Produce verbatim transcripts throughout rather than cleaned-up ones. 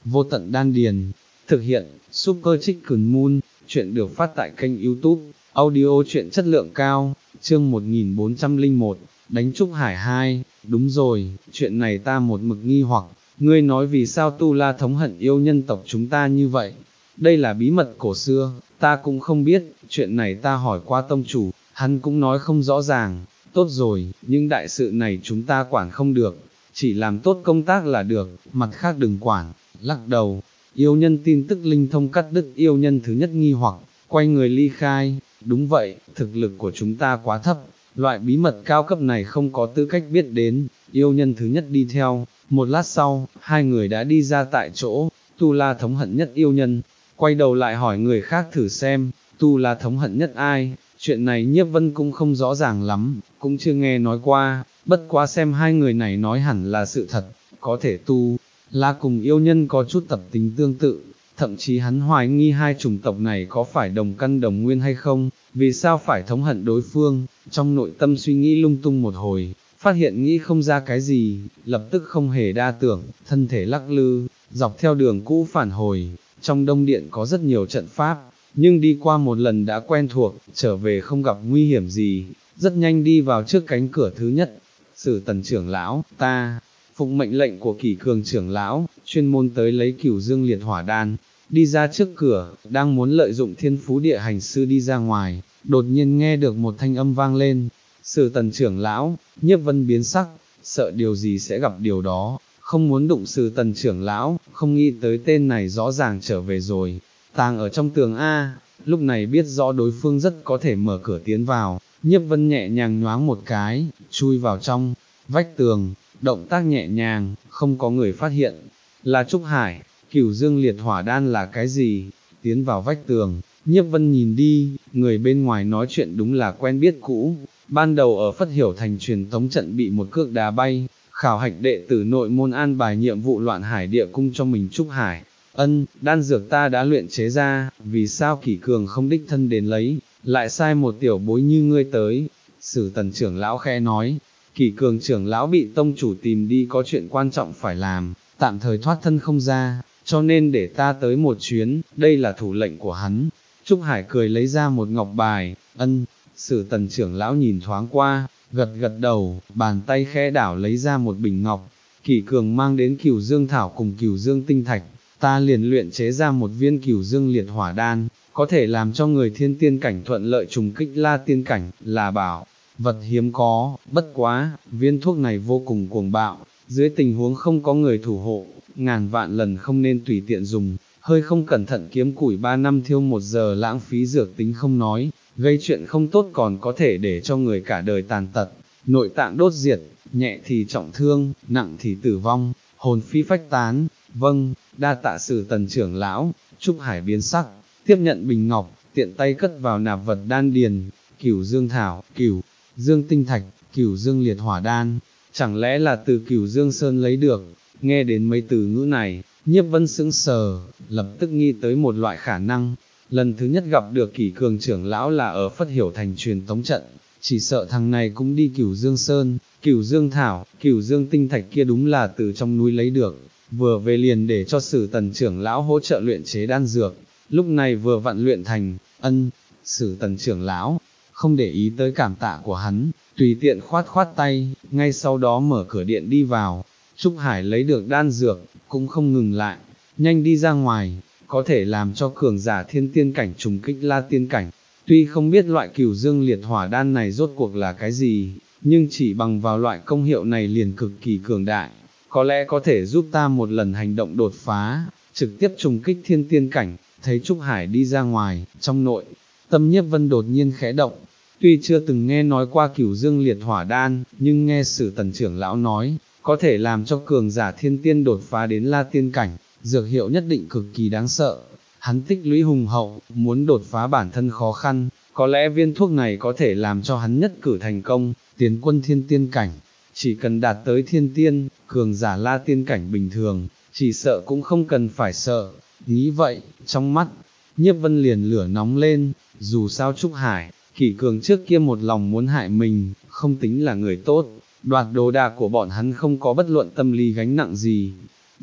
vô tận đan điền. Thực hiện, Super Chicken Moon, chuyện được phát tại kênh YouTube, audio truyện chất lượng cao, chương một nghìn bốn trăm lẻ một, đánh Trúc Hải hai, đúng rồi, chuyện này ta một mực nghi hoặc, ngươi nói vì sao Tu La thống hận yêu nhân tộc chúng ta như vậy, đây là bí mật cổ xưa, ta cũng không biết, chuyện này ta hỏi qua tông chủ, hắn cũng nói không rõ ràng, tốt rồi, nhưng đại sự này chúng ta quản không được, chỉ làm tốt công tác là được, mặt khác đừng quản, lắc đầu. Yêu nhân tin tức linh thông cắt đứt yêu nhân thứ nhất nghi hoặc, quay người ly khai, đúng vậy, thực lực của chúng ta quá thấp, loại bí mật cao cấp này không có tư cách biết đến, yêu nhân thứ nhất đi theo, một lát sau, hai người đã đi ra tại chỗ, Tu La thống hận nhất yêu nhân, quay đầu lại hỏi người khác thử xem, Tu La thống hận nhất ai, chuyện này Nhiếp Vân cũng không rõ ràng lắm, cũng chưa nghe nói qua, bất quá xem hai người này nói hẳn là sự thật, có thể Tu La cùng yêu nhân có chút tập tính tương tự, thậm chí hắn hoài nghi hai chủng tộc này có phải đồng căn đồng nguyên hay không, vì sao phải thống hận đối phương, trong nội tâm suy nghĩ lung tung một hồi, phát hiện nghĩ không ra cái gì, lập tức không hề đa tưởng, thân thể lắc lư, dọc theo đường cũ phản hồi, trong đông điện có rất nhiều trận pháp, nhưng đi qua một lần đã quen thuộc, trở về không gặp nguy hiểm gì, rất nhanh đi vào trước cánh cửa thứ nhất, Sử Tần trưởng lão, ta phụng mệnh lệnh của Kỷ Cường trưởng lão, chuyên môn tới lấy Cửu Dương Liệt Hỏa Đan, đi ra trước cửa, đang muốn lợi dụng thiên phú địa hành sư đi ra ngoài, đột nhiên nghe được một thanh âm vang lên, Sử Tần trưởng lão, Nhiếp Vân biến sắc, sợ điều gì sẽ gặp điều đó, không muốn đụng Sử Tần trưởng lão, không nghĩ tới tên này rõ ràng trở về rồi, tàng ở trong tường A, lúc này biết rõ đối phương rất có thể mở cửa tiến vào, Nhiếp Vân nhẹ nhàng nhoáng một cái, chui vào trong vách tường, động tác nhẹ nhàng, không có người phát hiện, là Trúc Hải, Cửu Dương Liệt Hỏa Đan là cái gì, tiến vào vách tường, Nhiếp Vân nhìn đi, người bên ngoài nói chuyện đúng là quen biết cũ, ban đầu ở Phất Hiểu Thành truyền tống trận bị một cước đá bay, khảo hạch đệ tử nội môn an bài nhiệm vụ loạn hải địa cung cho mình Trúc Hải, ân, đan dược ta đã luyện chế ra, vì sao Kỷ Cường không đích thân đến lấy, lại sai một tiểu bối như ngươi tới, Sử Tần trưởng lão khẽ nói. Kỷ Cường trưởng lão bị tông chủ tìm đi có chuyện quan trọng phải làm, tạm thời thoát thân không ra, cho nên để ta tới một chuyến, đây là thủ lệnh của hắn. Trúc Hải cười lấy ra một ngọc bài, ân, Sử Tần trưởng lão nhìn thoáng qua, gật gật đầu, bàn tay khẽ đảo lấy ra một bình ngọc, Kỷ Cường mang đến Cửu Dương Thảo cùng Cửu Dương Tinh Thạch, ta liền luyện chế ra một viên Cửu Dương Liệt Hỏa Đan, có thể làm cho người thiên tiên cảnh thuận lợi trùng kích la tiên cảnh, là bảo vật hiếm có, bất quá, viên thuốc này vô cùng cuồng bạo, dưới tình huống không có người thủ hộ, ngàn vạn lần không nên tùy tiện dùng, hơi không cẩn thận kiếm củi ba năm thiêu một giờ lãng phí dược tính không nói, gây chuyện không tốt còn có thể để cho người cả đời tàn tật, nội tạng đốt diệt, nhẹ thì trọng thương, nặng thì tử vong, hồn phi phách tán, vâng, đa tạ Sử Tần trưởng lão, Trúc Hải biến sắc, tiếp nhận bình ngọc, tiện tay cất vào nạp vật đan điền, Cửu Dương Thảo, Cửu Dương Tinh Thạch, Cửu Dương Liệt Hỏa Đan, chẳng lẽ là từ Cửu Dương Sơn lấy được, nghe đến mấy từ ngữ này, Nhiếp Vân sững sờ, lập tức nghĩ tới một loại khả năng, lần thứ nhất gặp được Kỷ Cường trưởng lão là ở Phất Hiểu Thành truyền tống trận, chỉ sợ thằng này cũng đi Cửu Dương Sơn, Cửu Dương Thảo, Cửu Dương Tinh Thạch kia đúng là từ trong núi lấy được, vừa về liền để cho Sử Tần trưởng lão hỗ trợ luyện chế đan dược, lúc này vừa vặn luyện thành, ân, Sử Tần trưởng lão không để ý tới cảm tạ của hắn, tùy tiện khoát khoát tay, ngay sau đó mở cửa điện đi vào, Trúc Hải lấy được đan dược, cũng không ngừng lại, nhanh đi ra ngoài, có thể làm cho cường giả thiên tiên cảnh trùng kích la tiên cảnh, tuy không biết loại Cửu Dương Liệt Hỏa Đan này rốt cuộc là cái gì, nhưng chỉ bằng vào loại công hiệu này liền cực kỳ cường đại, có lẽ có thể giúp ta một lần hành động đột phá, trực tiếp trùng kích thiên tiên cảnh, thấy Trúc Hải đi ra ngoài, trong nội tâm Nhiếp Vân đột nhiên khẽ động, tuy chưa từng nghe nói qua Cửu Dương Liệt Hỏa Đan, nhưng nghe Sử Tần trưởng lão nói, có thể làm cho cường giả thiên tiên đột phá đến la tiên cảnh, dược hiệu nhất định cực kỳ đáng sợ, hắn tích lũy hùng hậu, muốn đột phá bản thân khó khăn, có lẽ viên thuốc này có thể làm cho hắn nhất cử thành công, tiến quân thiên tiên cảnh, chỉ cần đạt tới thiên tiên, cường giả la tiên cảnh bình thường, chỉ sợ cũng không cần phải sợ, nghĩ vậy, trong mắt, Nhiếp Vân liền lửa nóng lên, dù sao Trúc Hải, Kỷ Cường trước kia một lòng muốn hại mình, không tính là người tốt, đoạt đồ đạc của bọn hắn không có bất luận tâm lý gánh nặng gì,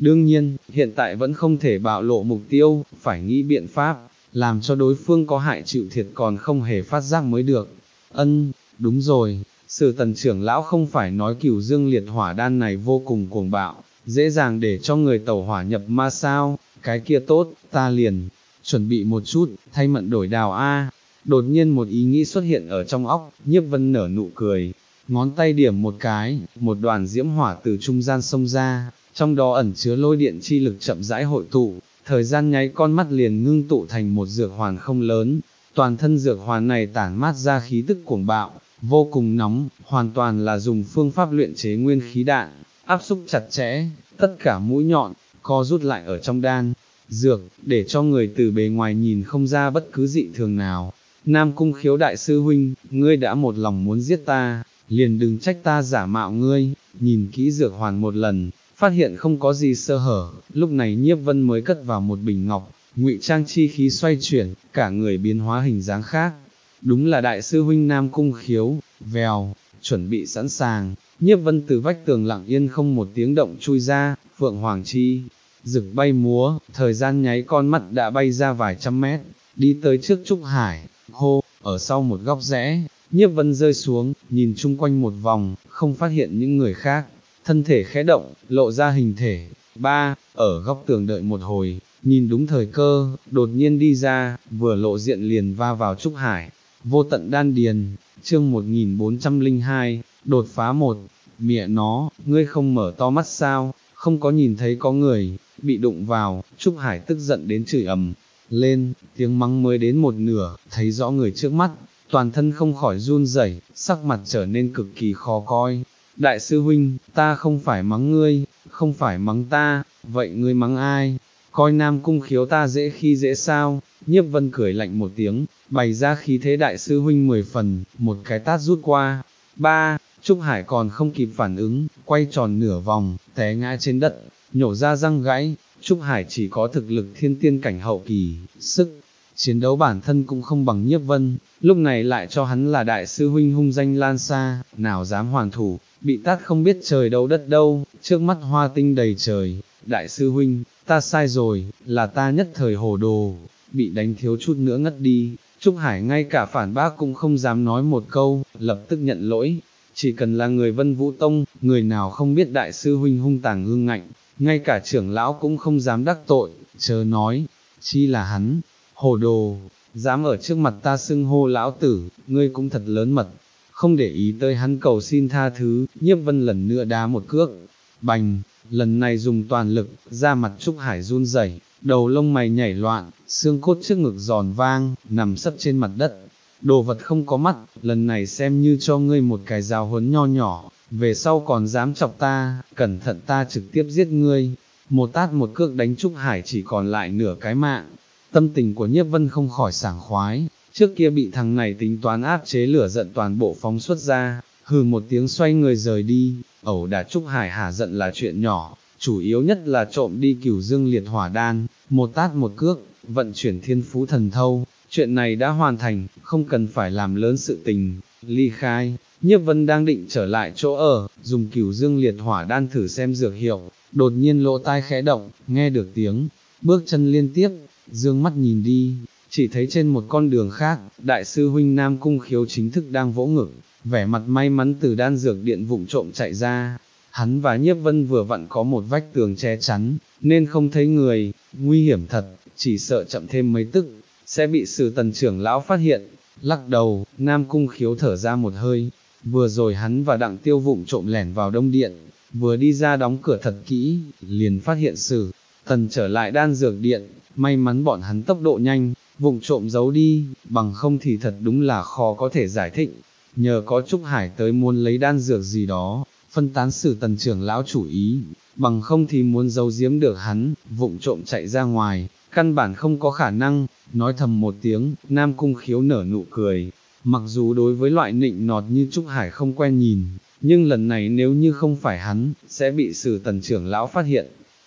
Đương nhiên, hiện tại vẫn không thể bạo lộ mục tiêu, phải nghĩ biện pháp, làm cho đối phương có hại chịu thiệt còn không hề phát giác mới được. Ân, đúng rồi, Sử Tần trưởng lão không phải nói Cửu Dương liệt hỏa đan này vô cùng cuồng bạo, dễ dàng để cho người tẩu hỏa nhập ma sao, cái kia tốt, ta liền, chuẩn bị một chút, thay mận đổi đào a. Đột nhiên một ý nghĩ xuất hiện ở trong óc, Nhiếp Vân nở nụ cười, ngón tay điểm một cái, một đoàn diễm hỏa từ trung gian xông ra, trong đó ẩn chứa lôi điện chi lực chậm rãi hội tụ, thời gian nháy con mắt liền ngưng tụ thành một dược hoàn không lớn, toàn thân dược hoàn này tản mát ra khí tức cuồng bạo, vô cùng nóng, hoàn toàn là dùng phương pháp luyện chế nguyên khí đạn, áp xúc chặt chẽ, tất cả mũi nhọn, co rút lại ở trong đan, dược, để cho người từ bề ngoài nhìn không ra bất cứ dị thường nào. Nam Cung Khiếu đại sư huynh, ngươi đã một lòng muốn giết ta, liền đừng trách ta giả mạo ngươi, nhìn kỹ dược hoàn một lần, phát hiện không có gì sơ hở, lúc này Nhiếp Vân mới cất vào một bình ngọc, ngụy trang chi khí xoay chuyển, cả người biến hóa hình dáng khác. Đúng là đại sư huynh Nam Cung Khiếu, vèo, chuẩn bị sẵn sàng, Nhiếp Vân từ vách tường lặng yên không một tiếng động chui ra, Phượng Hoàng chi, rực bay múa, thời gian nháy con mắt đã bay ra vài trăm mét, đi tới trước Trúc Hải, hô, ở sau một góc rẽ, Nhiếp Vân rơi xuống, nhìn chung quanh một vòng, không phát hiện những người khác, thân thể khẽ động, lộ ra hình thể, ba, ở góc tường đợi một hồi, nhìn đúng thời cơ, đột nhiên đi ra, vừa lộ diện liền va vào Trúc Hải, vô tận đan điền, chương một nghìn bốn trăm lẻ hai, đột phá một, mẹ nó, ngươi không mở to mắt sao, không có nhìn thấy có người, bị đụng vào, Trúc Hải tức giận đến chửi ầm lên, tiếng mắng mới đến một nửa, thấy rõ người trước mắt, toàn thân không khỏi run rẩy, sắc mặt trở nên cực kỳ khó coi. Đại sư huynh, ta không phải mắng ngươi, không phải mắng ta, vậy ngươi mắng ai? Coi Nam Cung Khiếu ta dễ khi dễ sao? Nhiếp Vân cười lạnh một tiếng, bày ra khí thế đại sư huynh mười phần, một cái tát rút qua. Ba, Trúc Hải còn không kịp phản ứng, quay tròn nửa vòng, té ngã trên đất, nhổ ra răng gãy. Trúc Hải chỉ có thực lực thiên tiên cảnh hậu kỳ, sức chiến đấu bản thân cũng không bằng Nhiếp Vân, lúc này lại cho hắn là đại sư huynh hung danh lan xa, nào dám hoàn thủ, bị tát không biết trời đâu đất đâu, trước mắt hoa tinh đầy trời, đại sư huynh, ta sai rồi, là ta nhất thời hồ đồ, bị đánh thiếu chút nữa ngất đi. Trúc Hải ngay cả phản bác cũng không dám nói một câu, lập tức nhận lỗi, chỉ cần là người Vân Vũ Tông, người nào không biết đại sư huynh hung tàn hương ngạnh, ngay cả trưởng lão cũng không dám đắc tội, chớ nói, chi là hắn, hồ đồ, dám ở trước mặt ta xưng hô lão tử, ngươi cũng thật lớn mật, không để ý tới hắn cầu xin tha thứ, Nhiếp Vân lần nữa đá một cước, bành, lần này dùng toàn lực, da mặt Trúc Hải run rẩy, đầu lông mày nhảy loạn, xương cốt trước ngực giòn vang, nằm sấp trên mặt đất, đồ vật không có mắt, lần này xem như cho ngươi một cái giáo huấn nho nhỏ, về sau còn dám chọc ta, cẩn thận ta trực tiếp giết ngươi, một tát một cước đánh Trúc Hải chỉ còn lại nửa cái mạng, tâm tình của Nhiếp Vân không khỏi sảng khoái, trước kia bị thằng này tính toán áp chế lửa giận toàn bộ phóng xuất ra, hừ một tiếng xoay người rời đi, ẩu đả Trúc Hải hả giận là chuyện nhỏ, chủ yếu nhất là trộm đi Cửu Dương liệt hỏa đan, một tát một cước, vận chuyển thiên phú thần thâu, chuyện này đã hoàn thành, không cần phải làm lớn sự tình, ly khai. Nhiếp Vân đang định trở lại chỗ ở, dùng Cửu Dương liệt hỏa đan thử xem dược hiệu, đột nhiên lỗ tai khẽ động, nghe được tiếng bước chân liên tiếp, dương mắt nhìn đi, chỉ thấy trên một con đường khác, đại sư huynh Nam Cung Khiếu chính thức đang vỗ ngực, vẻ mặt may mắn từ đan dược điện vụng trộm chạy ra. Hắn và Nhiếp Vân vừa vặn có một vách tường che chắn, nên không thấy người, nguy hiểm thật, chỉ sợ chậm thêm mấy tức, sẽ bị Sử Tần trưởng lão phát hiện. Lắc đầu, Nam Cung Khiếu thở ra một hơi, vừa rồi hắn và Đặng Tiêu vụng trộm lẻn vào đông điện, vừa đi ra đóng cửa thật kỹ, liền phát hiện Sử Tần trở lại đan dược điện, may mắn bọn hắn tốc độ nhanh, vụng trộm giấu đi, bằng không thì thật đúng là khó có thể giải thích. Nhờ có Trúc Hải tới muốn lấy đan dược gì đó, phân tán Sử Tần trưởng lão chủ ý, bằng không thì muốn giấu giếm được hắn, vụng trộm chạy ra ngoài, căn bản không có khả năng. Nói thầm một tiếng, Nam Cung Khiếu nở nụ cười, mặc dù đối với loại nịnh nọt như Trúc Hải không quen nhìn, nhưng lần này nếu như không phải hắn, sẽ bị Sử Tần trưởng lão phát hiện.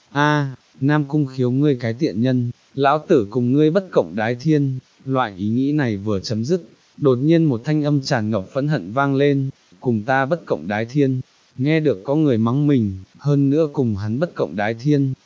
A, Nam Cung Khiếu ngươi cái tiện nhân, lão tử cùng ngươi bất cộng đái thiên. Loại ý nghĩ này vừa chấm dứt, đột nhiên một thanh âm tràn ngập phẫn hận vang lên, cùng ta bất cộng đái thiên. Nghe được có người mắng mình, hơn nữa cùng hắn bất cộng đái thiên,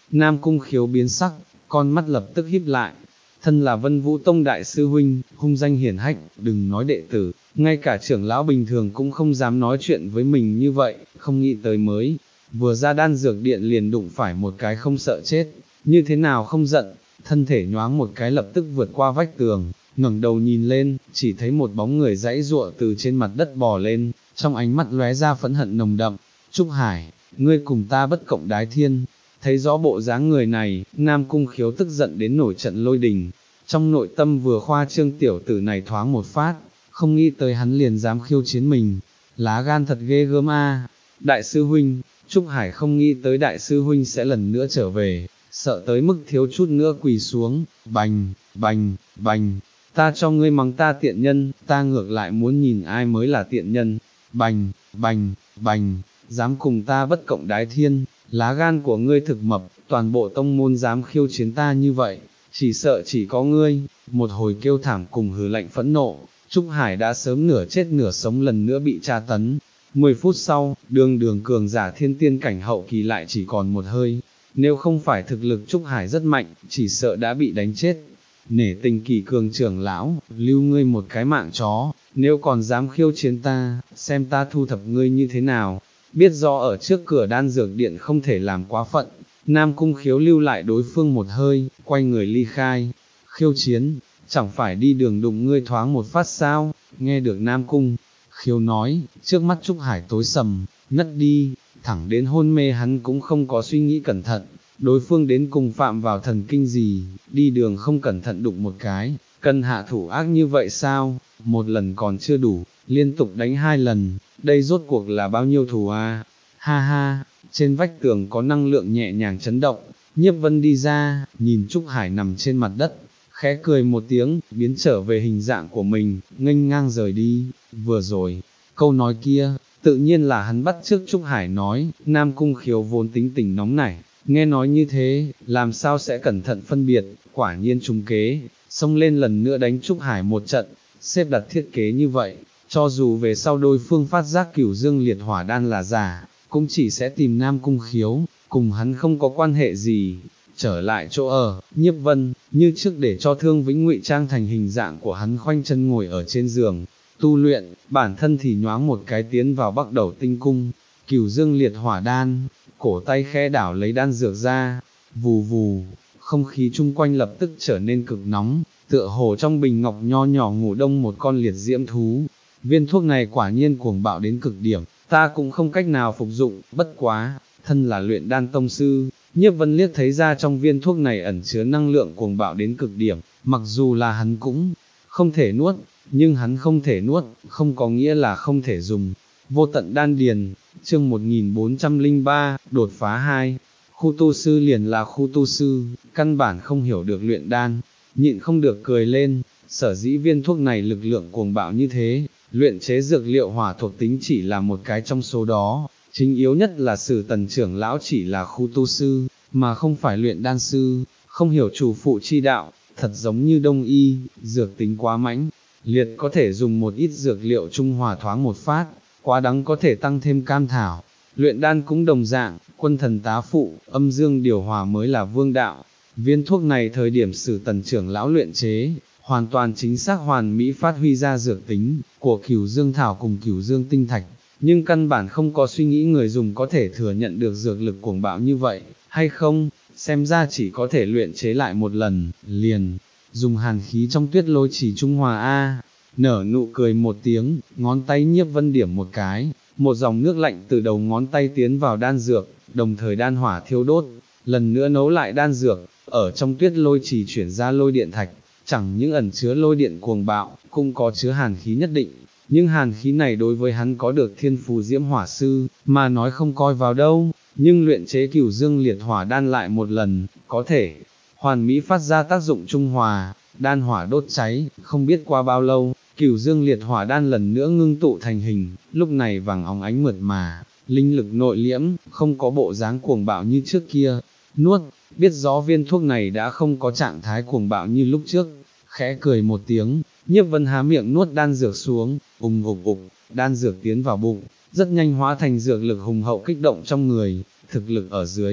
Nam Cung Khiếu biến sắc, con mắt lập tức híp lại. Thân là Vân Vũ Tông đại sư huynh, hung danh hiển hách, đừng nói đệ tử, ngay cả trưởng lão bình thường cũng không dám nói chuyện với mình như vậy, không nghĩ tới mới. Vừa ra đan dược điện liền đụng phải một cái không sợ chết, như thế nào không giận, thân thể nhoáng một cái lập tức vượt qua vách tường, ngẩng đầu nhìn lên, chỉ thấy một bóng người giãy giụa từ trên mặt đất bò lên, trong ánh mắt lóe ra phẫn hận nồng đậm. Trúc Hải, ngươi cùng ta bất cộng đái thiên. Thấy rõ bộ dáng người này, Nam Cung Khiếu tức giận đến nổi trận lôi đình, trong nội tâm vừa khoa trương tiểu tử này thoáng một phát, không nghĩ tới hắn liền dám khiêu chiến mình, lá gan thật ghê gớm a. Đại sư huynh, Trúc Hải không nghĩ tới đại sư huynh sẽ lần nữa trở về, sợ tới mức thiếu chút nữa quỳ xuống, bành, bành, bành, ta cho ngươi mắng ta tiện nhân, ta ngược lại muốn nhìn ai mới là tiện nhân, bành, bành, bành, dám cùng ta bất cộng đái thiên, lá gan của ngươi thực mập, toàn bộ tông môn dám khiêu chiến ta như vậy, chỉ sợ chỉ có ngươi. Một hồi kêu thảm cùng hừ lạnh phẫn nộ, Trúc Hải đã sớm nửa chết nửa sống lần nữa bị tra tấn. Mười phút sau, đường đường cường giả thiên tiên cảnh hậu kỳ lại chỉ còn một hơi, nếu không phải thực lực Trúc Hải rất mạnh, chỉ sợ đã bị đánh chết. Nể tình kỳ cường trưởng lão, lưu ngươi một cái mạng chó, nếu còn dám khiêu chiến ta, xem ta thu thập ngươi như thế nào. Biết do ở trước cửa đan dược điện không thể làm quá phận, Nam Cung Khiếu lưu lại đối phương một hơi, quay người ly khai. Khiêu chiến, chẳng phải đi đường đụng ngươi thoáng một phát sao? Nghe được Nam Cung Khiếu nói, trước mắt Trúc Hải tối sầm, ngất đi, thẳng đến hôn mê hắn cũng không có suy nghĩ cẩn thận, đối phương đến cùng phạm vào thần kinh gì, đi đường không cẩn thận đụng một cái, cần hạ thủ ác như vậy sao? Một lần còn chưa đủ, liên tục đánh hai lần, đây rốt cuộc là bao nhiêu thù a? Ha ha, trên vách tường có năng lượng nhẹ nhàng chấn động, Nhiếp Vân đi ra, nhìn Trúc Hải nằm trên mặt đất, khẽ cười một tiếng, biến trở về hình dạng của mình, nghênh ngang rời đi. Vừa rồi, câu nói kia, tự nhiên là hắn bắt chước Trúc Hải nói. Nam Cung Khiếu vốn tính tình nóng nảy, nghe nói như thế, làm sao sẽ cẩn thận phân biệt, quả nhiên trúng kế, xông lên lần nữa đánh Trúc Hải một trận, xếp đặt thiết kế như vậy, cho dù về sau đôi phương phát giác Cửu Dương Liệt Hỏa Đan là giả, cũng chỉ sẽ tìm Nam Cung Khiếu, cùng hắn không có quan hệ gì. Trở lại chỗ ở, Nhiếp Vân, như trước để cho Thương Vĩnh ngụy trang thành hình dạng của hắn khoanh chân ngồi ở trên giường, tu luyện, bản thân thì nhoáng một cái tiến vào Bắc Đầu Tinh Cung, Cửu Dương Liệt Hỏa Đan, cổ tay khẽ đảo lấy đan dược ra, vù vù, không khí chung quanh lập tức trở nên cực nóng, tựa hồ trong bình ngọc nho nhỏ ngủ đông một con liệt diễm thú. Viên thuốc này quả nhiên cuồng bạo đến cực điểm, ta cũng không cách nào phục dụng, bất quá, thân là luyện đan tông sư, Nhiếp Vân liếc thấy ra trong viên thuốc này ẩn chứa năng lượng cuồng bạo đến cực điểm, mặc dù là hắn cũng không thể nuốt, nhưng hắn không thể nuốt, không có nghĩa là không thể dùng. Vô tận đan điền, chương một nghìn bốn trăm lẻ ba, đột phá hai, khu tu sư liền là khu tu sư, căn bản không hiểu được luyện đan, nhịn không được cười lên, sở dĩ viên thuốc này lực lượng cuồng bạo như thế, luyện chế dược liệu hỏa thuộc tính chỉ là một cái trong số đó, chính yếu nhất là Sử Tần trưởng lão chỉ là khu tu sư, mà không phải luyện đan sư, không hiểu chủ phụ chi đạo, thật giống như đông y, dược tính quá mãnh liệt có thể dùng một ít dược liệu trung hòa thoáng một phát, quá đắng có thể tăng thêm cam thảo. Luyện đan cũng đồng dạng, quân thần tá phụ, âm dương điều hòa mới là vương đạo. Viên thuốc này thời điểm Sử Tần trưởng lão luyện chế, hoàn toàn chính xác hoàn mỹ phát huy ra dược tính của Cửu Dương thảo cùng Cửu Dương tinh thạch, nhưng căn bản không có suy nghĩ người dùng có thể thừa nhận được dược lực cuồng bạo như vậy, hay không, xem ra chỉ có thể luyện chế lại một lần, liền, dùng hàn khí trong tuyết lôi chỉ trung hòa a. Nở nụ cười một tiếng, ngón tay Nhiếp Vân điểm một cái, một dòng nước lạnh từ đầu ngón tay tiến vào đan dược, đồng thời đan hỏa thiêu đốt, lần nữa nấu lại đan dược, ở trong tuyết lôi chỉ chuyển ra lôi điện thạch, chẳng những ẩn chứa lôi điện cuồng bạo, cũng có chứa hàn khí nhất định, nhưng hàn khí này đối với hắn có được thiên phù diễm hỏa sư, mà nói không coi vào đâu, nhưng luyện chế Cửu Dương Liệt Hỏa Đan lại một lần, có thể hoàn mỹ phát ra tác dụng trung hòa, đan hỏa đốt cháy, không biết qua bao lâu, Cửu Dương Liệt Hỏa Đan lần nữa ngưng tụ thành hình, lúc này vàng óng ánh mượt mà, linh lực nội liễm, không có bộ dáng cuồng bạo như trước kia. Nuốt, biết rõ viên thuốc này đã không có trạng thái cuồng bạo như lúc trước, khẽ cười một tiếng, Nhiếp Vân há miệng nuốt đan dược xuống, ùng ục ục, đan dược tiến vào bụng, rất nhanh hóa thành dược lực hùng hậu kích động trong người, thực lực ở dưới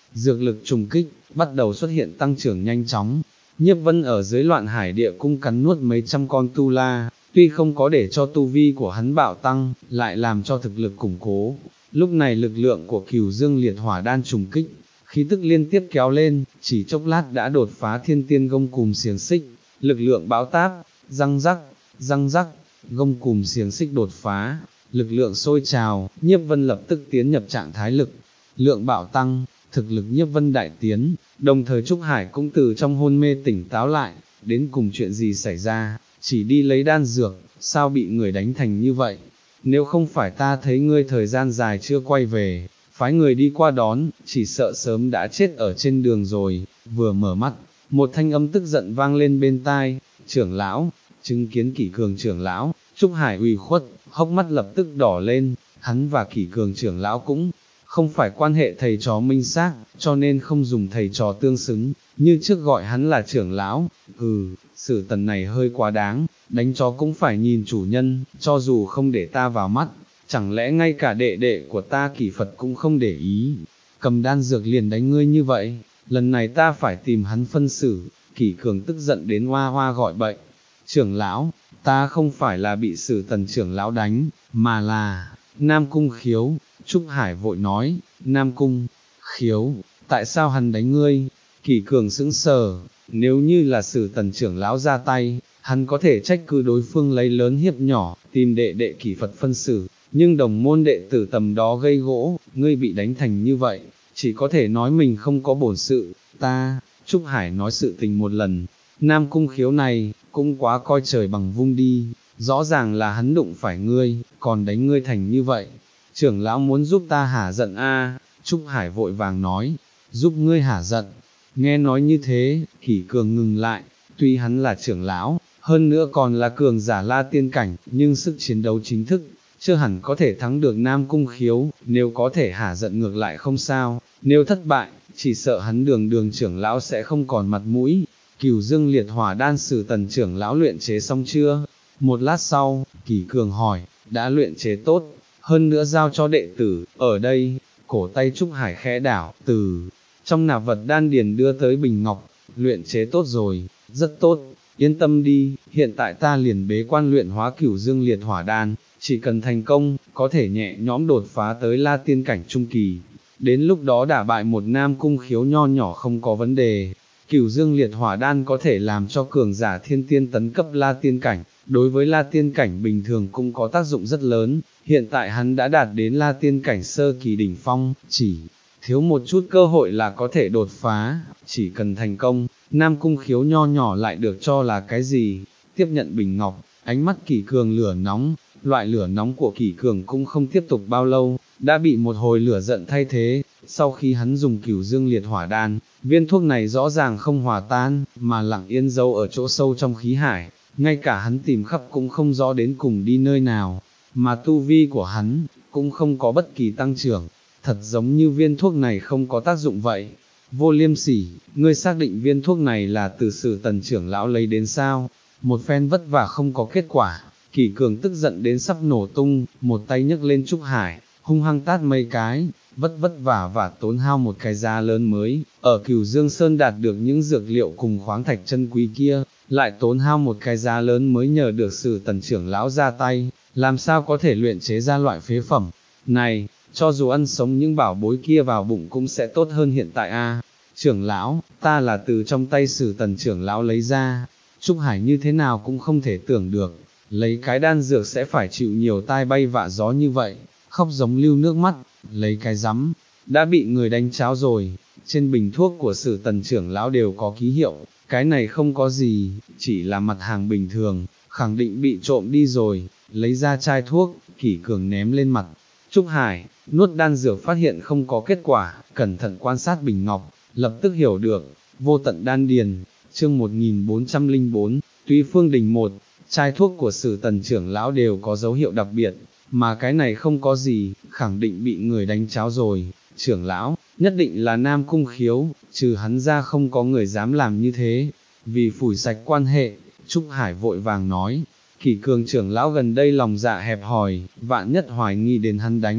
dược lực trùng kích, bắt đầu xuất hiện tăng trưởng nhanh chóng. Nhiếp Vân ở dưới Loạn Hải Địa Cung cắn nuốt mấy trăm con tu la, tuy không có để cho tu vi của hắn bạo tăng, lại làm cho thực lực củng cố. Lúc này lực lượng của Cửu Dương Liệt Hỏa Đan trùng kích, khí tức liên tiếp kéo lên, chỉ chốc lát đã đột phá Thiên Tiên Gông Cùm xiềng xích, lực lượng bão táp, răng rắc, răng rắc, gông cùm xiềng xích đột phá, lực lượng sôi trào, Nhiếp Vân lập tức tiến nhập trạng thái lực, lượng bạo tăng, thực lực Nhiếp Vân đại tiến, đồng thời Trúc Hải cũng từ trong hôn mê tỉnh táo lại, đến cùng chuyện gì xảy ra, chỉ đi lấy đan dược, sao bị người đánh thành như vậy, nếu không phải ta thấy ngươi thời gian dài chưa quay về, phái người đi qua đón, chỉ sợ sớm đã chết ở trên đường rồi. Vừa mở mắt, một thanh âm tức giận vang lên bên tai, trưởng lão, chứng kiến Kỷ Cường trưởng lão, Trúc Hải ủy khuất, hốc mắt lập tức đỏ lên, hắn và Kỷ Cường trưởng lão cũng không phải quan hệ thầy trò minh xác, cho nên không dùng thầy trò tương xứng, như trước gọi hắn là trưởng lão. Ừ, sự tần này hơi quá đáng, đánh chó cũng phải nhìn chủ nhân, cho dù không để ta vào mắt, chẳng lẽ ngay cả đệ đệ của ta Kỷ Phật cũng không để ý, cầm đan dược liền đánh ngươi như vậy, lần này ta phải tìm hắn phân xử. Kỷ Cường tức giận đến hoa hoa gọi bệnh, trưởng lão, ta không phải là bị Sử Tần trưởng lão đánh, mà là Nam Cung Khiếu. Trúc Hải vội nói, Nam Cung Khiếu, tại sao hắn đánh ngươi? Kỷ Cường sững sờ, nếu như là Sử Tần trưởng lão ra tay, hắn có thể trách cứ đối phương lấy lớn hiếp nhỏ, tìm đệ đệ Kỷ Phật phân xử, nhưng đồng môn đệ tử tầm đó gây gỗ, ngươi bị đánh thành như vậy, chỉ có thể nói mình không có bổn sự. Ta, Trúc Hải nói sự tình một lần, Nam Cung Khiếu này, cũng quá coi trời bằng vung đi, rõ ràng là hắn đụng phải ngươi, còn đánh ngươi thành như vậy. Trưởng lão muốn giúp ta hả giận a? Trúc Hải vội vàng nói, giúp ngươi hả giận. Nghe nói như thế, Kỷ Cường ngừng lại, tuy hắn là trưởng lão, hơn nữa còn là cường giả La Tiên cảnh, nhưng sức chiến đấu chính thức, chưa hẳn có thể thắng được Nam Cung Khiếu, nếu có thể hả giận ngược lại không sao, nếu thất bại, chỉ sợ hắn đường đường trưởng lão sẽ không còn mặt mũi. Cửu Dương Liệt Hỏa Đan Sử Tần trưởng lão luyện chế xong chưa? Một lát sau, Kỷ Cường hỏi, đã luyện chế tốt, hơn nữa giao cho đệ tử. Ở đây, cổ tay Trúc Hải khẽ đảo, từ trong nạp vật đan điền đưa tới bình ngọc, luyện chế tốt rồi, rất tốt, yên tâm đi, hiện tại ta liền bế quan luyện hóa Cửu Dương Liệt Hỏa Đan, chỉ cần thành công, có thể nhẹ nhõm đột phá tới La Tiên cảnh trung kỳ, đến lúc đó đả bại một Nam Cung Khiếu nho nhỏ không có vấn đề. Cửu Dương Liệt Hỏa Đan có thể làm cho cường giả thiên tiên tấn cấp La Tiên cảnh, đối với La Tiên cảnh bình thường cũng có tác dụng rất lớn, hiện tại hắn đã đạt đến La Tiên cảnh sơ kỳ đỉnh phong, chỉ thiếu một chút cơ hội là có thể đột phá, chỉ cần thành công, Nam Cung Khiếu nho nhỏ lại được cho là cái gì? Tiếp nhận bình ngọc, ánh mắt Kỷ Cường lửa nóng, loại lửa nóng của Kỷ Cường cũng không tiếp tục bao lâu, đã bị một hồi lửa giận thay thế. Sau khi hắn dùng Cửu Dương Liệt Hỏa Đan, viên thuốc này rõ ràng không hòa tan, mà lặng yên giấu ở chỗ sâu trong khí hải, ngay cả hắn tìm khắp cũng không rõ đến cùng đi nơi nào, mà tu vi của hắn, cũng không có bất kỳ tăng trưởng, thật giống như viên thuốc này không có tác dụng vậy. Vô Liêm Sỉ, ngươi xác định viên thuốc này là từ Sử Tần trưởng lão lấy đến sao? Một phen vất vả không có kết quả, Kỷ Cường tức giận đến sắp nổ tung, một tay nhấc lên Trúc Hải, hung hăng tát mấy cái, vất vất vả và tốn hao một cái giá lớn mới, ở Cửu Dương Sơn đạt được những dược liệu cùng khoáng thạch chân quý kia, lại tốn hao một cái giá lớn mới nhờ được Sử Tần trưởng lão ra tay, làm sao có thể luyện chế ra loại phế phẩm này, cho dù ăn sống những bảo bối kia vào bụng cũng sẽ tốt hơn hiện tại a. Trưởng lão, ta là từ trong tay Sử Tần trưởng lão lấy ra. Trúc Hải như thế nào cũng không thể tưởng được, lấy cái đan dược sẽ phải chịu nhiều tai bay vạ gió như vậy, khóc giống lưu nước mắt, lấy cái rắm, đã bị người đánh cháo rồi. Trên bình thuốc của Sử Tần trưởng lão đều có ký hiệu, cái này không có gì, chỉ là mặt hàng bình thường, khẳng định bị trộm đi rồi. Lấy ra chai thuốc, Kỷ Cường ném lên mặt Trúc Hải, nuốt đan dược phát hiện không có kết quả, cẩn thận quan sát bình ngọc, lập tức hiểu được, vô tận đan điền. Chương một nghìn bốn trăm lẻ bốn, Túy Phương Đình một, chai thuốc của Sử Tần trưởng lão đều có dấu hiệu đặc biệt, mà cái này không có gì, khẳng định bị người đánh cháo rồi. Trưởng lão, nhất định là Nam Cung Khiếu, trừ hắn ra không có người dám làm như thế. Vì phủi sạch quan hệ, Trúc Hải vội vàng nói, Kỷ Cường trưởng lão gần đây lòng dạ hẹp hòi, vạn nhất hoài nghi đến hắn đánh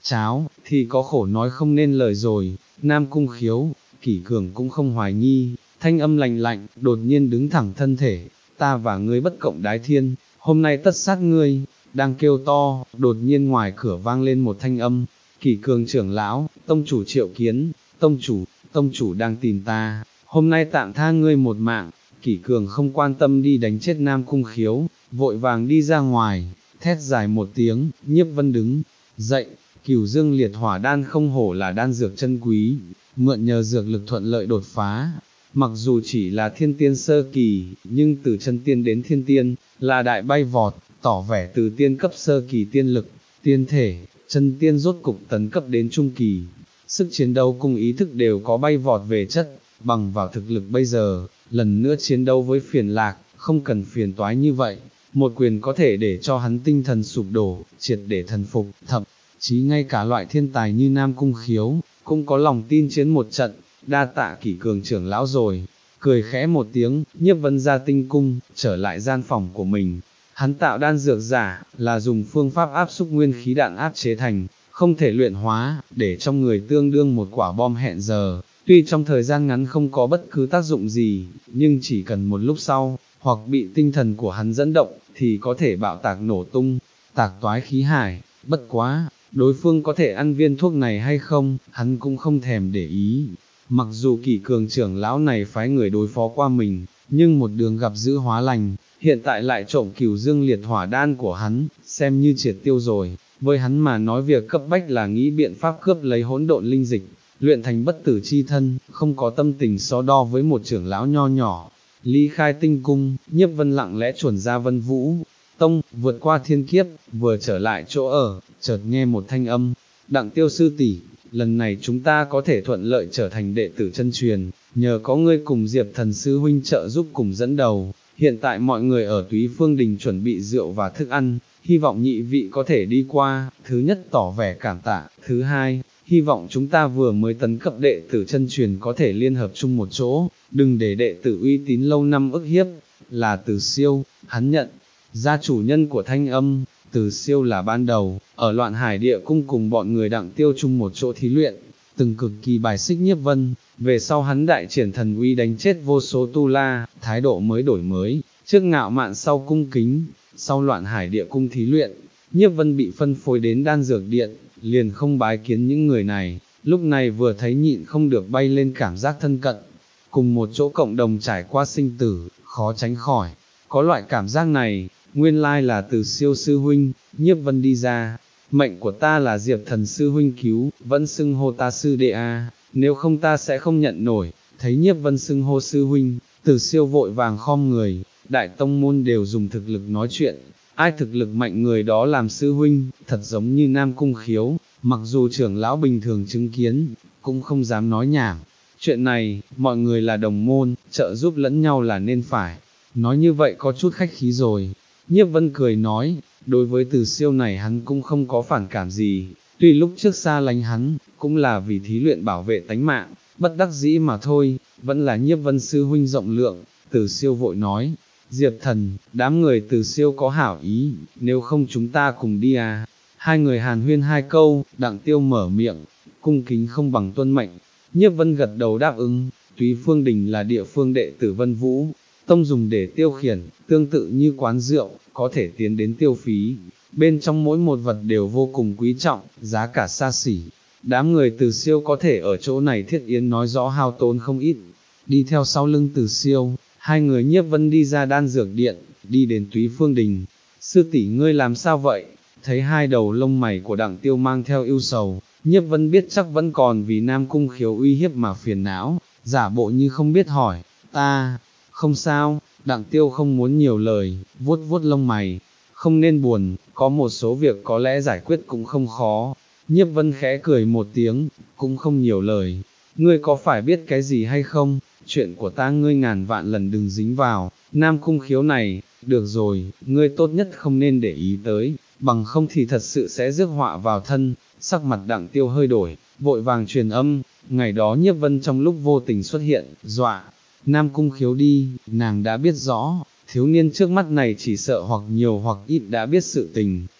cháo, thì có khổ nói không nên lời rồi. Nam Cung Khiếu, Kỷ Cường cũng không hoài nghi, thanh âm lạnh lạnh, đột nhiên đứng thẳng thân thể, ta và ngươi bất cộng đái thiên, hôm nay tất sát ngươi. Đang kêu to, đột nhiên ngoài cửa vang lên một thanh âm, Kỷ Cường trưởng lão, tông chủ triệu kiến, tông chủ, tông chủ đang tìm ta, hôm nay tạm tha ngươi một mạng. Kỷ Cường không quan tâm đi đánh chết Nam Cung Khiếu, vội vàng đi ra ngoài, thét dài một tiếng, Nhiếp Vân đứng dậy, Cửu Dương liệt hỏa đan không hổ là đan dược chân quý, mượn nhờ dược lực thuận lợi đột phá. Mặc dù chỉ là thiên tiên sơ kỳ, nhưng từ chân tiên đến thiên tiên, là đại bay vọt, tỏ vẻ từ tiên cấp sơ kỳ tiên lực, tiên thể, chân tiên rốt cục tấn cấp đến trung kỳ. Sức chiến đấu cùng ý thức đều có bay vọt về chất, bằng vào thực lực bây giờ, lần nữa chiến đấu với phiền lạc, không cần phiền toái như vậy, một quyền có thể để cho hắn tinh thần sụp đổ, triệt để thần phục, thậm chí ngay cả loại thiên tài như Nam Cung Khiếu, cũng có lòng tin chiến một trận. Đa tạ Kỷ Cường trưởng lão rồi. Cười khẽ một tiếng, Nhiếp Vân ra tinh cung, trở lại gian phòng của mình. Hắn tạo đan dược giả, là dùng phương pháp áp xúc nguyên khí đạn áp chế thành, không thể luyện hóa, để trong người tương đương một quả bom hẹn giờ. Tuy trong thời gian ngắn không có bất cứ tác dụng gì, nhưng chỉ cần một lúc sau, hoặc bị tinh thần của hắn dẫn động, thì có thể bạo tạc nổ tung, tạc toái khí hải. Bất quá, đối phương có thể ăn viên thuốc này hay không, hắn cũng không thèm để ý. Mặc dù Kỷ Cường trưởng lão này phái người đối phó qua mình, nhưng một đường gặp dữ hóa lành, hiện tại lại trộm Cửu Dương liệt hỏa đan của hắn, xem như triệt tiêu rồi. Với hắn mà nói việc cấp bách là nghĩ biện pháp cướp lấy hỗn độn linh dịch, luyện thành bất tử chi thân, không có tâm tình so đo với một trưởng lão nho nhỏ. Ly khai tinh cung, Nhiếp Vân lặng lẽ chuẩn ra Vân Vũ Tông, vượt qua thiên kiếp, vừa trở lại chỗ ở, chợt nghe một thanh âm, Đặng Tiêu sư tỷ, lần này chúng ta có thể thuận lợi trở thành đệ tử chân truyền, nhờ có ngươi cùng Diệp Thần sư huynh trợ giúp cùng dẫn đầu. Hiện tại mọi người ở Túy Phương Đình chuẩn bị rượu và thức ăn, hy vọng nhị vị có thể đi qua. Thứ nhất tỏ vẻ cảm tạ, thứ hai, hy vọng chúng ta vừa mới tấn cấp đệ tử chân truyền có thể liên hợp chung một chỗ, đừng để đệ tử uy tín lâu năm ức hiếp. Là Từ Siêu, hắn nhận ra chủ nhân của thanh âm. Từ Siêu là ban đầu, ở Loạn Hải Địa Cung cùng bọn người Đặng Tiêu chung một chỗ thí luyện, từng cực kỳ bài xích Nhiếp Vân, về sau hắn đại triển thần uy đánh chết vô số tu la, thái độ mới đổi mới, trước ngạo mạn sau cung kính. Sau Loạn Hải Địa Cung thí luyện, Nhiếp Vân bị phân phối đến Đan Dược Điện, liền không bái kiến những người này, lúc này vừa thấy nhịn không được bay lên cảm giác thân cận, cùng một chỗ cộng đồng trải qua sinh tử, khó tránh khỏi, có loại cảm giác này. Nguyên lai là Từ Siêu sư huynh. Nhiếp Vân đi ra, mệnh của ta là Diệp Thần sư huynh cứu, vẫn xưng hô ta sư đệ a, nếu không ta sẽ không nhận nổi. Thấy Nhiếp Vân xưng hô sư huynh, Từ Siêu vội vàng khom người, đại tông môn đều dùng thực lực nói chuyện, ai thực lực mạnh người đó làm sư huynh, thật giống như Nam Cung Khiếu, mặc dù trưởng lão bình thường chứng kiến, cũng không dám nói nhảm. Chuyện này, mọi người là đồng môn, trợ giúp lẫn nhau là nên phải, nói như vậy có chút khách khí rồi. Nhiếp Vân cười nói, đối với Từ Siêu này hắn cũng không có phản cảm gì, tuy lúc trước xa lánh hắn, cũng là vì thí luyện bảo vệ tánh mạng, bất đắc dĩ mà thôi, vẫn là Nhiếp Vân sư huynh rộng lượng. Từ Siêu vội nói, Diệp Thần, đám người Từ Siêu có hảo ý, nếu không chúng ta cùng đi à. Hai người hàn huyên hai câu, Đặng Tiêu mở miệng, cung kính không bằng tuân mệnh. Nhiếp Vân gật đầu đáp ứng. Túy Phương Đình là địa phương đệ tử Vân Vũ Tông dùng để tiêu khiển, tương tự như quán rượu, có thể tiến đến tiêu phí, bên trong mỗi một vật đều vô cùng quý trọng, giá cả xa xỉ. Đám người Từ Siêu có thể ở chỗ này thiết yến nói rõ hao tốn không ít. Đi theo sau lưng Từ Siêu, hai người Nhiếp Vân đi ra Đan Dược Điện, đi đến Túy Phương Đình. Sư tỷ ngươi làm sao vậy? Thấy hai đầu lông mày của Đặng Tiêu mang theo ưu sầu, Nhiếp Vân biết chắc vẫn còn vì Nam Cung Khiếu uy hiếp mà phiền não, giả bộ như không biết hỏi, ta, không sao. Đặng Tiêu không muốn nhiều lời, vuốt vuốt lông mày, không nên buồn, có một số việc có lẽ giải quyết cũng không khó. Nhiếp Vân khẽ cười một tiếng, cũng không nhiều lời, ngươi có phải biết cái gì hay không, chuyện của ta ngươi ngàn vạn lần đừng dính vào. Nam Cung Khiếu này, được rồi, ngươi tốt nhất không nên để ý tới, bằng không thì thật sự sẽ rước họa vào thân. Sắc mặt Đặng Tiêu hơi đổi, vội vàng truyền âm, ngày đó Nhiếp Vân trong lúc vô tình xuất hiện, dọa Nam Cung Khiếu đi, nàng đã biết rõ, thiếu niên trước mắt này chỉ sợ hoặc nhiều hoặc ít đã biết sự tình,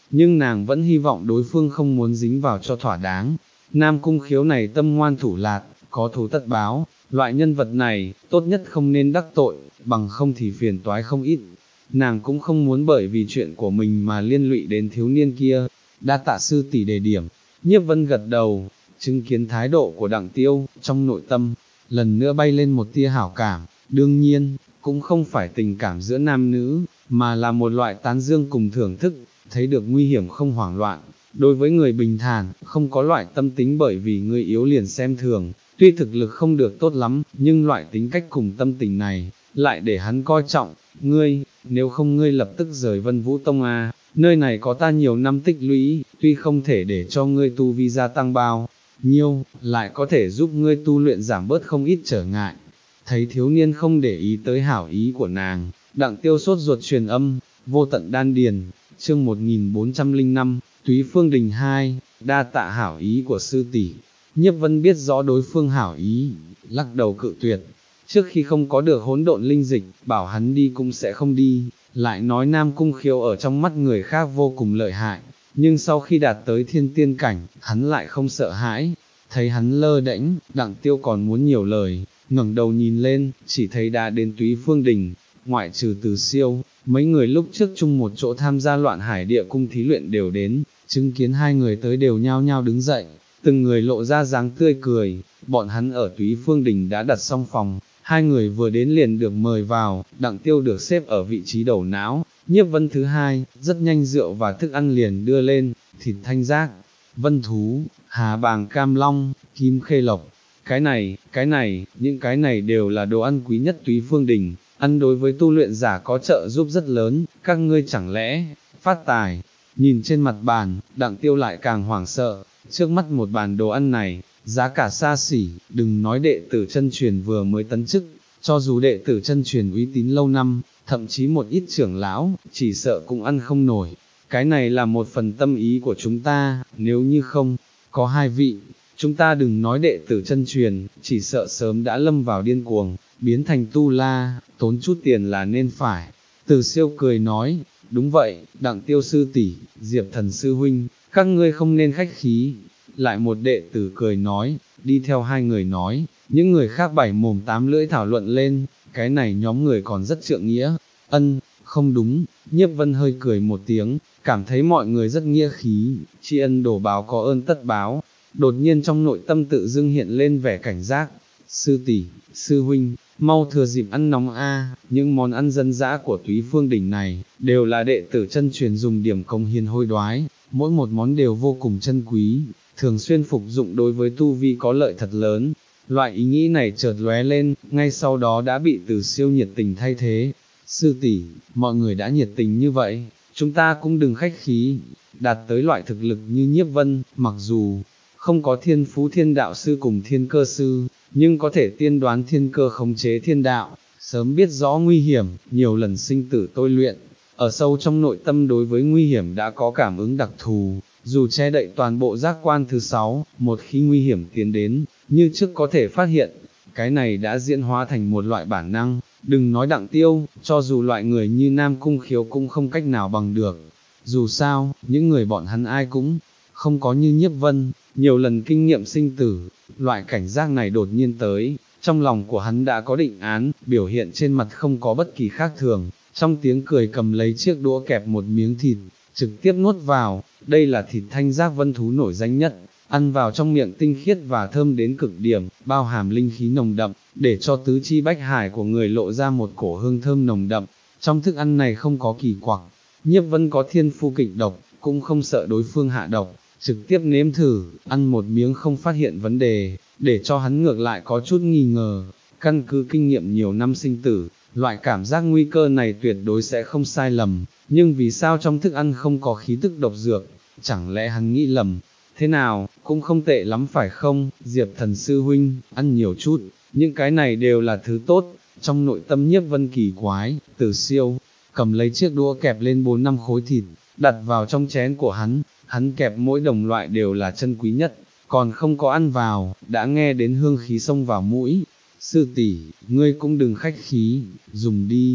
nhưng nàng vẫn hy vọng đối phương không muốn dính vào cho thỏa đáng. Nam Cung Khiếu này tâm ngoan thủ lạt, có thù tất báo, loại nhân vật này, tốt nhất không nên đắc tội, bằng không thì phiền toái không ít. Nàng cũng không muốn bởi vì chuyện của mình mà liên lụy đến thiếu niên kia. Đa tạ sư tỷ đề điểm. Nhiếp Vân gật đầu, chứng kiến thái độ của Đặng Tiêu, trong nội tâm, lần nữa bay lên một tia hảo cảm. Đương nhiên, cũng không phải tình cảm giữa nam nữ, mà là một loại tán dương cùng thưởng thức, thấy được nguy hiểm không hoảng loạn. Đối với người bình thản, không có loại tâm tính bởi vì người yếu liền xem thường, tuy thực lực không được tốt lắm, nhưng loại tính cách cùng tâm tình này, lại để hắn coi trọng. Ngươi, nếu không ngươi lập tức rời Vân Vũ Tông à, nơi này có ta nhiều năm tích lũy, tuy không thể để cho ngươi tu vi gia tăng bao nhiêu, lại có thể giúp ngươi tu luyện giảm bớt không ít trở ngại. Thấy thiếu niên không để ý tới hảo ý của nàng, Đặng Tiêu sốt ruột truyền âm, vô tận đan điền, chương một nghìn bốn trăm lẻ năm, Túy Phương Đình hai, đa tạ hảo ý của sư tỷ. Nhiếp Vân biết rõ đối phương hảo ý, lắc đầu cự tuyệt. Trước khi không có được hỗn độn linh dịch, bảo hắn đi cũng sẽ không đi, lại nói Nam Cung Khiếu ở trong mắt người khác vô cùng lợi hại, nhưng sau khi đạt tới thiên tiên cảnh, hắn lại không sợ hãi. Thấy hắn lơ đễnh, Đặng Tiêu còn muốn nhiều lời, ngẩng đầu nhìn lên, chỉ thấy đã đến Túy Phương Đình, ngoại trừ Từ Siêu, mấy người lúc trước chung một chỗ tham gia loạn hải địa cung thí luyện đều đến, chứng kiến hai người tới đều nhao nhao đứng dậy, từng người lộ ra dáng tươi cười. Bọn hắn ở Túy Phương Đình đã đặt xong phòng, hai người vừa đến liền được mời vào. Đặng Tiêu được xếp ở vị trí đầu não, Nhiếp Vân thứ hai, rất nhanh rượu và thức ăn liền đưa lên, thịt thanh giác, vân thú, hà bàng cam long, kim khê lộc. Cái này, cái này, những cái này đều là đồ ăn quý nhất Túy Phương Đình, ăn đối với tu luyện giả có trợ giúp rất lớn, các ngươi chẳng lẽ, phát tài. Nhìn trên mặt bàn, Đặng Tiêu lại càng hoảng sợ, trước mắt một bàn đồ ăn này, giá cả xa xỉ, đừng nói đệ tử chân truyền vừa mới tấn chức, cho dù đệ tử chân truyền uy tín lâu năm, thậm chí một ít trưởng lão, chỉ sợ cũng ăn không nổi. Cái này là một phần tâm ý của chúng ta, nếu như không, có hai vị, chúng ta đừng nói đệ tử chân truyền, chỉ sợ sớm đã lâm vào điên cuồng, biến thành tu la, tốn chút tiền là nên phải. Từ Siêu cười nói, đúng vậy, Đặng Tiêu sư tỷ, Diệp Thần sư huynh, các ngươi không nên khách khí. Lại một đệ tử cười nói, đi theo hai người nói, những người khác bảy mồm tám lưỡi thảo luận lên, cái này nhóm người còn rất trượng nghĩa. Ân, không đúng. Nhiếp Vân hơi cười một tiếng, cảm thấy mọi người rất nghĩa khí, tri ân đổ báo có ơn tất báo. Đột nhiên trong nội tâm tự dưng hiện lên vẻ cảnh giác. Sư tỷ, sư huynh, mau thừa dịp ăn nóng a, những món ăn dân dã của Túy Phương Đình này, đều là đệ tử chân truyền dùng điểm công hiền hôi đoái, mỗi một món đều vô cùng chân quý, thường xuyên phục dụng đối với tu vi có lợi thật lớn. Loại ý nghĩ này chợt lóe lên, ngay sau đó đã bị Từ Siêu nhiệt tình thay thế. Sư tỷ, mọi người đã nhiệt tình như vậy, chúng ta cũng đừng khách khí. Đạt tới loại thực lực như Nhiếp Vân, mặc dù không có thiên phú thiên đạo sư cùng thiên cơ sư, nhưng có thể tiên đoán thiên cơ khống chế thiên đạo, sớm biết rõ nguy hiểm, nhiều lần sinh tử tôi luyện, ở sâu trong nội tâm đối với nguy hiểm đã có cảm ứng đặc thù, dù che đậy toàn bộ giác quan thứ sáu, một khi nguy hiểm tiến đến, như trước có thể phát hiện, cái này đã diễn hóa thành một loại bản năng. Đừng nói Đặng Tiêu, cho dù loại người như Nam Cung Khiếu cũng không cách nào bằng được. Dù sao, những người bọn hắn ai cũng không có như Nhiếp Vân, nhiều lần kinh nghiệm sinh tử, loại cảnh giác này đột nhiên tới, trong lòng của hắn đã có định án, biểu hiện trên mặt không có bất kỳ khác thường, trong tiếng cười cầm lấy chiếc đũa kẹp một miếng thịt, trực tiếp nuốt vào. Đây là thịt thanh giác vân thú nổi danh nhất, ăn vào trong miệng tinh khiết và thơm đến cực điểm, bao hàm linh khí nồng đậm, để cho tứ chi bách hải của người lộ ra một cổ hương thơm nồng đậm. Trong thức ăn này không có kỳ quặc, Nhiếp Vân có thiên phu kịch độc, cũng không sợ đối phương hạ độc, trực tiếp nếm thử, ăn một miếng không phát hiện vấn đề, để cho hắn ngược lại có chút nghi ngờ. Căn cứ kinh nghiệm nhiều năm sinh tử, loại cảm giác nguy cơ này tuyệt đối sẽ không sai lầm, nhưng vì sao trong thức ăn không có khí tức độc dược, chẳng lẽ hắn nghĩ lầm. Thế nào, cũng không tệ lắm phải không, Diệp Thần sư huynh, ăn nhiều chút, những cái này đều là thứ tốt. Trong nội tâm Nhiếp Vân kỳ quái, Từ Siêu cầm lấy chiếc đũa kẹp lên bốn năm khối thịt, đặt vào trong chén của hắn, hắn kẹp mỗi đồng loại đều là chân quý nhất, còn không có ăn vào, đã nghe đến hương khí xông vào mũi. Sư tỷ, ngươi cũng đừng khách khí, dùng đi.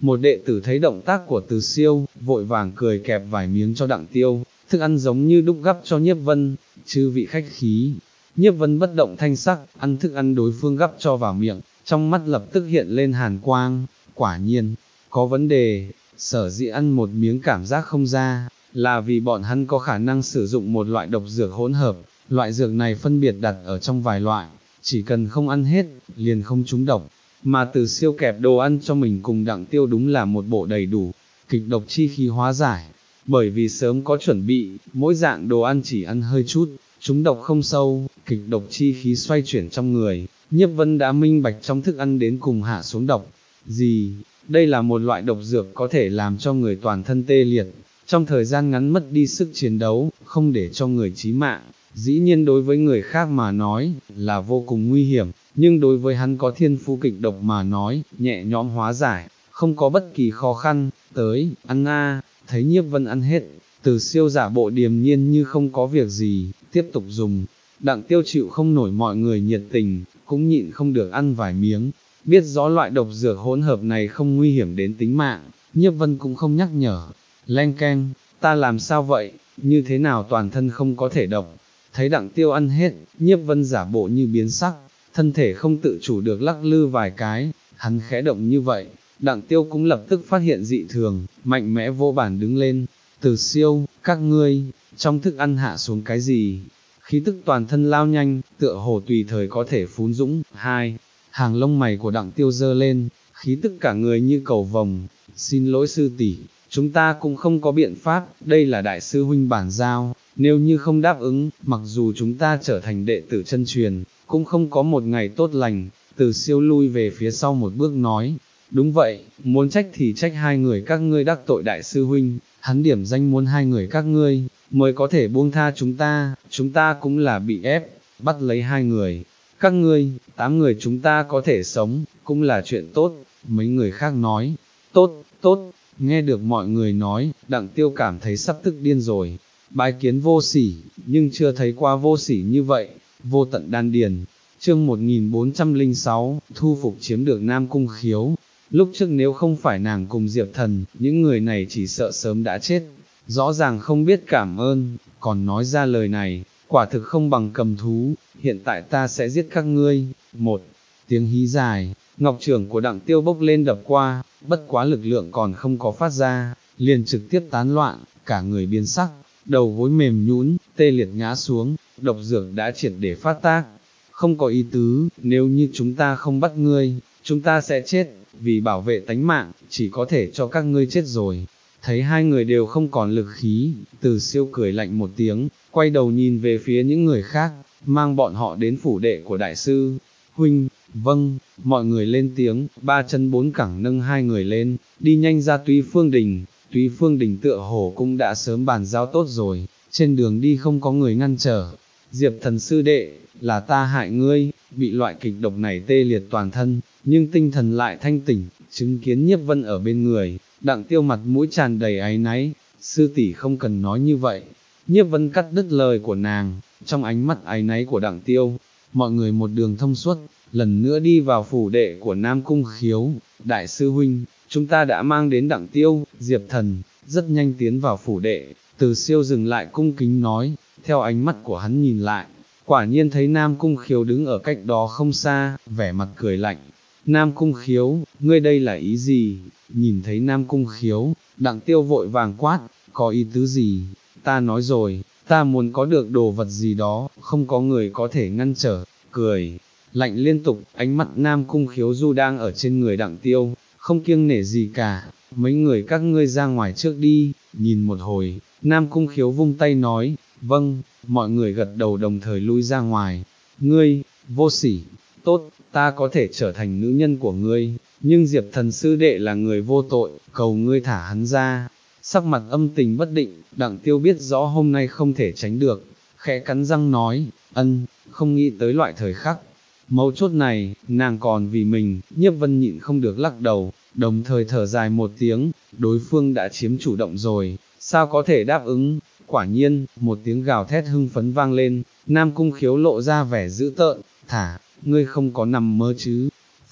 Một đệ tử thấy động tác của Từ Siêu, vội vàng cười kẹp vài miếng cho Đặng Tiêu, thức ăn giống như đúc gắp cho Nhiếp Vân, chư vị khách khí. Nhiếp Vân bất động thanh sắc, ăn thức ăn đối phương gắp cho vào miệng, trong mắt lập tức hiện lên hàn quang, quả nhiên, có vấn đề, sở dĩ ăn một miếng cảm giác không ra, là vì bọn hắn có khả năng sử dụng một loại độc dược hỗn hợp, loại dược này phân biệt đặt ở trong vài loại, chỉ cần không ăn hết, liền không trúng độc, mà Từ Siêu kẹp đồ ăn cho mình cùng Đặng Tiêu đúng là một bộ đầy đủ, kịch độc chi khí hóa giải, bởi vì sớm có chuẩn bị, mỗi dạng đồ ăn chỉ ăn hơi chút, trúng độc không sâu, kịch độc chi khí xoay chuyển trong người, Nhiếp Vân đã minh bạch trong thức ăn đến cùng hạ xuống độc, gì, đây là một loại độc dược có thể làm cho người toàn thân tê liệt, trong thời gian ngắn mất đi sức chiến đấu, không để cho người chí mạng, dĩ nhiên đối với người khác mà nói, là vô cùng nguy hiểm, nhưng đối với hắn có thiên phú kịch độc mà nói, nhẹ nhõm hóa giải, không có bất kỳ khó khăn, tới, ăn a, thấy Nhiếp Vân ăn hết, Từ Siêu giả bộ điềm nhiên như không có việc gì, tiếp tục dùng, Đặng Tiêu chịu không nổi mọi người nhiệt tình, cũng nhịn không được ăn vài miếng, biết rõ loại độc dược hỗn hợp này không nguy hiểm đến tính mạng, Nhiếp Vân cũng không nhắc nhở, leng keng, ta làm sao vậy, như thế nào toàn thân không có thể độc, thấy Đặng Tiêu ăn hết, Nhiếp Vân giả bộ như biến sắc, thân thể không tự chủ được lắc lư vài cái, hắn khẽ động như vậy, Đặng Tiêu cũng lập tức phát hiện dị thường, mạnh mẽ vô bản đứng lên, Từ Siêu, các ngươi, trong thức ăn hạ xuống cái gì, khí tức toàn thân lao nhanh, tựa hồ tùy thời có thể phún dũng, hai, hàng lông mày của Đặng Tiêu dơ lên, khí tức cả người như cầu vồng, xin lỗi sư tỷ, chúng ta cũng không có biện pháp, đây là đại sư huynh bản giao, nếu như không đáp ứng, mặc dù chúng ta trở thành đệ tử chân truyền, cũng không có một ngày tốt lành. Từ Siêu lui về phía sau một bước nói, đúng vậy, muốn trách thì trách hai người các ngươi đắc tội đại sư huynh, hắn điểm danh muốn hai người các ngươi, mới có thể buông tha chúng ta, chúng ta cũng là bị ép, bắt lấy hai người, các ngươi, tám người chúng ta có thể sống, cũng là chuyện tốt, mấy người khác nói, tốt, tốt, nghe được mọi người nói, Đặng Tiêu cảm thấy sắp tức điên rồi, bái kiến vô sỉ, nhưng chưa thấy qua vô sỉ như vậy, vô tận đan điền. Chương một nghìn bốn trăm lẻ sáu, thu phục chiếm được Nam Cung Khiếu. Lúc trước nếu không phải nàng cùng Diệp Thần, những người này chỉ sợ sớm đã chết. Rõ ràng không biết cảm ơn, còn nói ra lời này, quả thực không bằng cầm thú. Hiện tại ta sẽ giết các ngươi. Một tiếng hí dài, ngọc trưởng của Đặng Tiêu bốc lên đập qua, bất quá lực lượng còn không có phát ra, liền trực tiếp tán loạn, cả người biến sắc, đầu gối mềm nhũn, tê liệt ngã xuống, độc dược đã triệt để phát tác. Không có ý tứ, nếu như chúng ta không bắt ngươi, chúng ta sẽ chết, vì bảo vệ tánh mạng, chỉ có thể cho các ngươi chết rồi. Thấy hai người đều không còn lực khí, Từ Siêu cười lạnh một tiếng, quay đầu nhìn về phía những người khác, mang bọn họ đến phủ đệ của đại sư. Huynh, vâng, mọi người lên tiếng, ba chân bốn cẳng nâng hai người lên, đi nhanh ra Túy Phương Đình. Túy Phương Đình tựa hồ cũng đã sớm bàn giao tốt rồi, trên đường đi không có người ngăn trở. Diệp Thần sư đệ, là ta hại ngươi, bị loại kịch độc này tê liệt toàn thân, nhưng tinh thần lại thanh tỉnh, chứng kiến Nhiếp Vân ở bên người, Đặng Tiêu mặt mũi tràn đầy áy náy, sư tỷ không cần nói như vậy. Nhiếp Vân cắt đứt lời của nàng, trong ánh mắt áy náy của Đặng Tiêu, mọi người một đường thông suốt, lần nữa đi vào phủ đệ của Nam Cung Khiếu. Đại sư huynh, chúng ta đã mang đến Đặng Tiêu, Diệp Thần, rất nhanh tiến vào phủ đệ. Từ Siêu dừng lại cung kính nói, theo ánh mắt của hắn nhìn lại, quả nhiên thấy Nam Cung Khiếu đứng ở cách đó không xa, vẻ mặt cười lạnh. Nam Cung Khiếu, ngươi đây là ý gì? Nhìn thấy Nam Cung Khiếu, Đặng Tiêu vội vàng quát, có ý tứ gì? Ta nói rồi, ta muốn có được đồ vật gì đó, không có người có thể ngăn trở, cười. Lạnh liên tục, ánh mắt Nam Cung Khiếu du đang ở trên người Đặng Tiêu, không kiêng nể gì cả, mấy người các ngươi ra ngoài trước đi. Nhìn một hồi, Nam Cung Khiếu vung tay nói, vâng, mọi người gật đầu đồng thời lui ra ngoài. Ngươi, vô sỉ, tốt, ta có thể trở thành nữ nhân của ngươi, nhưng Diệp Thần sư đệ là người vô tội, cầu ngươi thả hắn ra. Sắc mặt âm tình bất định, Đặng Tiêu biết rõ hôm nay không thể tránh được, khẽ cắn răng nói, ân, không nghĩ tới loại thời khắc. Mấu chốt này, nàng còn vì mình, Nhiếp Vân nhịn không được lắc đầu, đồng thời thở dài một tiếng, đối phương đã chiếm chủ động rồi, sao có thể đáp ứng. Quả nhiên, một tiếng gào thét hưng phấn vang lên, Nam Cung Khiếu lộ ra vẻ dữ tợn, thả, ngươi không có nằm mơ chứ,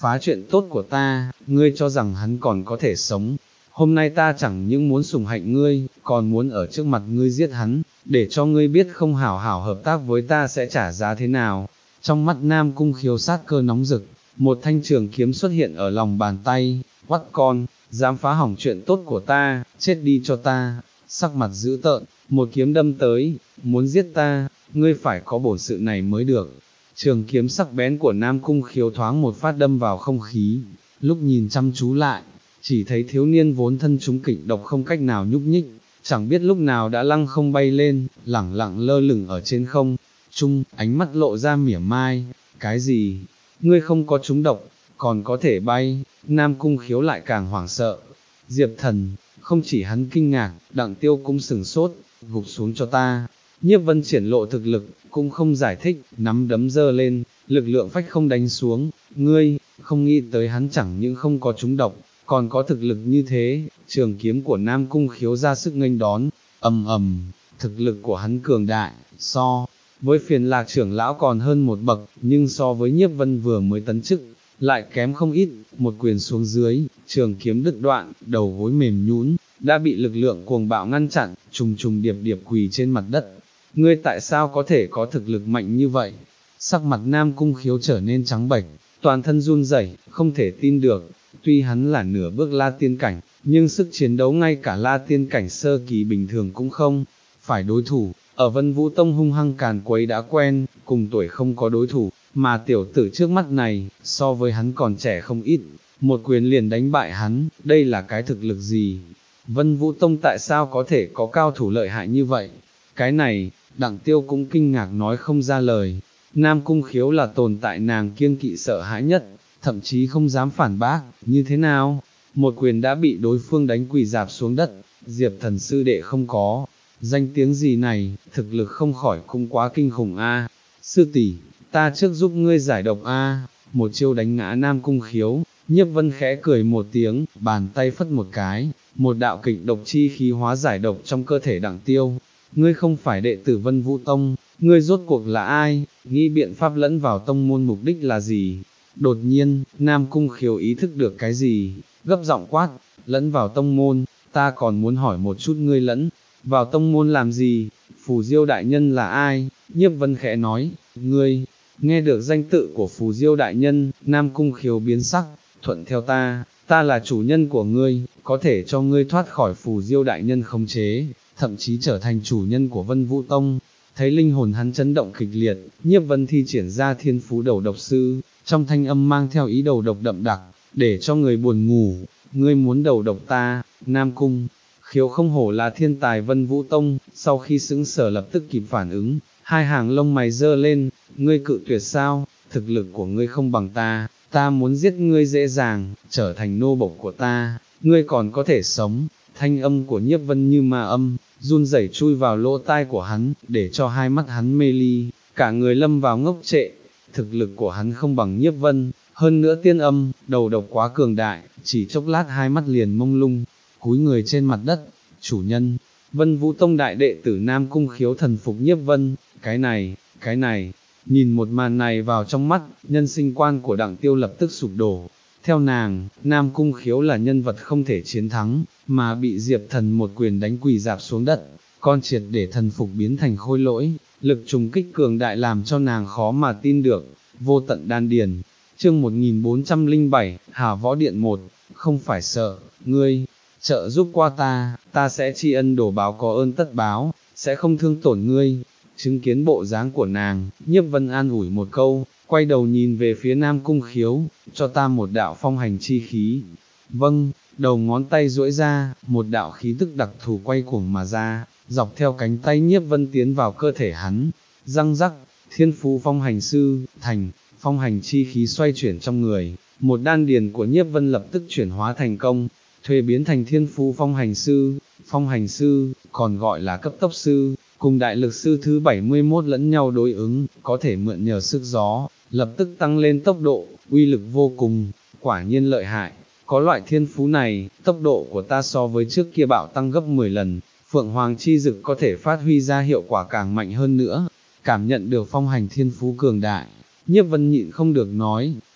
phá chuyện tốt của ta, ngươi cho rằng hắn còn có thể sống. Hôm nay ta chẳng những muốn sủng hạnh ngươi, còn muốn ở trước mặt ngươi giết hắn, để cho ngươi biết không hảo hảo hợp tác với ta sẽ trả giá thế nào. Trong mắt Nam Cung Khiếu sát cơ nóng rực, một thanh trường kiếm xuất hiện ở lòng bàn tay, quát con, dám phá hỏng chuyện tốt của ta, chết đi cho ta. Sắc mặt dữ tợn, một kiếm đâm tới, muốn giết ta, ngươi phải có bổn sự này mới được. Trường kiếm sắc bén của Nam Cung Khiếu thoáng một phát đâm vào không khí, lúc nhìn chăm chú lại, chỉ thấy thiếu niên vốn thân chúng kịch độc không cách nào nhúc nhích, chẳng biết lúc nào đã lăng không bay lên, lẳng lặng lơ lửng ở trên không, trung, ánh mắt lộ ra mỉa mai, cái gì, ngươi không có trúng độc, còn có thể bay. Nam Cung Khiếu lại càng hoảng sợ. Diệp Thần, không chỉ hắn kinh ngạc, Đặng Tiêu cũng sừng sốt, gục xuống cho ta. Nhiếp Vân triển lộ thực lực, cũng không giải thích, nắm đấm giơ lên, lực lượng phách không đánh xuống, ngươi, không nghĩ tới hắn chẳng những không có trúng độc, còn có thực lực như thế. Trường kiếm của Nam Cung Khiếu ra sức nghênh đón, ầm ầm, thực lực của hắn cường đại, so với Phiền Lạc trưởng lão còn hơn một bậc, nhưng so với Nhiếp Vân vừa mới tấn chức, lại kém không ít. Một quyền xuống dưới, trường kiếm đứt đoạn, đầu gối mềm nhũn, đã bị lực lượng cuồng bạo ngăn chặn, trùng trùng điệp điệp quỳ trên mặt đất. Ngươi tại sao có thể có thực lực mạnh như vậy? Sắc mặt Nam Cung Khiếu trở nên trắng bệch, toàn thân run rẩy, không thể tin được. Tuy hắn là nửa bước La Tiên cảnh, nhưng sức chiến đấu ngay cả La Tiên cảnh sơ kỳ bình thường cũng không phải đối thủ. Ở Vân Vũ Tông hung hăng càn quấy đã quen, cùng tuổi không có đối thủ, mà tiểu tử trước mắt này, so với hắn còn trẻ không ít, một quyền liền đánh bại hắn, đây là cái thực lực gì? Vân Vũ Tông tại sao có thể có cao thủ lợi hại như vậy? Cái này, Đặng Tiêu cũng kinh ngạc nói không ra lời. Nam Cung Khiếu là tồn tại nàng kiêng kỵ sợ hãi nhất, thậm chí không dám phản bác, như thế nào? Một quyền đã bị đối phương đánh quỳ dạp xuống đất, Diệp Thần sư đệ không có danh tiếng gì này, thực lực không khỏi cũng quá kinh khủng a. Sư tỷ, ta trước giúp ngươi giải độc a. Một chiêu đánh ngã Nam Cung Khiếu, Nhiếp Vân khẽ cười một tiếng, bàn tay phất một cái, một đạo kịch độc chi khí hóa giải độc trong cơ thể Đặng Tiêu. Ngươi không phải đệ tử Vân Vũ Tông, ngươi rốt cuộc là ai, nghĩ biện pháp lẫn vào tông môn mục đích là gì? Đột nhiên, Nam Cung Khiếu ý thức được cái gì, gấp giọng quát, lẫn vào tông môn, ta còn muốn hỏi một chút ngươi lẫn vào tông môn làm gì? Phù Diêu đại nhân là ai? Nhiếp Vân khẽ nói, ngươi, nghe được danh tự của Phù Diêu đại nhân, Nam Cung Khiếu biến sắc, thuận theo ta, ta là chủ nhân của ngươi, có thể cho ngươi thoát khỏi Phù Diêu đại nhân khống chế, thậm chí trở thành chủ nhân của Vân Vũ Tông. Thấy linh hồn hắn chấn động kịch liệt, Nhiếp Vân thi triển ra thiên phú đầu độc sư, trong thanh âm mang theo ý đầu độc đậm đặc, để cho người buồn ngủ. Ngươi muốn đầu độc ta? Nam Cung Khiếu không hổ là thiên tài Vân Vũ Tông, sau khi sững sờ lập tức kịp phản ứng, hai hàng lông mày dơ lên, ngươi cự tuyệt sao? Thực lực của ngươi không bằng ta, ta muốn giết ngươi dễ dàng, trở thành nô bộc của ta, ngươi còn có thể sống. Thanh âm của Nhiếp Vân như ma âm, run rẩy chui vào lỗ tai của hắn, để cho hai mắt hắn mê ly, cả người lâm vào ngốc trệ. Thực lực của hắn không bằng Nhiếp Vân, hơn nữa tiên âm, đầu độc quá cường đại, chỉ chốc lát hai mắt liền mông lung, cúi người trên mặt đất. Chủ nhân, Vân Vũ Tông đại đệ tử Nam Cung Khiếu thần phục Nhiếp Vân. Cái này, cái này, nhìn một màn này vào trong mắt, nhân sinh quan của Đặng Tiêu lập tức sụp đổ. Theo nàng, Nam Cung Khiếu là nhân vật không thể chiến thắng, mà bị Diệp Thần một quyền đánh quỳ dạp xuống đất, con triệt để thần phục biến thành khôi lỗi, lực trùng kích cường đại làm cho nàng khó mà tin được. Vô tận đan điền. Chương một nghìn bốn trăm lẻ bảy, Hà Võ Điện một, không phải sợ, ngươi trợ giúp qua ta, ta sẽ tri ân đổ báo có ơn tất báo, sẽ không thương tổn ngươi. Chứng kiến bộ dáng của nàng, Nhiếp Vân an ủi một câu, quay đầu nhìn về phía Nam Cung Khiếu, cho ta một đạo phong hành chi khí. Vâng, đầu ngón tay duỗi ra, một đạo khí tức đặc thù quay cuồng mà ra, dọc theo cánh tay Nhiếp Vân tiến vào cơ thể hắn. Răng rắc, thiên phú phong hành sư, thành, phong hành chi khí xoay chuyển trong người, một đan điền của Nhiếp Vân lập tức chuyển hóa thành công, thuế biến thành thiên phú phong hành sư. Phong hành sư, còn gọi là cấp tốc sư, cùng đại lực sư thứ bảy mươi mốt lẫn nhau đối ứng, có thể mượn nhờ sức gió, lập tức tăng lên tốc độ, uy lực vô cùng, quả nhiên lợi hại. Có loại thiên phú này, tốc độ của ta so với trước kia bạo tăng gấp mười lần, Phượng Hoàng chi dực có thể phát huy ra hiệu quả càng mạnh hơn nữa. Cảm nhận được phong hành thiên phú cường đại, Nhiếp Vân nhịn không được nói,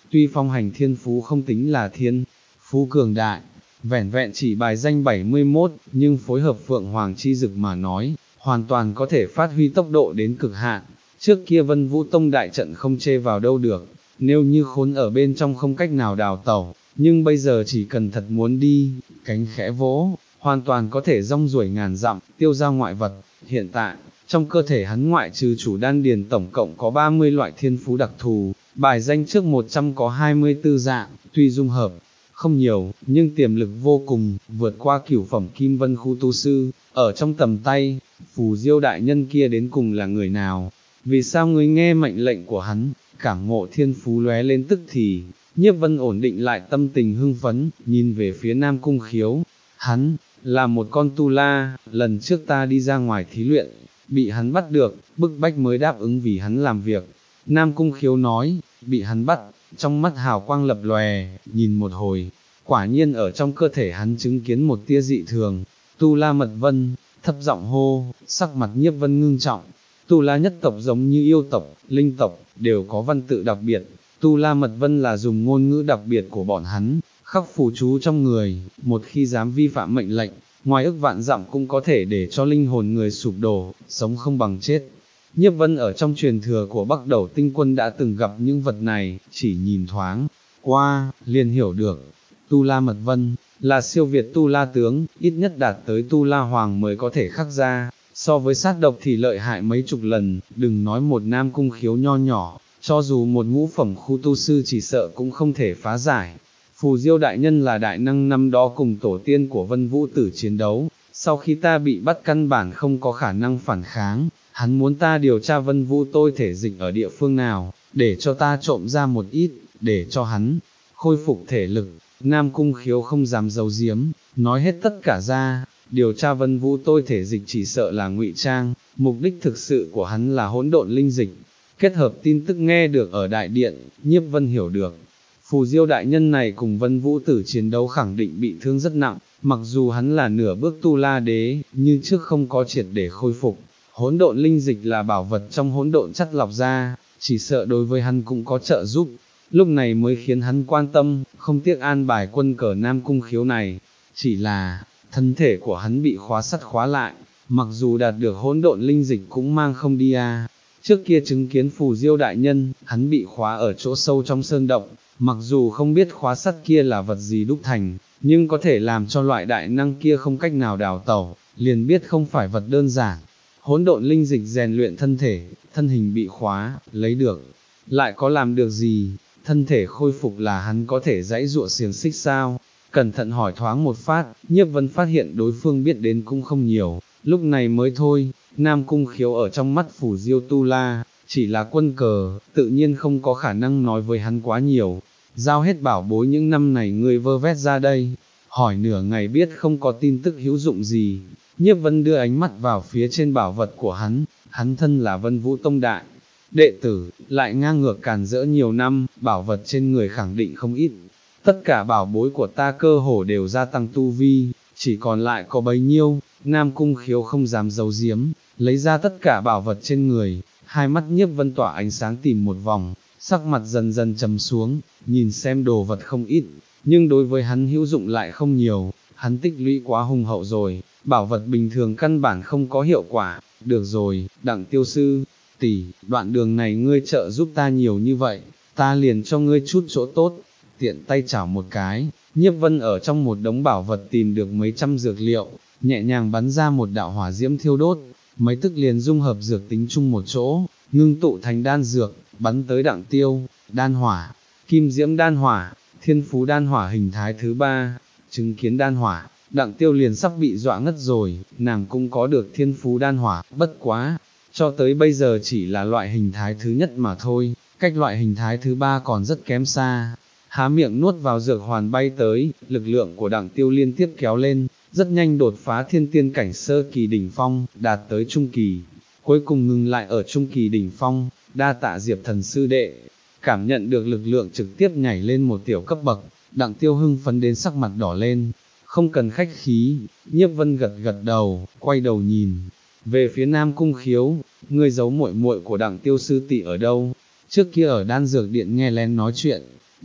tuy phong hành thiên phú không tính là thiên phú cường đại, vẻn vẹn chỉ bài danh bảy mươi mốt, nhưng phối hợp Phượng Hoàng chi dực mà nói, hoàn toàn có thể phát huy tốc độ đến cực hạn. Trước kia Vân Vũ Tông đại trận không chê vào đâu được, nếu như khốn ở bên trong không cách nào đào tẩu, nhưng bây giờ chỉ cần thật muốn đi, cánh khẽ vỗ, hoàn toàn có thể rong ruổi ngàn dặm, tiêu ra ngoại vật. Hiện tại, trong cơ thể hắn ngoại trừ chủ đan điền tổng cộng có ba mươi loại thiên phú đặc thù, bài danh trước một trăm có hai mươi tư dạng, tuy dung hợp không nhiều, nhưng tiềm lực vô cùng, vượt qua cửu phẩm kim vân khu tu sư, ở trong tầm tay. Phù Diêu đại nhân kia đến cùng là người nào? Vì sao ngươi nghe mệnh lệnh của hắn? Cảm ngộ thiên phú lóe lên tức thì, Nhiếp Vân ổn định lại tâm tình hưng phấn, nhìn về phía Nam Cung Khiếu. Hắn là một con tu la, lần trước ta đi ra ngoài thí luyện, bị hắn bắt được, bức bách mới đáp ứng vì hắn làm việc. Nam Cung Khiếu nói, bị hắn bắt, trong mắt hào quang lập lòe, nhìn một hồi, quả nhiên ở trong cơ thể hắn chứng kiến một tia dị thường. Tu la mật vân, thấp giọng hô, sắc mặt Nhiếp Vân ngưng trọng. Tu la nhất tộc giống như yêu tộc, linh tộc, đều có văn tự đặc biệt. Tu la mật vân là dùng ngôn ngữ đặc biệt của bọn hắn, khắc phù chú trong người, một khi dám vi phạm mệnh lệnh, ngoài ức vạn dặm cũng có thể để cho linh hồn người sụp đổ, sống không bằng chết. Nhiếp Vân ở trong truyền thừa của Bắc Đầu Tinh Quân đã từng gặp những vật này, chỉ nhìn thoáng qua, liền hiểu được. Tu la mật vân, là siêu việt tu la tướng, ít nhất đạt tới tu la hoàng mới có thể khắc ra, so với sát độc thì lợi hại mấy chục lần, đừng nói một Nam Cung Khiếu nho nhỏ, cho dù một ngũ phẩm khu tu sư chỉ sợ cũng không thể phá giải. Phù Diêu đại nhân là đại năng năm đó cùng tổ tiên của Vân Vũ Tử chiến đấu, sau khi ta bị bắt căn bản không có khả năng phản kháng, hắn muốn ta điều tra Vân Vũ tôi thể dịch ở địa phương nào, để cho ta trộm ra một ít, để cho hắn khôi phục thể lực. Nam Cung Khiếu không dám giấu giếm, nói hết tất cả ra, điều tra Vân Vũ tôi thể dịch chỉ sợ là ngụy trang, mục đích thực sự của hắn là hỗn độn linh dịch. Kết hợp tin tức nghe được ở đại điện, Nhiếp Vân hiểu được, Phù Diêu đại nhân này cùng Vân Vũ Tử chiến đấu khẳng định bị thương rất nặng, mặc dù hắn là nửa bước tu la đế, như trước không có triệt để khôi phục. Hỗn độn linh dịch là bảo vật trong hỗn độn chắt lọc ra, chỉ sợ đối với hắn cũng có trợ giúp, lúc này mới khiến hắn quan tâm, không tiếc an bài quân cờ Nam Cung Khiếu này. Chỉ là, thân thể của hắn bị khóa sắt khóa lại, mặc dù đạt được hỗn độn linh dịch cũng mang không đi à. Trước kia chứng kiến Phù Diêu đại nhân, hắn bị khóa ở chỗ sâu trong sơn động, mặc dù không biết khóa sắt kia là vật gì đúc thành, nhưng có thể làm cho loại đại năng kia không cách nào đào tẩu, liền biết không phải vật đơn giản. Hỗn độn linh dịch rèn luyện thân thể, thân hình bị khóa, lấy được, lại có làm được gì, thân thể khôi phục là hắn có thể dãy dụa xiềng xích sao? Cẩn thận hỏi thoáng một phát, Nhiếp Vân phát hiện đối phương biết đến cũng không nhiều, lúc này mới thôi. Nam Cung Khiếu ở trong mắt Phù Diêu tu la, chỉ là quân cờ, tự nhiên không có khả năng nói với hắn quá nhiều. Giao hết bảo bối những năm này ngươi vơ vét ra đây, hỏi nửa ngày biết không có tin tức hữu dụng gì. Nhiếp Vân đưa ánh mắt vào phía trên bảo vật của hắn, hắn thân là Vân Vũ Tông đại đệ tử, lại ngang ngược càn rỡ nhiều năm, bảo vật trên người khẳng định không ít. Tất cả bảo bối của ta cơ hồ đều gia tăng tu vi, chỉ còn lại có bấy nhiêu. Nam Cung Khiếu không dám giấu giếm, lấy ra tất cả bảo vật trên người, hai mắt Nhiếp Vân tỏa ánh sáng tìm một vòng, sắc mặt dần dần trầm xuống, nhìn xem đồ vật không ít, nhưng đối với hắn hữu dụng lại không nhiều, hắn tích lũy quá hùng hậu rồi, bảo vật bình thường căn bản không có hiệu quả. Được rồi, Đặng tiêu sư tỷ, đoạn đường này ngươi trợ giúp ta nhiều như vậy, ta liền cho ngươi chút chỗ tốt. Tiện tay chảo một cái, Nhiếp Vân ở trong một đống bảo vật tìm được mấy trăm dược liệu, nhẹ nhàng bắn ra một đạo hỏa diễm thiêu đốt, mấy tức liền dung hợp dược tính chung một chỗ, ngưng tụ thành đan dược, bắn tới Đặng tiêu. Đan hỏa, kim diễm đan hỏa, thiên phú đan hỏa hình thái thứ ba. Chứng kiến đan hỏa, Đặng tiêu liền sắp bị dọa ngất rồi, nàng cũng có được thiên phú đan hỏa, bất quá, cho tới bây giờ chỉ là loại hình thái thứ nhất mà thôi, cách loại hình thái thứ ba còn rất kém xa. Há miệng nuốt vào dược hoàn bay tới, lực lượng của Đặng tiêu liên tiếp kéo lên, rất nhanh đột phá thiên tiên cảnh sơ kỳ đỉnh phong, đạt tới trung kỳ, cuối cùng ngừng lại ở trung kỳ đỉnh phong. Đa tạ Diệp thần sư đệ. Cảm nhận được lực lượng trực tiếp nhảy lên một tiểu cấp bậc, Đặng tiêu hưng phấn đến sắc mặt đỏ lên. Không cần khách khí, Nhiếp Vân gật gật đầu, quay đầu nhìn về phía Nam Cung Khiếu, ngươi giấu muội muội của Đặng tiêu sư tỷ ở đâu? Trước kia ở đan dược điện nghe lén nói chuyện,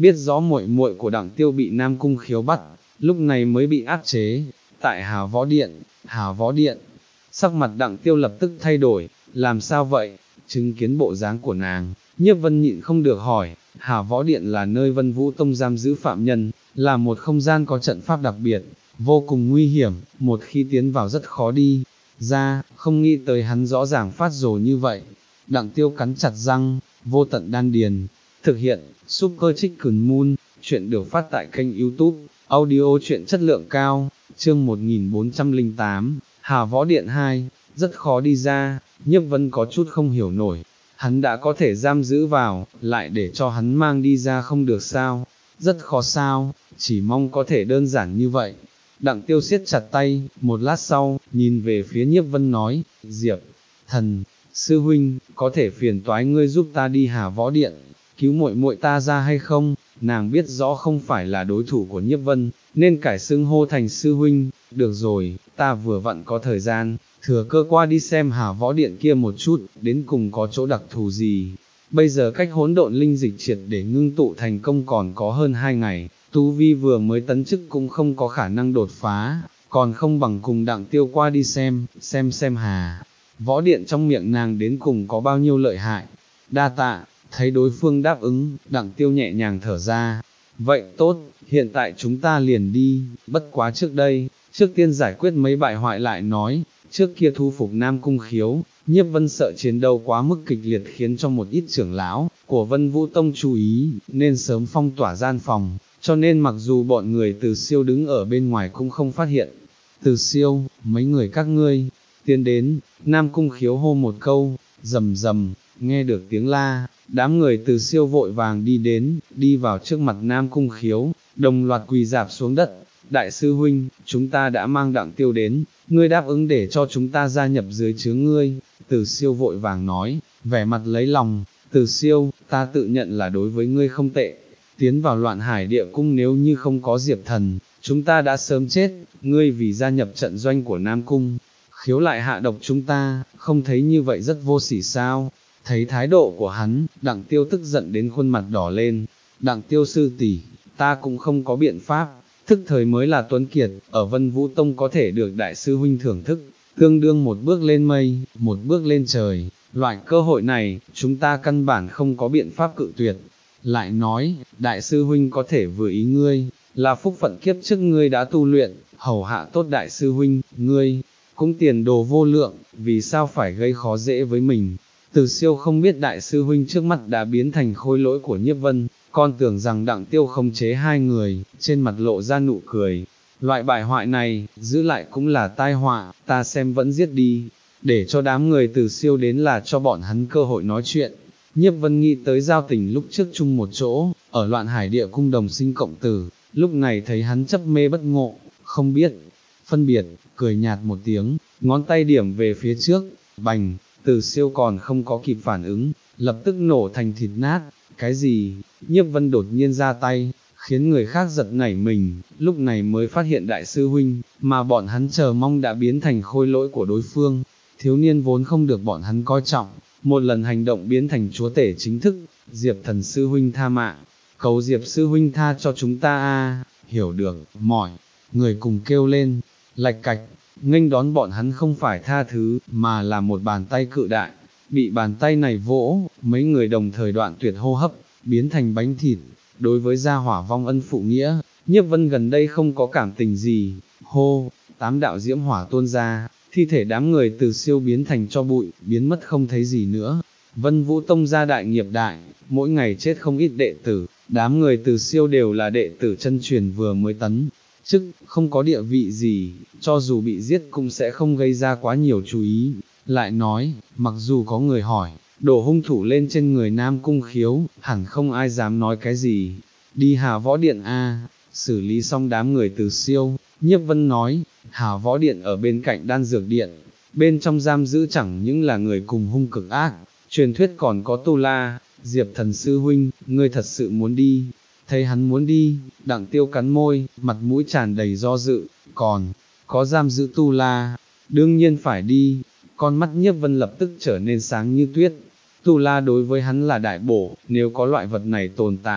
biết rõ muội muội của Đặng Tiêu bị Nam Cung Khiếu bắt, lúc này mới bị áp chế, tại Hà Võ Điện, Hà Võ Điện, sắc mặt Đặng Tiêu lập tức thay đổi, làm sao vậy, chứng kiến bộ dáng của nàng, Nhiếp Vân nhịn không được hỏi, Hà Võ Điện là nơi Vân Vũ Tông giam giữ phạm nhân, là một không gian có trận pháp đặc biệt, vô cùng nguy hiểm, một khi tiến vào rất khó đi ra, không nghĩ tới hắn rõ ràng phát rồ như vậy. Đặng Tiêu cắn chặt răng, vô tận đan điền, thực hiện, Super Chicken Moon, chuyện được phát tại kênh YouTube, audio truyện chất lượng cao, chương một nghìn bốn trăm lẻ tám, Hà Võ Điện hai, rất khó đi ra, Nhiếp Vân có chút không hiểu nổi, hắn đã có thể giam giữ vào, lại để cho hắn mang đi ra không được sao, rất khó sao, chỉ mong có thể đơn giản như vậy. Đặng Tiêu siết chặt tay, một lát sau, nhìn về phía Nhiếp Vân nói, Diệp, thần, sư huynh, có thể phiền toái ngươi giúp ta đi Hà Võ Điện, cứu muội muội ta ra hay không? Nàng biết rõ không phải là đối thủ của Nhiếp Vân, nên cải xưng hô thành sư huynh, được rồi, ta vừa vặn có thời gian, thừa cơ qua đi xem Hà Võ Điện kia một chút, đến cùng có chỗ đặc thù gì. Bây giờ cách hỗn độn linh dịch triệt để ngưng tụ thành công còn có hơn hai ngày, Tu Vi vừa mới tấn chức cũng không có khả năng đột phá, còn không bằng cùng Đặng Tiêu qua đi xem, xem xem Hà Võ Điện trong miệng nàng đến cùng có bao nhiêu lợi hại. Đa tạ, thấy đối phương đáp ứng, Đặng Tiêu nhẹ nhàng thở ra. Vậy tốt, hiện tại chúng ta liền đi, bất quá trước đây, trước tiên giải quyết mấy bại hoại lại nói, trước kia thu phục Nam Cung Khiếu, Nhiếp Vân sợ chiến đấu quá mức kịch liệt khiến cho một ít trưởng lão của Vân Vũ Tông chú ý, nên sớm phong tỏa gian phòng, cho nên mặc dù bọn người Từ Siêu đứng ở bên ngoài cũng không phát hiện. Từ Siêu, mấy người các ngươi, tiến đến, Nam Cung Khiếu hô một câu, rầm rầm, nghe được tiếng la, đám người Từ Siêu vội vàng đi đến, đi vào trước mặt Nam Cung Khiếu, đồng loạt quỳ rạp xuống đất. Đại sư huynh, chúng ta đã mang Đặng Tiêu đến, ngươi đáp ứng để cho chúng ta gia nhập dưới chướng ngươi. Từ Siêu vội vàng nói, vẻ mặt lấy lòng, Từ Siêu, ta tự nhận là đối với ngươi không tệ, tiến vào Loạn Hải Địa Cung nếu như không có Diệp Thần, chúng ta đã sớm chết, ngươi vì gia nhập trận doanh của Nam Cung Khiếu lại hạ độc chúng ta, không thấy như vậy rất vô sỉ sao? Thấy thái độ của hắn, Đặng Tiêu tức giận đến khuôn mặt đỏ lên, Đặng Tiêu sư tỷ, ta cũng không có biện pháp, thức thời mới là tuấn kiệt, ở Vân Vũ Tông có thể được đại sư huynh thưởng thức, tương đương một bước lên mây, một bước lên trời, loại cơ hội này, chúng ta căn bản không có biện pháp cự tuyệt. Lại nói, đại sư huynh có thể vừa ý ngươi, là phúc phận kiếp trước ngươi đã tu luyện, hầu hạ tốt đại sư huynh, ngươi cũng tiền đồ vô lượng, vì sao phải gây khó dễ với mình. Từ Siêu không biết đại sư huynh trước mắt đã biến thành khôi lỗi của Nhiếp Vân, con tưởng rằng Đặng Tiêu khống chế hai người, trên mặt lộ ra nụ cười. Loại bại hoại này, giữ lại cũng là tai họa, ta xem vẫn giết đi, để cho đám người Từ Siêu đến là cho bọn hắn cơ hội nói chuyện. Nhiếp Vân nghĩ tới giao tình lúc trước chung một chỗ, ở Loạn Hải Địa Cung đồng sinh cộng tử, lúc này thấy hắn chấp mê bất ngộ, không biết phân biệt, cười nhạt một tiếng, ngón tay điểm về phía trước, bành, Từ Siêu còn không có kịp phản ứng, lập tức nổ thành thịt nát. Cái gì? Nhiếp Vân đột nhiên ra tay, khiến người khác giật nảy mình, lúc này mới phát hiện đại sư huynh, mà bọn hắn chờ mong đã biến thành khôi lỗi của đối phương. Thiếu niên vốn không được bọn hắn coi trọng, một lần hành động biến thành chúa tể chính thức. Diệp Thần sư huynh tha mạng, cầu Diệp sư huynh tha cho chúng ta a. Hiểu được, mọi người cùng kêu lên, lạch cạch, nghênh đón bọn hắn không phải tha thứ, mà là một bàn tay cự đại. Bị bàn tay này vỗ, mấy người đồng thời đoạn tuyệt hô hấp, biến thành bánh thịt. Đối với gia hỏa vong ân phụ nghĩa, Nhiếp Vân gần đây không có cảm tình gì. Hô, tám đạo diễm hỏa tuôn ra, thi thể đám người Từ Siêu biến thành cho bụi, biến mất không thấy gì nữa. Vân Vũ Tông gia đại nghiệp đại, mỗi ngày chết không ít đệ tử, đám người Từ Siêu đều là đệ tử chân truyền vừa mới tấn chức, không có địa vị gì, cho dù bị giết cũng sẽ không gây ra quá nhiều chú ý. Lại nói, mặc dù có người hỏi, đổ hung thủ lên trên người Nam Cung Khiếu, hẳn không ai dám nói cái gì. Đi Hà Võ Điện a. Xử lý xong đám người Từ Siêu, Nhiếp Vân nói, Hà Võ Điện ở bên cạnh Đan Dược Điện, bên trong giam giữ chẳng những là người cùng hung cực ác, truyền thuyết còn có Tu La. Diệp Thần sư huynh, ngươi thật sự muốn đi? Thấy hắn muốn đi, Đặng Tiêu cắn môi, mặt mũi tràn đầy do dự, còn có giam giữ Tu La, đương nhiên phải đi. Con mắt Nhiếp Vân lập tức trở nên sáng như tuyết. Tu La đối với hắn là đại bổ, nếu có loại vật này tồn tại,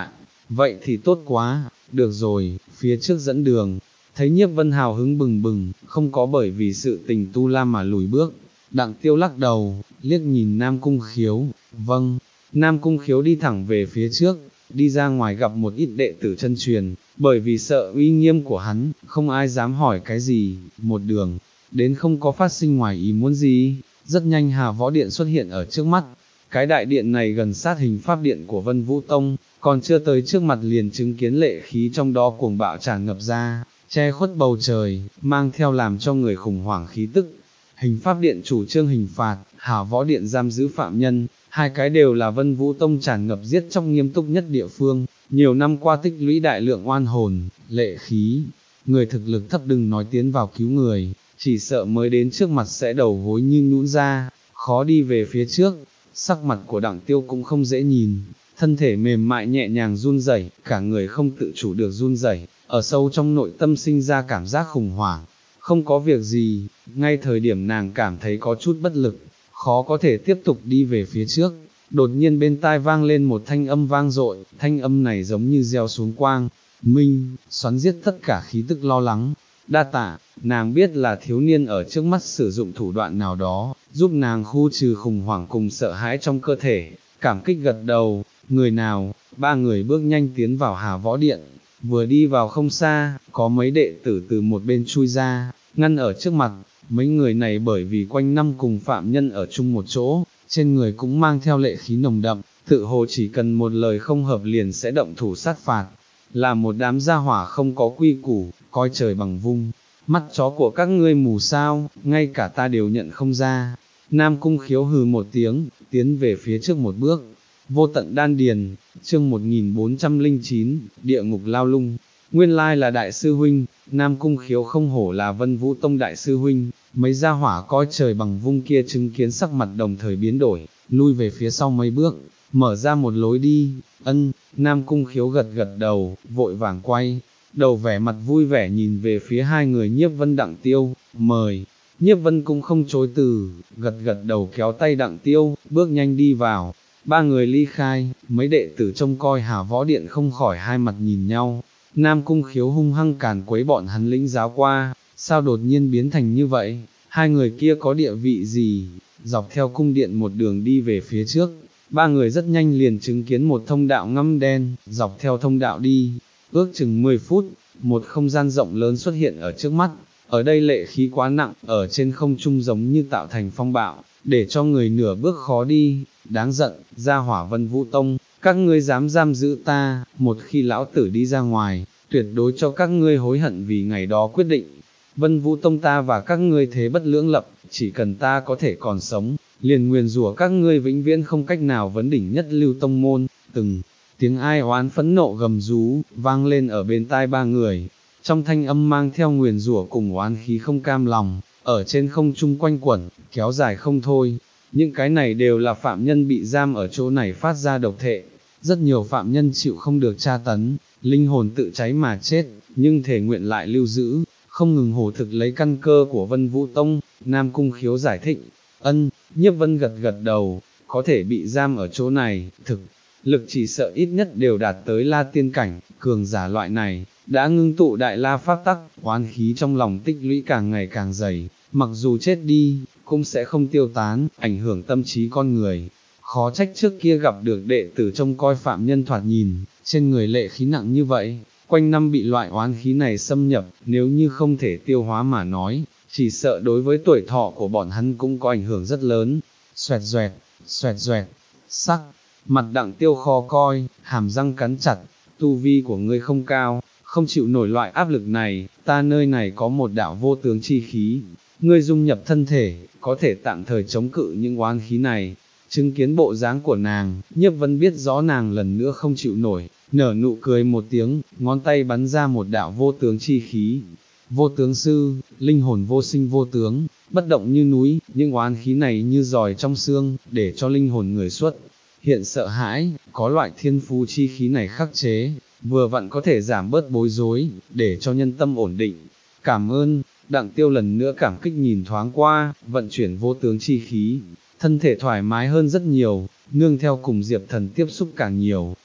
vậy thì tốt quá, được rồi, phía trước dẫn đường. Thấy Nhiếp Vân hào hứng bừng bừng, không có bởi vì sự tình tu la mà lùi bước. Đặng Tiêu lắc đầu, liếc nhìn Nam Cung Khiếu, vâng, Nam Cung Khiếu đi thẳng về phía trước, đi ra ngoài gặp một ít đệ tử chân truyền, bởi vì sợ uy nghiêm của hắn, không ai dám hỏi cái gì, một đường, đến không có phát sinh ngoài ý muốn gì, rất nhanh Hà Võ Điện xuất hiện ở trước mắt. Cái đại điện này gần sát hình pháp điện của Vân Vũ Tông, còn chưa tới trước mặt liền chứng kiến lệ khí trong đó cuồng bạo tràn ngập ra, che khuất bầu trời, mang theo làm cho người khủng hoảng khí tức. Hình pháp điện chủ trương hình phạt, Hà Võ Điện giam giữ phạm nhân, hai cái đều là Vân Vũ Tông tràn ngập giết chóc nghiêm túc nhất địa phương, nhiều năm qua tích lũy đại lượng oan hồn, lệ khí, người thực lực thấp đừng nói tiến vào cứu người, chỉ sợ mới đến trước mặt sẽ đầu gối như nhũn ra, khó đi về phía trước. Sắc mặt của Đặng Tiêu cũng không dễ nhìn, thân thể mềm mại nhẹ nhàng run rẩy, cả người không tự chủ được run rẩy, ở sâu trong nội tâm sinh ra cảm giác khủng hoảng. Không có việc gì, ngay thời điểm nàng cảm thấy có chút bất lực, khó có thể tiếp tục đi về phía trước, đột nhiên bên tai vang lên một thanh âm vang dội, thanh âm này giống như gieo xuống quang, minh, xoắn giết tất cả khí tức lo lắng. Đa tạ, nàng biết là thiếu niên ở trước mắt sử dụng thủ đoạn nào đó, giúp nàng khu trừ khủng hoảng cùng sợ hãi trong cơ thể, cảm kích gật đầu, người nào, ba người bước nhanh tiến vào Hà Võ Điện, vừa đi vào không xa, có mấy đệ tử từ một bên chui ra, ngăn ở trước mặt, mấy người này bởi vì quanh năm cùng phạm nhân ở chung một chỗ, trên người cũng mang theo lệ khí nồng đậm, tự hồ chỉ cần một lời không hợp liền sẽ động thủ sát phạt, là một đám gia hỏa không có quy củ, coi trời bằng vung, mắt chó của các ngươi mù sao, ngay cả ta đều nhận không ra. Nam Cung Khiếu hừ một tiếng, tiến về phía trước một bước, vô tận đan điền, chương một nghìn bốn trăm lẻ chín, địa ngục lao lung, nguyên lai là đại sư huynh, Nam Cung Khiếu không hổ là Vân Vũ Tông đại sư huynh, mấy gia hỏa coi trời bằng vung kia chứng kiến sắc mặt đồng thời biến đổi, lui về phía sau mấy bước, mở ra một lối đi, ân, Nam Cung Khiếu gật gật đầu, vội vàng quay, đầu vẻ mặt vui vẻ nhìn về phía hai người Nhiếp Vân Đặng Tiêu, mời, Nhiếp Vân cũng không chối từ, gật gật đầu kéo tay Đặng Tiêu, bước nhanh đi vào, ba người ly khai, mấy đệ tử trông coi Hà Võ Điện không khỏi hai mặt nhìn nhau, Nam Cung Khiếu hung hăng càn quấy bọn hắn lĩnh giáo qua, sao đột nhiên biến thành như vậy, hai người kia có địa vị gì, dọc theo cung điện một đường đi về phía trước. Ba người rất nhanh liền chứng kiến một thông đạo ngăm đen, dọc theo thông đạo đi, ước chừng mười phút, một không gian rộng lớn xuất hiện ở trước mắt, ở đây lệ khí quá nặng, ở trên không trung giống như tạo thành phong bạo, để cho người nửa bước khó đi, đáng giận, gia hỏa Vân Vũ Tông, các ngươi dám giam giữ ta, một khi lão tử đi ra ngoài, tuyệt đối cho các ngươi hối hận vì ngày đó quyết định. Vân Vũ Tông ta và các ngươi thế bất lưỡng lập, chỉ cần ta có thể còn sống, liền nguyền rủa các ngươi vĩnh viễn không cách nào vấn đỉnh nhất lưu tông môn. Từng tiếng ai oán phẫn nộ gầm rú, vang lên ở bên tai ba người, trong thanh âm mang theo nguyền rủa cùng oán khí không cam lòng, ở trên không trung quanh quẩn, kéo dài không thôi. Những cái này đều là phạm nhân bị giam ở chỗ này phát ra độc thệ, rất nhiều phạm nhân chịu không được tra tấn, linh hồn tự cháy mà chết, nhưng thể nguyện lại lưu giữ, không ngừng hổ thực lấy căn cơ của Vân Vũ Tông. Nam Cung Khiếu giải thích, ân, Nhiếp Vân gật gật đầu, có thể bị giam ở chỗ này, thực lực chỉ sợ ít nhất đều đạt tới la tiên cảnh, cường giả loại này, đã ngưng tụ đại la pháp tắc, oán khí trong lòng tích lũy càng ngày càng dày, mặc dù chết đi, cũng sẽ không tiêu tán, ảnh hưởng tâm trí con người. Khó trách trước kia gặp được đệ tử trông coi phạm nhân thoạt nhìn, trên người lệ khí nặng như vậy, quanh năm bị loại oán khí này xâm nhập, nếu như không thể tiêu hóa mà nói, chỉ sợ đối với tuổi thọ của bọn hắn cũng có ảnh hưởng rất lớn. Xoẹt xoẹt, xoẹt xoẹt, sắc, mặt Đặng Tiêu khó coi, hàm răng cắn chặt, tu vi của ngươi không cao, không chịu nổi loại áp lực này, ta nơi này có một đạo vô tướng chi khí, ngươi dung nhập thân thể, có thể tạm thời chống cự những oán khí này. Chứng kiến bộ dáng của nàng, Nhiếp Vân biết rõ nàng lần nữa không chịu nổi, nở nụ cười một tiếng, ngón tay bắn ra một đạo vô tướng chi khí. Vô tướng sư, linh hồn vô sinh vô tướng, bất động như núi, những oán khí này như giòi trong xương, để cho linh hồn người xuất hiện sợ hãi, có loại thiên phú chi khí này khắc chế, vừa vặn có thể giảm bớt bối rối, để cho nhân tâm ổn định. Cảm ơn. Đặng Tiêu lần nữa cảm kích nhìn thoáng qua, vận chuyển vô tướng chi khí, thân thể thoải mái hơn rất nhiều, nương theo cùng Diệp Thần tiếp xúc càng nhiều,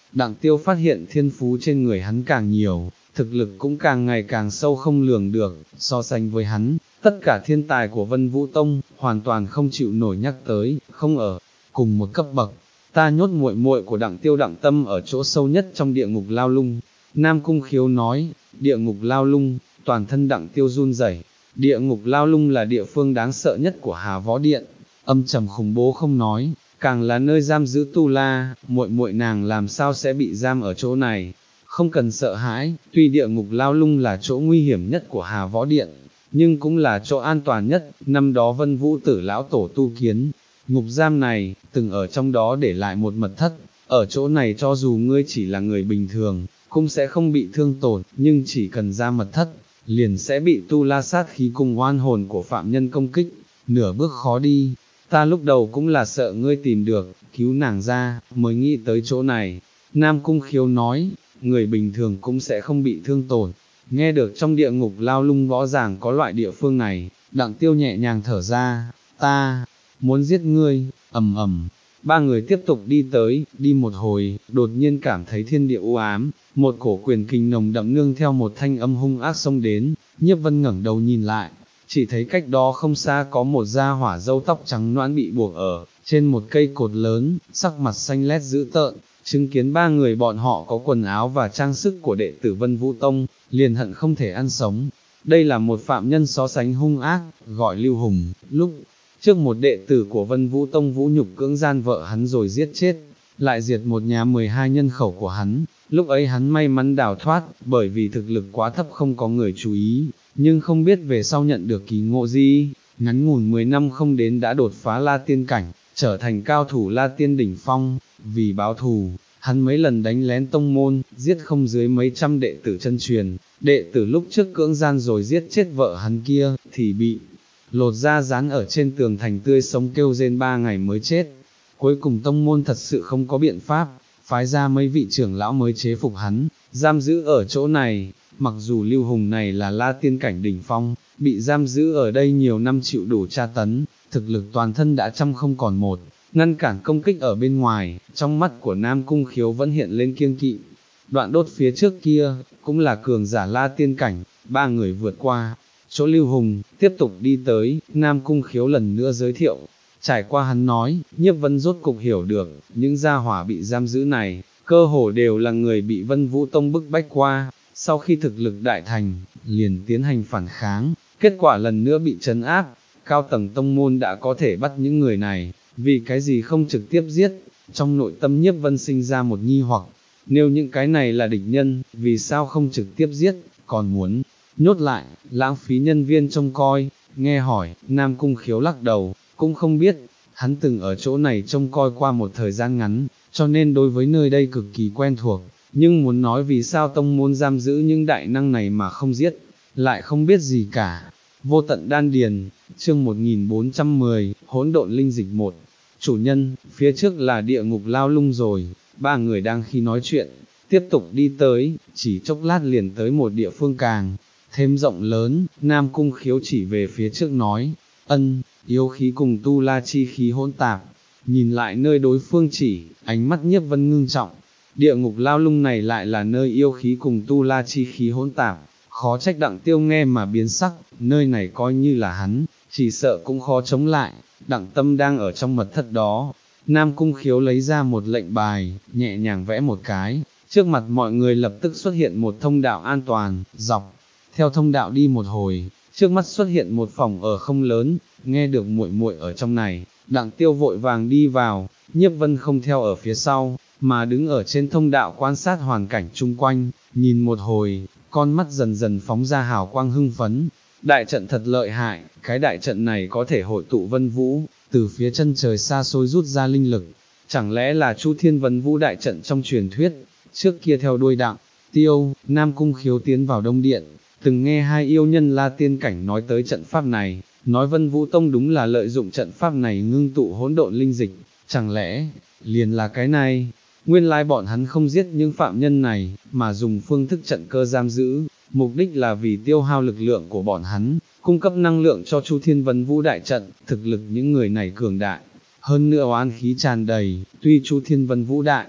Đặng Tiêu phát hiện thiên phú trên người hắn càng nhiều, thực lực cũng càng ngày càng sâu không lường được, so sánh với hắn, tất cả thiên tài của Vân Vũ Tông, hoàn toàn không chịu nổi nhắc tới, không ở cùng một cấp bậc. Ta nhốt muội muội của Đặng Tiêu Đặng Tâm ở chỗ sâu nhất trong địa ngục lao lung. Nam Cung Khiếu nói, địa ngục lao lung, toàn thân Đặng Tiêu run rẩy. Địa ngục lao lung là địa phương đáng sợ nhất của Hà Võ Điện, âm trầm khủng bố không nói, càng là nơi giam giữ tu la, muội muội nàng làm sao sẽ bị giam ở chỗ này. Không cần sợ hãi, tuy địa ngục lao lung là chỗ nguy hiểm nhất của Hà Võ Điện, nhưng cũng là chỗ an toàn nhất. Năm đó Vân Vũ Tử lão tổ tu kiến ngục giam này, từng ở trong đó để lại một mật thất, ở chỗ này cho dù ngươi chỉ là người bình thường, cũng sẽ không bị thương tổn, nhưng chỉ cần ra mật thất, liền sẽ bị tu la sát khí cùng oan hồn của phạm nhân công kích, nửa bước khó đi. Ta lúc đầu cũng là sợ ngươi tìm được, cứu nàng ra, mới nghĩ tới chỗ này. Nam Cung Khiếu nói, người bình thường cũng sẽ không bị thương tổn. Nghe được trong địa ngục lao lung rõ ràng có loại địa phương này, Đặng Tiêu nhẹ nhàng thở ra, ta muốn giết ngươi, ầm ầm. Ba người tiếp tục đi tới, đi một hồi, đột nhiên cảm thấy thiên địa u ám, một cổ quyền kình nồng đậm nương theo một thanh âm hung ác xông đến. Nhiếp Vân ngẩng đầu nhìn lại, chỉ thấy cách đó không xa có một gia hỏa râu tóc trắng nõn bị buộc ở trên một cây cột lớn, sắc mặt xanh lét dữ tợn, chứng kiến ba người bọn họ có quần áo và trang sức của đệ tử Vân Vũ Tông, liền hận không thể ăn sống. Đây là một phạm nhân so sánh hung ác, gọi Lưu Hùng, lúc trước một đệ tử của Vân Vũ Tông vũ nhục cưỡng gian vợ hắn rồi giết chết, lại diệt một nhà mười hai nhân khẩu của hắn. Lúc ấy hắn may mắn đào thoát, bởi vì thực lực quá thấp không có người chú ý, nhưng không biết về sau nhận được kỳ ngộ gì, ngắn ngủn mười năm không đến đã đột phá La Tiên cảnh, trở thành cao thủ La Tiên đỉnh phong. Vì báo thù, hắn mấy lần đánh lén tông môn, giết không dưới mấy trăm đệ tử chân truyền. Đệ tử lúc trước cưỡng gian rồi giết chết vợ hắn kia, thì bị lột da dán ở trên tường thành tươi sống kêu rên ba ngày mới chết. Cuối cùng tông môn thật sự không có biện pháp, phái ra mấy vị trưởng lão mới chế phục hắn, giam giữ ở chỗ này. Mặc dù Lưu Hùng này là La Tiên cảnh đỉnh phong, bị giam giữ ở đây nhiều năm chịu đủ tra tấn, thực lực toàn thân đã trăm không còn một, ngăn cản công kích ở bên ngoài. Trong mắt của Nam Cung Khiếu vẫn hiện lên kiêng kỵ. Đoạn đốt phía trước kia, cũng là cường giả La Tiên cảnh, ba người vượt qua chỗ Lưu Hùng, tiếp tục đi tới. Nam Cung Khiếu lần nữa giới thiệu, trải qua hắn nói, Nhiếp Vân rốt cục hiểu được, những gia hỏa bị giam giữ này, cơ hồ đều là người bị Vân Vũ Tông bức bách qua, sau khi thực lực đại thành, liền tiến hành phản kháng, kết quả lần nữa bị trấn áp. Cao tầng tông môn đã có thể bắt những người này, vì cái gì không trực tiếp giết? Trong nội tâm Nhiếp Vân sinh ra một nghi hoặc, nếu những cái này là địch nhân, vì sao không trực tiếp giết, còn muốn nhốt lại, lãng phí nhân viên trông coi? Nghe hỏi, Nam Cung Khiếu lắc đầu, cũng không biết, hắn từng ở chỗ này trông coi qua một thời gian ngắn, cho nên đối với nơi đây cực kỳ quen thuộc, nhưng muốn nói vì sao tông môn giam giữ những đại năng này mà không giết, lại không biết gì cả. Vô tận đan điền, chương một nghìn bốn trăm mười, hỗn độn linh dịch một. Chủ nhân, phía trước là địa ngục lao lung rồi. Ba người đang khi nói chuyện, tiếp tục đi tới, chỉ chốc lát liền tới một địa phương càng thêm rộng lớn. Nam Cung Khiếu chỉ về phía trước nói, ân, yêu khí cùng tu la chi khí hỗn tạp. Nhìn lại nơi đối phương chỉ, ánh mắt Nhiếp Vân ngưng trọng. Địa ngục lao lung này lại là nơi yêu khí cùng tu la chi khí hỗn tạp, khó trách Đặng Tiêu nghe mà biến sắc. Nơi này coi như là hắn, chỉ sợ cũng khó chống lại. Đặng Tâm đang ở trong mật thất đó. Nam Cung Khiếu lấy ra một lệnh bài, nhẹ nhàng vẽ một cái, trước mặt mọi người lập tức xuất hiện một thông đạo an toàn, dọc theo thông đạo đi một hồi, trước mắt xuất hiện một phòng ở không lớn. Nghe được muội muội ở trong này, Đặng Tiêu vội vàng đi vào. Nhiếp Vân không theo ở phía sau, mà đứng ở trên thông đạo quan sát hoàn cảnh chung quanh, nhìn một hồi, con mắt dần dần phóng ra hào quang hưng phấn. Đại trận thật lợi hại, cái đại trận này có thể hội tụ vân vũ, từ phía chân trời xa xôi rút ra linh lực, chẳng lẽ là Chu Thiên Vân Vũ đại trận trong truyền thuyết? Trước kia theo đuôi Đặng Tiêu, Nam Cung Khiếu tiến vào Đông Điện, từng nghe hai yêu nhân La Tiên cảnh nói tới trận pháp này, nói Vân Vũ Tông đúng là lợi dụng trận pháp này ngưng tụ hỗn độn linh dịch, chẳng lẽ liền là cái này? Nguyên lai bọn hắn không giết những phạm nhân này, mà dùng phương thức trận cơ giam giữ, mục đích là vì tiêu hao lực lượng của bọn hắn, cung cấp năng lượng cho Chu Thiên Vân Vũ đại trận. Thực lực những người này cường đại, hơn nữa oán khí tràn đầy, tuy Chu Thiên Vân Vũ đại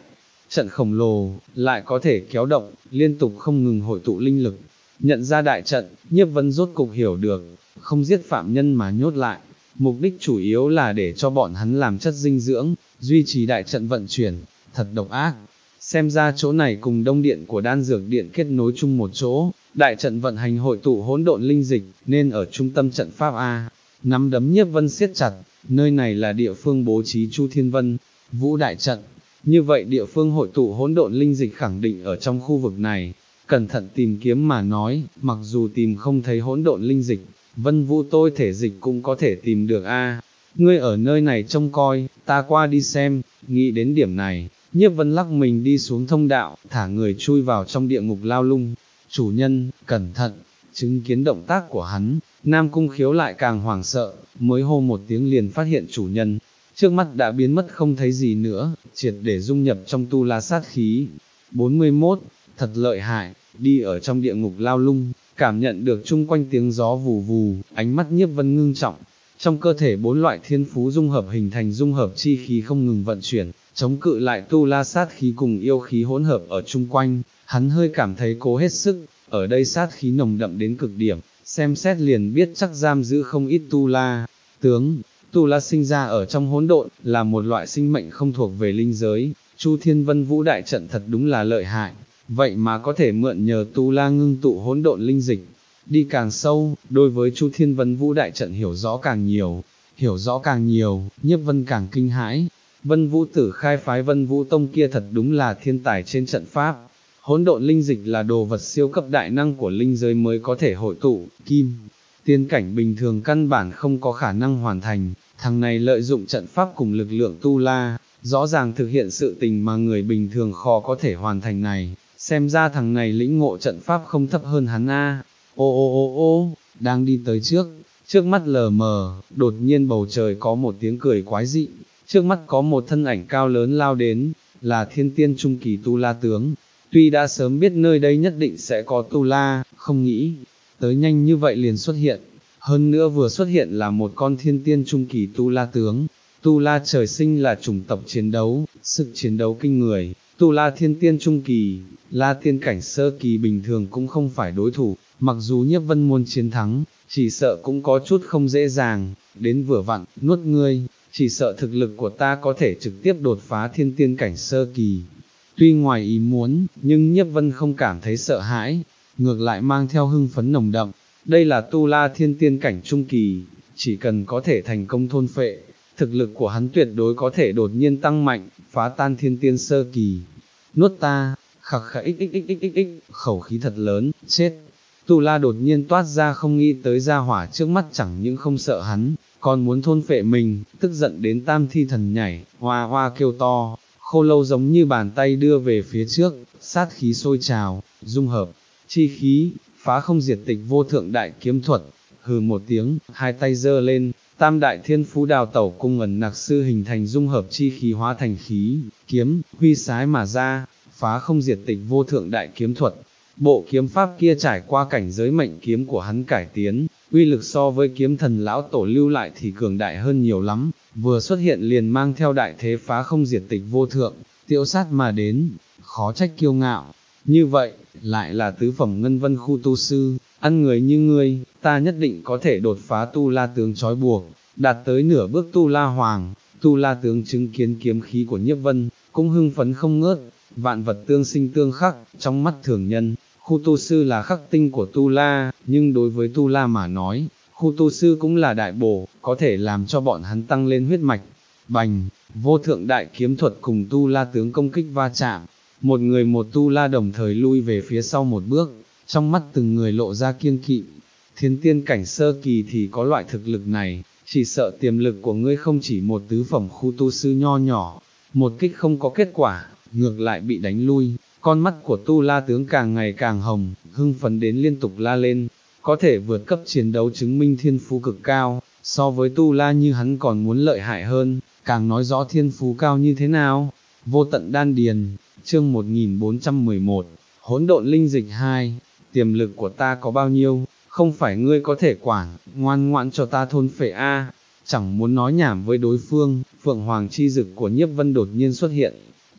trận khổng lồ, lại có thể kéo động, liên tục không ngừng hội tụ linh lực. Nhận ra đại trận, Nhiếp Vân rốt cục hiểu được, không giết phạm nhân mà nhốt lại, mục đích chủ yếu là để cho bọn hắn làm chất dinh dưỡng, duy trì đại trận vận chuyển, thật độc ác. Xem ra chỗ này cùng đông điện của đan dược điện kết nối chung một chỗ, đại trận vận hành hội tụ hỗn độn linh dịch, nên ở trung tâm trận pháp A. Nắm đấm Nhiếp Vân siết chặt, nơi này là địa phương bố trí Chu Thiên Vân, Vũ đại trận. Như vậy địa phương hội tụ hỗn độn linh dịch khẳng định ở trong khu vực này. Cẩn thận tìm kiếm mà nói, mặc dù tìm không thấy hỗn độn linh dịch, Vân Vũ tôi thể dịch cũng có thể tìm được a. Ngươi ở nơi này trông coi, ta qua đi xem. Nghĩ đến điểm này, Nhiếp Vân lắc mình đi xuống thông đạo, thả người chui vào trong địa ngục lao lung. Chủ nhân, cẩn thận. Chứng kiến động tác của hắn, Nam Cung Khiếu lại càng hoảng sợ, mới hô một tiếng liền phát hiện chủ nhân, trước mắt đã biến mất không thấy gì nữa, triệt để dung nhập trong tu la sát khí. bốn mươi mốt, thật lợi hại, đi ở trong địa ngục lao lung, cảm nhận được chung quanh tiếng gió vù vù, ánh mắt Nhiếp Vân ngưng trọng, trong cơ thể bốn loại thiên phú dung hợp hình thành dung hợp chi khí không ngừng vận chuyển, chống cự lại tu la sát khí cùng yêu khí hỗn hợp ở chung quanh, hắn hơi cảm thấy cố hết sức, ở đây sát khí nồng đậm đến cực điểm, xem xét liền biết chắc giam giữ không ít tu la. Tướng, tu la sinh ra ở trong hỗn độn, là một loại sinh mệnh không thuộc về linh giới, Chu Thiên Vân Vũ đại trận thật đúng là lợi hại, vậy mà có thể mượn nhờ tu la ngưng tụ hỗn độn linh dịch. Đi càng sâu, đối với Chu Thiên Vân Vũ đại trận hiểu rõ càng nhiều, hiểu rõ càng nhiều, Nhiếp Vân càng kinh hãi. Vân Vũ tử khai phái Vân Vũ Tông kia thật đúng là thiên tài trên trận pháp. Hỗn độn linh dịch là đồ vật siêu cấp đại năng của linh giới mới có thể hội tụ, kim, tiên cảnh bình thường căn bản không có khả năng hoàn thành, thằng này lợi dụng trận pháp cùng lực lượng tu la, rõ ràng thực hiện sự tình mà người bình thường khó có thể hoàn thành này, xem ra thằng này lĩnh ngộ trận pháp không thấp hơn hắn a. Ô ô ô ô, đang đi tới trước, trước mắt lờ mờ, đột nhiên bầu trời có một tiếng cười quái dị, trước mắt có một thân ảnh cao lớn lao đến, là thiên tiên trung kỳ tu la tướng. Tuy đã sớm biết nơi đây nhất định sẽ có tu la, không nghĩ, tới nhanh như vậy liền xuất hiện, hơn nữa vừa xuất hiện là một con thiên tiên trung kỳ tu la tướng. Tu la trời sinh là chủng tộc chiến đấu, sức chiến đấu kinh người, tu la thiên tiên trung kỳ, la tiên cảnh sơ kỳ bình thường cũng không phải đối thủ, mặc dù Nhiếp Vân muốn chiến thắng, chỉ sợ cũng có chút không dễ dàng, đến vừa vặn, nuốt ngươi, chỉ sợ thực lực của ta có thể trực tiếp đột phá thiên tiên cảnh sơ kỳ. Tuy ngoài ý muốn, nhưng Nhiếp Vân không cảm thấy sợ hãi, ngược lại mang theo hưng phấn nồng đậm, đây là tu la thiên tiên cảnh trung kỳ, chỉ cần có thể thành công thôn phệ, thực lực của hắn tuyệt đối có thể đột nhiên tăng mạnh, phá tan thiên tiên sơ kỳ. Nuốt ta, khặc khặc ích ích ích ích ích ích, khẩu khí thật lớn, chết. Tu la đột nhiên toát ra không nghĩ tới gia hỏa trước mắt chẳng những không sợ hắn, còn muốn thôn phệ mình, tức giận đến tam thi thần nhảy, hoa hoa kêu to. Khô lâu giống như bàn tay đưa về phía trước, sát khí sôi trào, dung hợp, chi khí, phá không diệt tịch vô thượng đại kiếm thuật, hừ một tiếng, hai tay giơ lên, tam đại thiên phú đào tẩu cung ẩn nặc sư hình thành dung hợp chi khí hóa thành khí, kiếm, huy sái mà ra, phá không diệt tịch vô thượng đại kiếm thuật. Bộ kiếm pháp kia trải qua cảnh giới mệnh kiếm của hắn cải tiến, uy lực so với kiếm thần lão tổ lưu lại thì cường đại hơn nhiều lắm, vừa xuất hiện liền mang theo đại thế phá không diệt tịch vô thượng, tiêu sát mà đến, khó trách kiêu ngạo. Như vậy, lại là tứ phẩm ngân vân khu tu sư, ăn người như ngươi, ta nhất định có thể đột phá tu la tướng trói buộc, đạt tới nửa bước tu la hoàng. Tu la tướng chứng kiến kiếm khí của Nhiếp Vân, cũng hưng phấn không ngớt, vạn vật tương sinh tương khắc, trong mắt thường nhân, khu tu sư là khắc tinh của tu la, nhưng đối với tu la mà nói, khu tu sư cũng là đại bổ, có thể làm cho bọn hắn tăng lên huyết mạch. Bành, vô thượng đại kiếm thuật cùng tu la tướng công kích va chạm, một người một tu la đồng thời lui về phía sau một bước, trong mắt từng người lộ ra kiêng kỵ. Thiên tiên cảnh sơ kỳ thì có loại thực lực này, chỉ sợ tiềm lực của ngươi không chỉ một tứ phẩm khu tu sư nho nhỏ, một kích không có kết quả, ngược lại bị đánh lui. Con mắt của tu la tướng càng ngày càng hồng, hưng phấn đến liên tục la lên, có thể vượt cấp chiến đấu chứng minh thiên phú cực cao, so với tu la như hắn còn muốn lợi hại hơn, càng nói rõ thiên phú cao như thế nào. Vô tận đan điền, chương một nghìn bốn trăm mười một, hỗn độn linh dịch hai, tiềm lực của ta có bao nhiêu, không phải ngươi có thể quản, ngoan ngoãn cho ta thôn phệ a. Chẳng muốn nói nhảm với đối phương, Phượng Hoàng chi dực của Nhiếp Vân đột nhiên xuất hiện,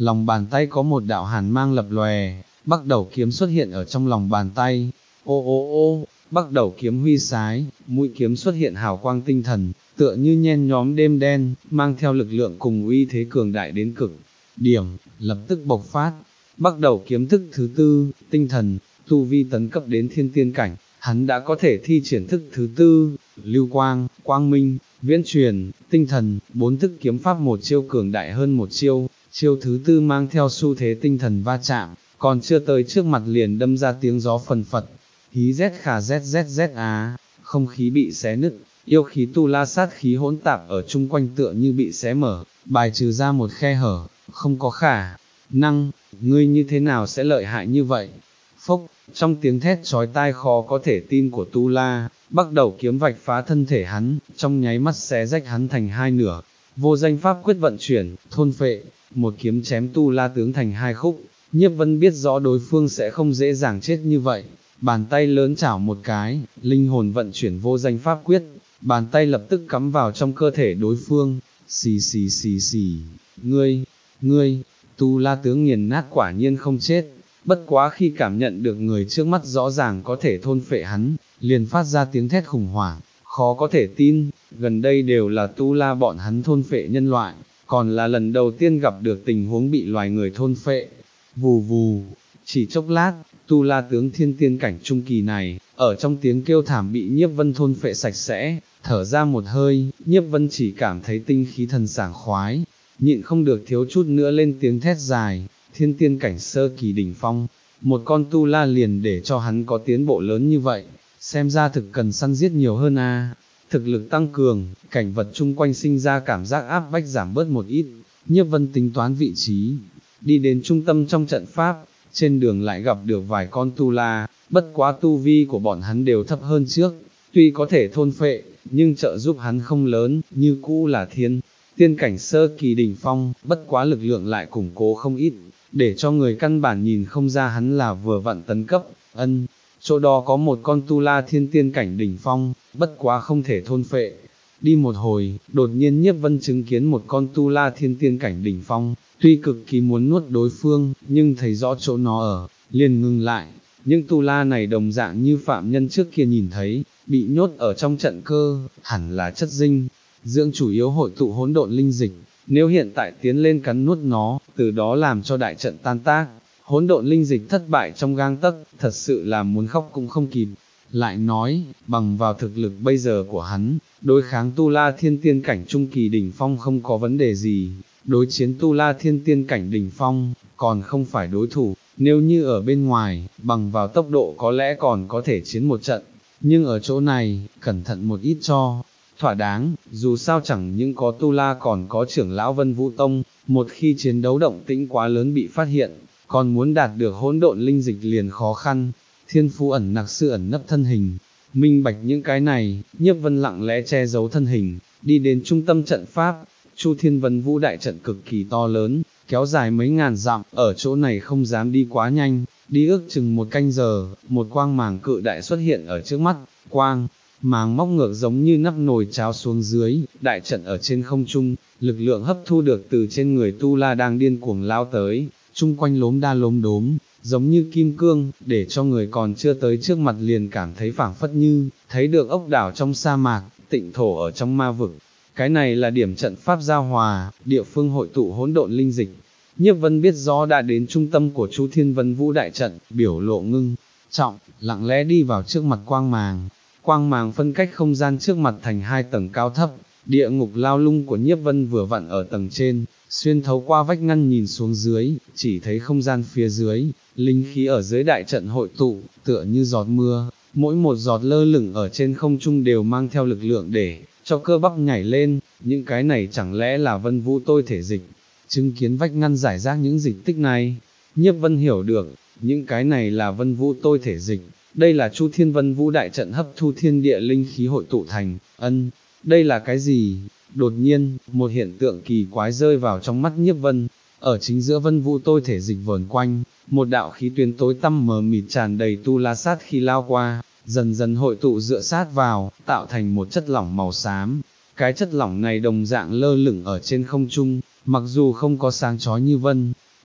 lòng bàn tay có một đạo hàn mang lập lòe, Bắc Đầu kiếm xuất hiện ở trong lòng bàn tay. Ô ô ô, Bắc Đầu kiếm huy sái, mũi kiếm xuất hiện hào quang tinh thần, tựa như nhen nhóm đêm đen, mang theo lực lượng cùng uy thế cường đại đến cực điểm, lập tức bộc phát. Bắc Đầu kiếm thức thứ tư, tinh thần, tu vi tấn cấp đến thiên tiên cảnh, hắn đã có thể thi triển thức thứ tư, lưu quang, quang minh, viễn truyền, tinh thần, bốn thức kiếm pháp một chiêu cường đại hơn một chiêu, chiêu thứ tư mang theo xu thế tinh thần va chạm, còn chưa tới trước mặt liền đâm ra tiếng gió phần phật, hí rét khà rét rét rét á, không khí bị xé nứt, yêu khí tu la sát khí hỗn tạp ở chung quanh tựa như bị xé mở, bài trừ ra một khe hở, không có khả năng, ngươi như thế nào sẽ lợi hại như vậy? Phốc, trong tiếng thét chói tai khó có thể tin của tu la, Bắc Đầu kiếm vạch phá thân thể hắn, trong nháy mắt xé rách hắn thành hai nửa, vô danh pháp quyết vận chuyển, thôn phệ, một kiếm chém tu la tướng thành hai khúc. Nhiếp Vân biết rõ đối phương sẽ không dễ dàng chết như vậy, bàn tay lớn chảo một cái, linh hồn vận chuyển vô danh pháp quyết, bàn tay lập tức cắm vào trong cơ thể đối phương, xì xì xì xì, ngươi, ngươi, tu la tướng nghiền nát quả nhiên không chết, bất quá khi cảm nhận được người trước mắt rõ ràng có thể thôn phệ hắn, liền phát ra tiếng thét khủng hoảng, khó có thể tin, gần đây đều là tu la bọn hắn thôn phệ nhân loại, còn là lần đầu tiên gặp được tình huống bị loài người thôn phệ. Vù vù, chỉ chốc lát, tu la tướng thiên tiên cảnh trung kỳ này, ở trong tiếng kêu thảm bị Nhiếp Vân thôn phệ sạch sẽ, thở ra một hơi, Nhiếp Vân chỉ cảm thấy tinh khí thần sảng khoái, nhịn không được thiếu chút nữa lên tiếng thét dài, thiên tiên cảnh sơ kỳ đỉnh phong, một con tu la liền để cho hắn có tiến bộ lớn như vậy, xem ra thực cần săn giết nhiều hơn a. Thực lực tăng cường, cảnh vật chung quanh sinh ra cảm giác áp bách giảm bớt một ít, Nhiếp Vân tính toán vị trí, đi đến trung tâm trong trận pháp, trên đường lại gặp được vài con tu la, bất quá tu vi của bọn hắn đều thấp hơn trước, tuy có thể thôn phệ, nhưng trợ giúp hắn không lớn, như cũ là thiên tiên cảnh sơ kỳ đỉnh phong, bất quá lực lượng lại củng cố không ít, để cho người căn bản nhìn không ra hắn là vừa vặn tấn cấp. Ân, chỗ đó có một con tu la thiên tiên cảnh đỉnh phong, bất quá không thể thôn phệ. Đi một hồi, đột nhiên Nhiếp Vân chứng kiến một con tu la thiên tiên cảnh đỉnh phong, tuy cực kỳ muốn nuốt đối phương, nhưng thấy rõ chỗ nó ở, liền ngừng lại. Những tu la này đồng dạng như phạm nhân trước kia nhìn thấy, bị nhốt ở trong trận cơ, hẳn là chất dinh dưỡng chủ yếu hội tụ hỗn độn linh dịch, nếu hiện tại tiến lên cắn nuốt nó, từ đó làm cho đại trận tan tác, hỗn độn linh dịch thất bại trong gang tấc, thật sự là muốn khóc cũng không kịp. Lại nói, bằng vào thực lực bây giờ của hắn, đối kháng tu la thiên tiên cảnh trung kỳ đỉnh phong không có vấn đề gì, đối chiến tu la thiên tiên cảnh đỉnh phong, còn không phải đối thủ, nếu như ở bên ngoài, bằng vào tốc độ có lẽ còn có thể chiến một trận, nhưng ở chỗ này, cẩn thận một ít cho thỏa đáng, dù sao chẳng những có tu la còn có trưởng lão Vân Vũ Tông, một khi chiến đấu động tĩnh quá lớn bị phát hiện, còn muốn đạt được hỗn độn linh dịch liền khó khăn. Thiên Phú ẩn nặc sư ẩn nấp thân hình, minh bạch những cái này, Nhiếp Vân lặng lẽ che giấu thân hình, đi đến trung tâm trận pháp. Chu Thiên Vân Vũ đại trận cực kỳ to lớn, kéo dài mấy ngàn dặm, ở chỗ này không dám đi quá nhanh, đi ước chừng một canh giờ, một quang màng cự đại xuất hiện ở trước mắt, quang màng móc ngược giống như nắp nồi cháo xuống dưới, đại trận ở trên không trung, lực lượng hấp thu được từ trên người tu la đang điên cuồng lao tới, chung quanh lốm đa lốm đốm, giống như kim cương, để cho người còn chưa tới trước mặt liền cảm thấy phảng phất như, thấy được ốc đảo trong sa mạc, tịnh thổ ở trong ma vực. Cái này là điểm trận pháp giao hòa, địa phương hội tụ hỗn độn linh dịch. Nhiếp Vân biết rõ đã đến trung tâm của Chu Thiên Vân Vũ đại trận, biểu lộ ngưng trọng, lặng lẽ đi vào trước mặt quang màng. Quang màng phân cách không gian trước mặt thành hai tầng cao thấp, địa ngục lao lung của Nhiếp Vân vừa vặn ở tầng trên, xuyên thấu qua vách ngăn nhìn xuống dưới, chỉ thấy không gian phía dưới, linh khí ở dưới đại trận hội tụ, tựa như giọt mưa, mỗi một giọt lơ lửng ở trên không trung đều mang theo lực lượng để cho cơ bắp nhảy lên, những cái này chẳng lẽ là Vân Vũ tôi thể dịch. Chứng kiến vách ngăn giải rác những dịch tích này, Nhiếp Vân hiểu được, những cái này là Vân Vũ tôi thể dịch, đây là Chu Thiên Vân Vũ đại trận hấp thu thiên địa linh khí hội tụ thành. Ân, đây là cái gì? Đột nhiên, một hiện tượng kỳ quái rơi vào trong mắt Nhiếp Vân, ở chính giữa Vân Vũ tôi thể dịch vờn quanh, một đạo khí tuyến tối tăm mờ mịt tràn đầy tu la sát khi lao qua, dần dần hội tụ dựa sát vào, tạo thành một chất lỏng màu xám. Cái chất lỏng này đồng dạng lơ lửng ở trên không trung, mặc dù không có sáng chói như Vân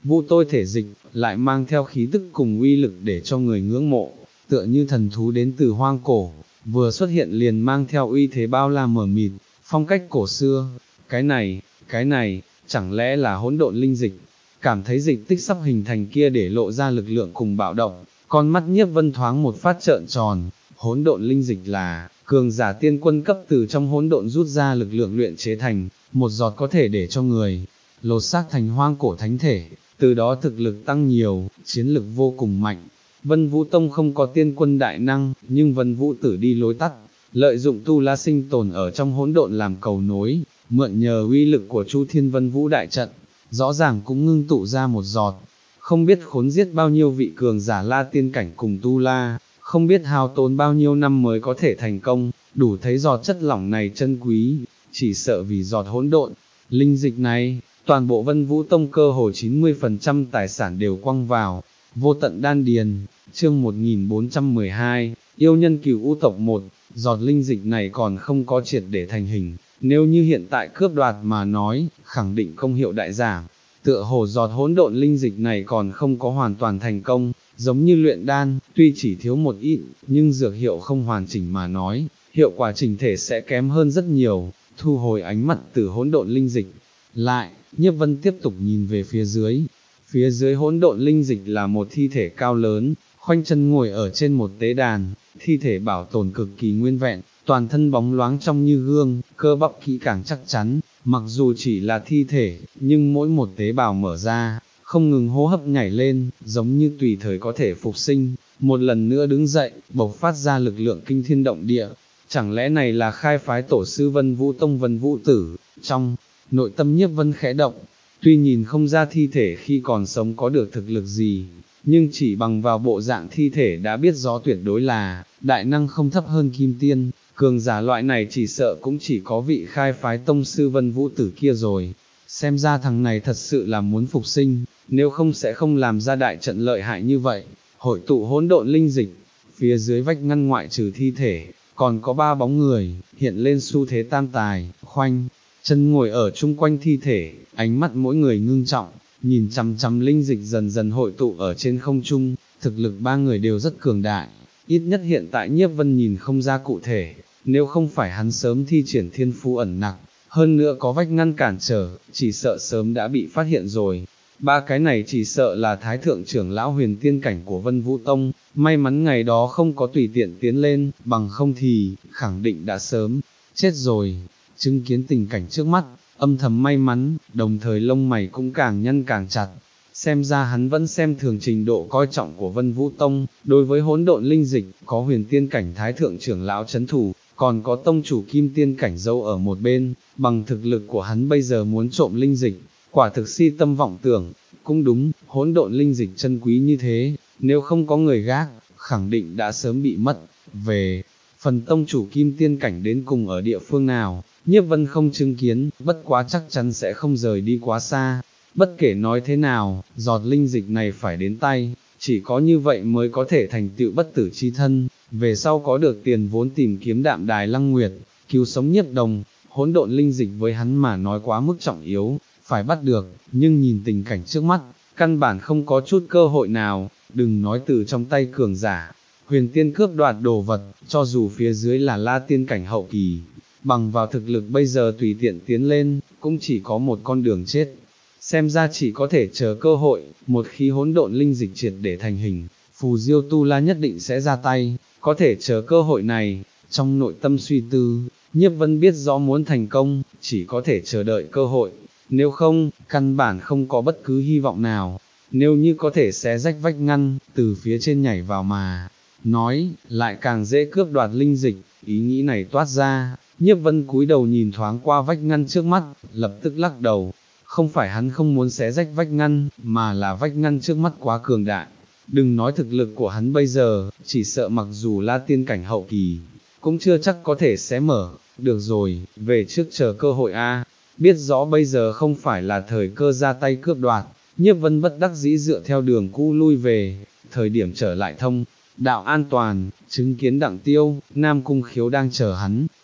vũ tôi thể dịch, lại mang theo khí tức cùng uy lực để cho người ngưỡng mộ, tựa như thần thú đến từ hoang cổ, vừa xuất hiện liền mang theo uy thế bao la mờ mịt, phong cách cổ xưa. Cái này, cái này, chẳng lẽ là hỗn độn linh dịch? Cảm thấy dịch tích sắp hình thành kia để lộ ra lực lượng cùng bạo động, con mắt Nhiếp Vân thoáng một phát trợn tròn. Hỗn độn linh dịch là cường giả tiên quân cấp từ trong hỗn độn rút ra lực lượng luyện chế thành, một giọt có thể để cho người lột xác thành hoang cổ thánh thể, từ đó thực lực tăng nhiều, chiến lực vô cùng mạnh. Vân Vũ Tông không có tiên quân đại năng, nhưng Vân Vũ Tử đi lối tắt, lợi dụng tu la sinh tồn ở trong hỗn độn làm cầu nối, mượn nhờ uy lực của Chu Thiên Vân Vũ đại trận, rõ ràng cũng ngưng tụ ra một giọt, không biết khốn giết bao nhiêu vị cường giả la tiên cảnh cùng tu la, không biết hao tốn bao nhiêu năm mới có thể thành công, đủ thấy giọt chất lỏng này chân quý, chỉ sợ vì giọt hỗn độn linh dịch này, toàn bộ Vân Vũ Tông cơ hồ chín mươi phần trăm tài sản đều quăng vào vô tận đan điền. Chương một nghìn bốn trăm mười hai, yêu nhân cửu u tộc một, giọt linh dịch này còn không có triệt để thành hình, nếu như hiện tại cướp đoạt mà nói, khẳng định công hiệu đại giảm. Tựa hồ giọt hỗn độn linh dịch này còn không có hoàn toàn thành công, giống như luyện đan, tuy chỉ thiếu một ít, nhưng dược hiệu không hoàn chỉnh mà nói, hiệu quả chỉnh thể sẽ kém hơn rất nhiều. Thu hồi ánh mắt từ hỗn độn linh dịch lại, Nhiếp Vân tiếp tục nhìn về phía dưới. Phía dưới hỗn độn linh dịch là một thi thể cao lớn, khoanh chân ngồi ở trên một tế đàn, thi thể bảo tồn cực kỳ nguyên vẹn, toàn thân bóng loáng trong như gương, cơ bắp kỹ càng chắc chắn, mặc dù chỉ là thi thể, nhưng mỗi một tế bào mở ra, không ngừng hô hấp nhảy lên, giống như tùy thời có thể phục sinh, một lần nữa đứng dậy, bộc phát ra lực lượng kinh thiên động địa. Chẳng lẽ này là khai phái tổ sư Vân Vũ Tông Vân Vũ Tử? Trong nội tâm Nhiếp Vân khẽ động, tuy nhìn không ra thi thể khi còn sống có được thực lực gì, nhưng chỉ bằng vào bộ dạng thi thể đã biết rõ tuyệt đối là đại năng không thấp hơn kim tiên, cường giả loại này chỉ sợ cũng chỉ có vị khai phái tông sư Vân Vũ Tử kia rồi. Xem ra thằng này thật sự là muốn phục sinh, nếu không sẽ không làm ra đại trận lợi hại như vậy. Hội tụ hỗn độn linh dịch, phía dưới vách ngăn ngoại trừ thi thể, còn có ba bóng người, hiện lên xu thế tam tài, khoanh chân ngồi ở chung quanh thi thể, ánh mắt mỗi người ngưng trọng, nhìn chằm chằm linh dịch dần dần hội tụ ở trên không trung. Thực lực ba người đều rất cường đại, ít nhất hiện tại Nhiếp Vân nhìn không ra cụ thể, nếu không phải hắn sớm thi triển thiên phú ẩn nặc, hơn nữa có vách ngăn cản trở, chỉ sợ sớm đã bị phát hiện rồi. Ba cái này chỉ sợ là thái thượng trưởng lão huyền tiên cảnh của Vân Vũ Tông, may mắn ngày đó không có tùy tiện tiến lên, bằng không thì, khẳng định đã sớm chết rồi. Chứng kiến tình cảnh trước mắt, âm thầm may mắn, đồng thời lông mày cũng càng nhăn càng chặt. Xem ra hắn vẫn xem thường trình độ coi trọng của Vân Vũ Tông, đối với hỗn độn linh dịch, có huyền tiên cảnh thái thượng trưởng lão chấn thủ, còn có tông chủ kim tiên cảnh dâu ở một bên, bằng thực lực của hắn bây giờ muốn trộm linh dịch, quả thực si tâm vọng tưởng. Cũng đúng, hỗn độn linh dịch chân quý như thế, nếu không có người gác, khẳng định đã sớm bị mất. Về phần tông chủ kim tiên cảnh đến cùng ở địa phương nào, Nhiếp Vân không chứng kiến, bất quá chắc chắn sẽ không rời đi quá xa. Bất kể nói thế nào, giọt linh dịch này phải đến tay, chỉ có như vậy mới có thể thành tựu bất tử chi thân, về sau có được tiền vốn tìm kiếm đạm đài lăng nguyệt, cứu sống Nhiếp Đồng. Hỗn độn linh dịch với hắn mà nói quá mức trọng yếu, phải bắt được, nhưng nhìn tình cảnh trước mắt, căn bản không có chút cơ hội nào, đừng nói từ trong tay cường giả, huyền tiên cướp đoạt đồ vật, cho dù phía dưới là la tiên cảnh hậu kỳ, bằng vào thực lực bây giờ tùy tiện tiến lên, cũng chỉ có một con đường chết. Xem ra chỉ có thể chờ cơ hội, một khi hỗn độn linh dịch triệt để thành hình, phù diêu tu la nhất định sẽ ra tay, có thể chờ cơ hội này. Trong nội tâm suy tư, Nhiếp Vân biết rõ muốn thành công, chỉ có thể chờ đợi cơ hội, nếu không, căn bản không có bất cứ hy vọng nào. Nếu như có thể xé rách vách ngăn, từ phía trên nhảy vào mà nói, lại càng dễ cướp đoạt linh dịch. Ý nghĩ này toát ra, Nhiếp Vân cúi đầu nhìn thoáng qua vách ngăn trước mắt, lập tức lắc đầu. Không phải hắn không muốn xé rách vách ngăn, mà là vách ngăn trước mắt quá cường đại. Đừng nói thực lực của hắn bây giờ, chỉ sợ mặc dù là tiên cảnh hậu kỳ, cũng chưa chắc có thể xé mở. Được rồi, về trước chờ cơ hội a. Biết rõ bây giờ không phải là thời cơ ra tay cướp đoạt, Nhiếp Vân bất đắc dĩ dựa theo đường cũ lui về. Thời điểm trở lại thông đạo an toàn, chứng kiến Đặng Tiêu, Nam Cung Khiếu đang chờ hắn,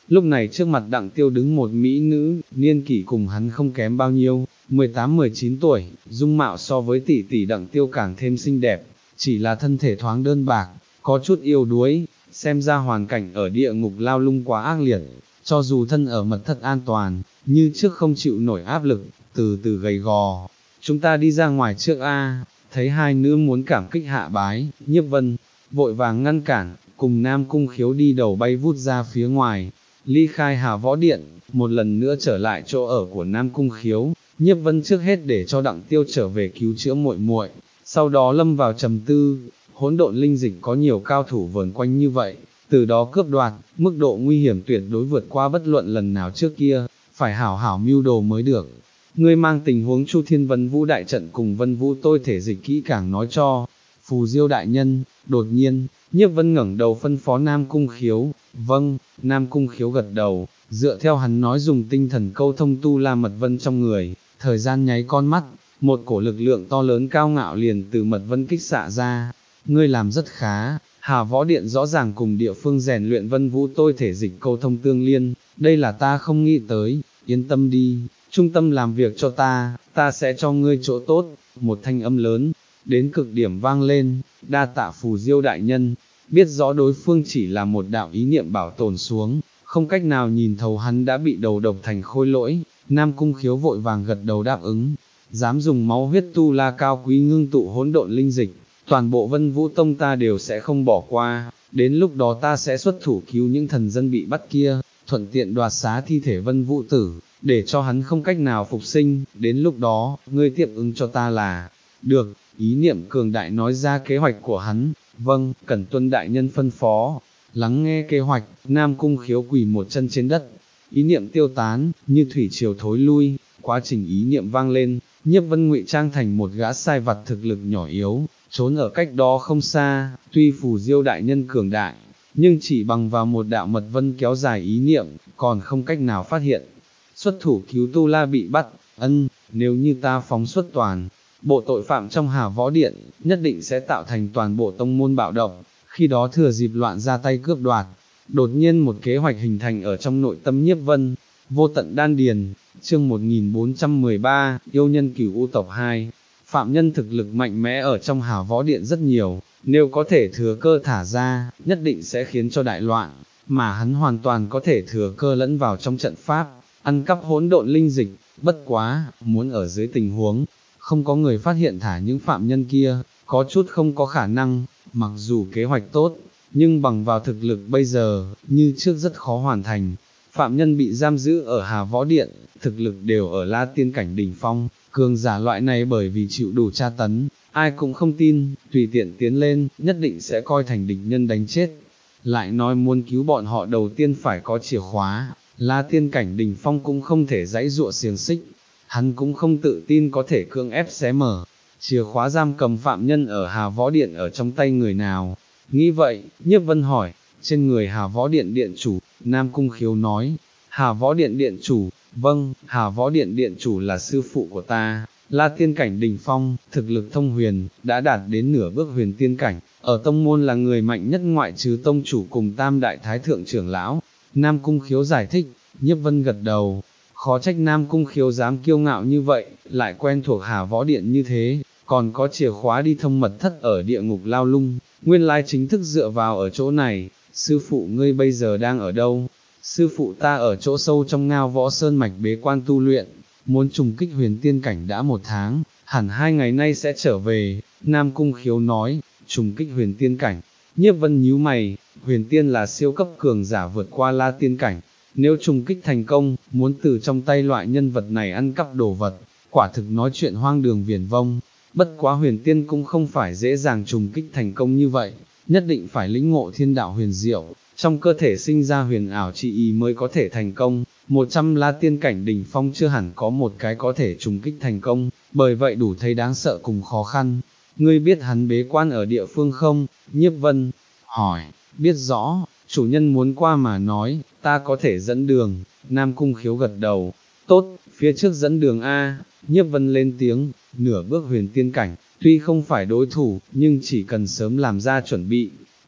Lúc này trước mặt Đặng Tiêu đứng một mỹ nữ, niên kỷ cùng hắn không kém bao nhiêu, mười tám mười chín tuổi, dung mạo so với tỷ tỷ Đặng Tiêu càng thêm xinh đẹp, chỉ là thân thể thoáng đơn bạc, có chút yếu đuối, xem ra hoàn cảnh ở địa ngục lao lung quá ác liệt, cho dù thân ở mật thất an toàn, như trước không chịu nổi áp lực, từ từ gầy gò. Chúng ta đi ra ngoài trước a. Thấy hai nữ muốn cảm kích hạ bái, Nhiếp Vân vội vàng ngăn cản, cùng Nam Cung Khiếu đi đầu bay vút ra phía ngoài, ly khai Hà Võ Điện, một lần nữa trở lại chỗ ở của Nam Cung Khiếu. Nhiếp Vân trước hết để cho Đặng Tiêu trở về cứu chữa muội muội, sau đó lâm vào trầm tư. Hỗn độn linh dịch có nhiều cao thủ vờn quanh như vậy, từ đó cướp đoạt, mức độ nguy hiểm tuyệt đối vượt qua bất luận lần nào trước kia, phải hảo hảo mưu đồ mới được. Ngươi mang tình huống Chu Thiên Vân Vũ đại trận cùng Vân Vũ tôi thể dịch kỹ càng nói cho Phù Diêu đại nhân. Đột nhiên, Nhiếp Vân ngẩng đầu phân phó Nam Cung Khiếu. Vâng. Nam Cung Khiếu gật đầu, dựa theo hắn nói dùng tinh thần câu thông tu la mật vân trong người, thời gian nháy con mắt, một cổ lực lượng to lớn cao ngạo liền từ mật vân kích xạ ra. Ngươi làm rất khá, Hà Võ Điện rõ ràng cùng địa phương rèn luyện Vân Vũ tôi thể dịch câu thông tương liên, đây là ta không nghĩ tới, yên tâm đi, trung tâm làm việc cho ta, ta sẽ cho ngươi chỗ tốt. Một thanh âm lớn, đến cực điểm vang lên, đa tạ Phù Diêu đại nhân. Biết rõ đối phương chỉ là một đạo ý niệm bảo tồn xuống, không cách nào nhìn thấu hắn đã bị đầu độc thành khôi lỗi, Nam Cung Khiếu vội vàng gật đầu đáp ứng, dám dùng máu huyết tu la cao quý ngưng tụ hỗn độn linh dịch, toàn bộ Vân Vũ Tông ta đều sẽ không bỏ qua, đến lúc đó ta sẽ xuất thủ cứu những thần dân bị bắt kia, thuận tiện đoạt xá thi thể Vân Vũ Tử, để cho hắn không cách nào phục sinh, đến lúc đó, ngươi tiếp ứng cho ta là được. Ý niệm cường đại nói ra kế hoạch của hắn. Vâng, Cẩn tuân đại nhân phân phó. Lắng nghe kế hoạch, Nam Cung Khiếu quỳ một chân trên đất, ý niệm tiêu tán, như thủy triều thối lui. Quá trình ý niệm vang lên, Nhiếp Vân ngụy trang thành một gã sai vặt thực lực nhỏ yếu, trốn ở cách đó không xa. Tuy Phù Diêu đại nhân cường đại, nhưng chỉ bằng vào một đạo mật vân kéo dài ý niệm, còn không cách nào phát hiện. Xuất thủ cứu tu la bị bắt, ân, nếu như ta phóng xuất toàn bộ tội phạm trong Hà Võ Điện, nhất định sẽ tạo thành toàn bộ tông môn bạo động, khi đó thừa dịp loạn ra tay cướp đoạt. Đột nhiên một kế hoạch hình thành ở trong nội tâm Nhiếp Vân. Vô tận đan điền, chương một nghìn bốn trăm mười ba, yêu nhân cửu u tộc hai. Phạm nhân thực lực mạnh mẽ ở trong Hà Võ Điện rất nhiều, nếu có thể thừa cơ thả ra, nhất định sẽ khiến cho đại loạn, mà hắn hoàn toàn có thể thừa cơ lẫn vào trong trận pháp, ăn cắp hỗn độn linh dịch. Bất quá, muốn ở dưới tình huống không có người phát hiện thả những phạm nhân kia, có chút không có khả năng. Mặc dù kế hoạch tốt, nhưng bằng vào thực lực bây giờ, như trước rất khó hoàn thành. Phạm nhân bị giam giữ ở Hà Võ Điện, thực lực đều ở La Tiên cảnh đỉnh phong, cường giả loại này bởi vì chịu đủ tra tấn, ai cũng không tin, tùy tiện tiến lên, nhất định sẽ coi thành địch nhân đánh chết. Lại nói muốn cứu bọn họ đầu tiên phải có chìa khóa, La Tiên cảnh đỉnh phong cũng không thể giãy giụa xiềng xích, hắn cũng không tự tin có thể cưỡng ép xé mở. Chìa khóa giam cầm phạm nhân ở Hà Võ Điện ở trong tay người nào? Nghĩ vậy, Nhiếp Vân hỏi, trên người Hà Võ Điện điện chủ. Nam Cung Khiếu nói, Hà Võ Điện điện chủ, vâng, Hà Võ Điện điện chủ là sư phụ của ta, La Tiên cảnh đỉnh phong, thực lực thông huyền, đã đạt đến nửa bước huyền tiên cảnh, ở tông môn là người mạnh nhất ngoại trừ tông chủ cùng tam đại thái thượng trưởng lão. Nam Cung Khiếu giải thích. Nhiếp Vân gật đầu, khó trách Nam Cung Khiếu dám kiêu ngạo như vậy, lại quen thuộc Hà Võ Điện như thế, còn có chìa khóa đi thông mật thất ở địa ngục lao lung, nguyên lai chính thức dựa vào ở chỗ này. Sư phụ ngươi bây giờ đang ở đâu? Sư phụ ta ở chỗ sâu trong Ngao Võ Sơn mạch bế quan tu luyện, muốn trùng kích huyền tiên cảnh đã một tháng, hẳn hai ngày nay sẽ trở về. Nam Cung Khiếu nói, trùng kích huyền tiên cảnh. Nhiếp Vân nhíu mày, huyền tiên là siêu cấp cường giả vượt qua La Tiên cảnh, nếu trùng kích thành công, muốn từ trong tay loại nhân vật này ăn cắp đồ vật, quả thực nói chuyện hoang đường viển vông. Bất quá huyền tiên cũng không phải dễ dàng trùng kích thành công như vậy, nhất định phải lĩnh ngộ thiên đạo huyền diệu, trong cơ thể sinh ra huyền ảo chi ý mới có thể thành công. Một trăm La Tiên cảnh đỉnh phong chưa hẳn có một cái có thể trùng kích thành công, bởi vậy đủ thấy đáng sợ cùng khó khăn. Ngươi biết hắn bế quan ở địa phương không? Nhiếp Vân hỏi. Biết rõ, chủ nhân muốn qua mà nói, ta có thể dẫn đường. Nam Cung Khiếu gật đầu. Tốt, phía trước dẫn đường a. Nhiếp Vân lên tiếng. Nửa bước huyền tiên cảnh, tuy không phải đối thủ, nhưng chỉ cần sớm làm ra chuẩn bị,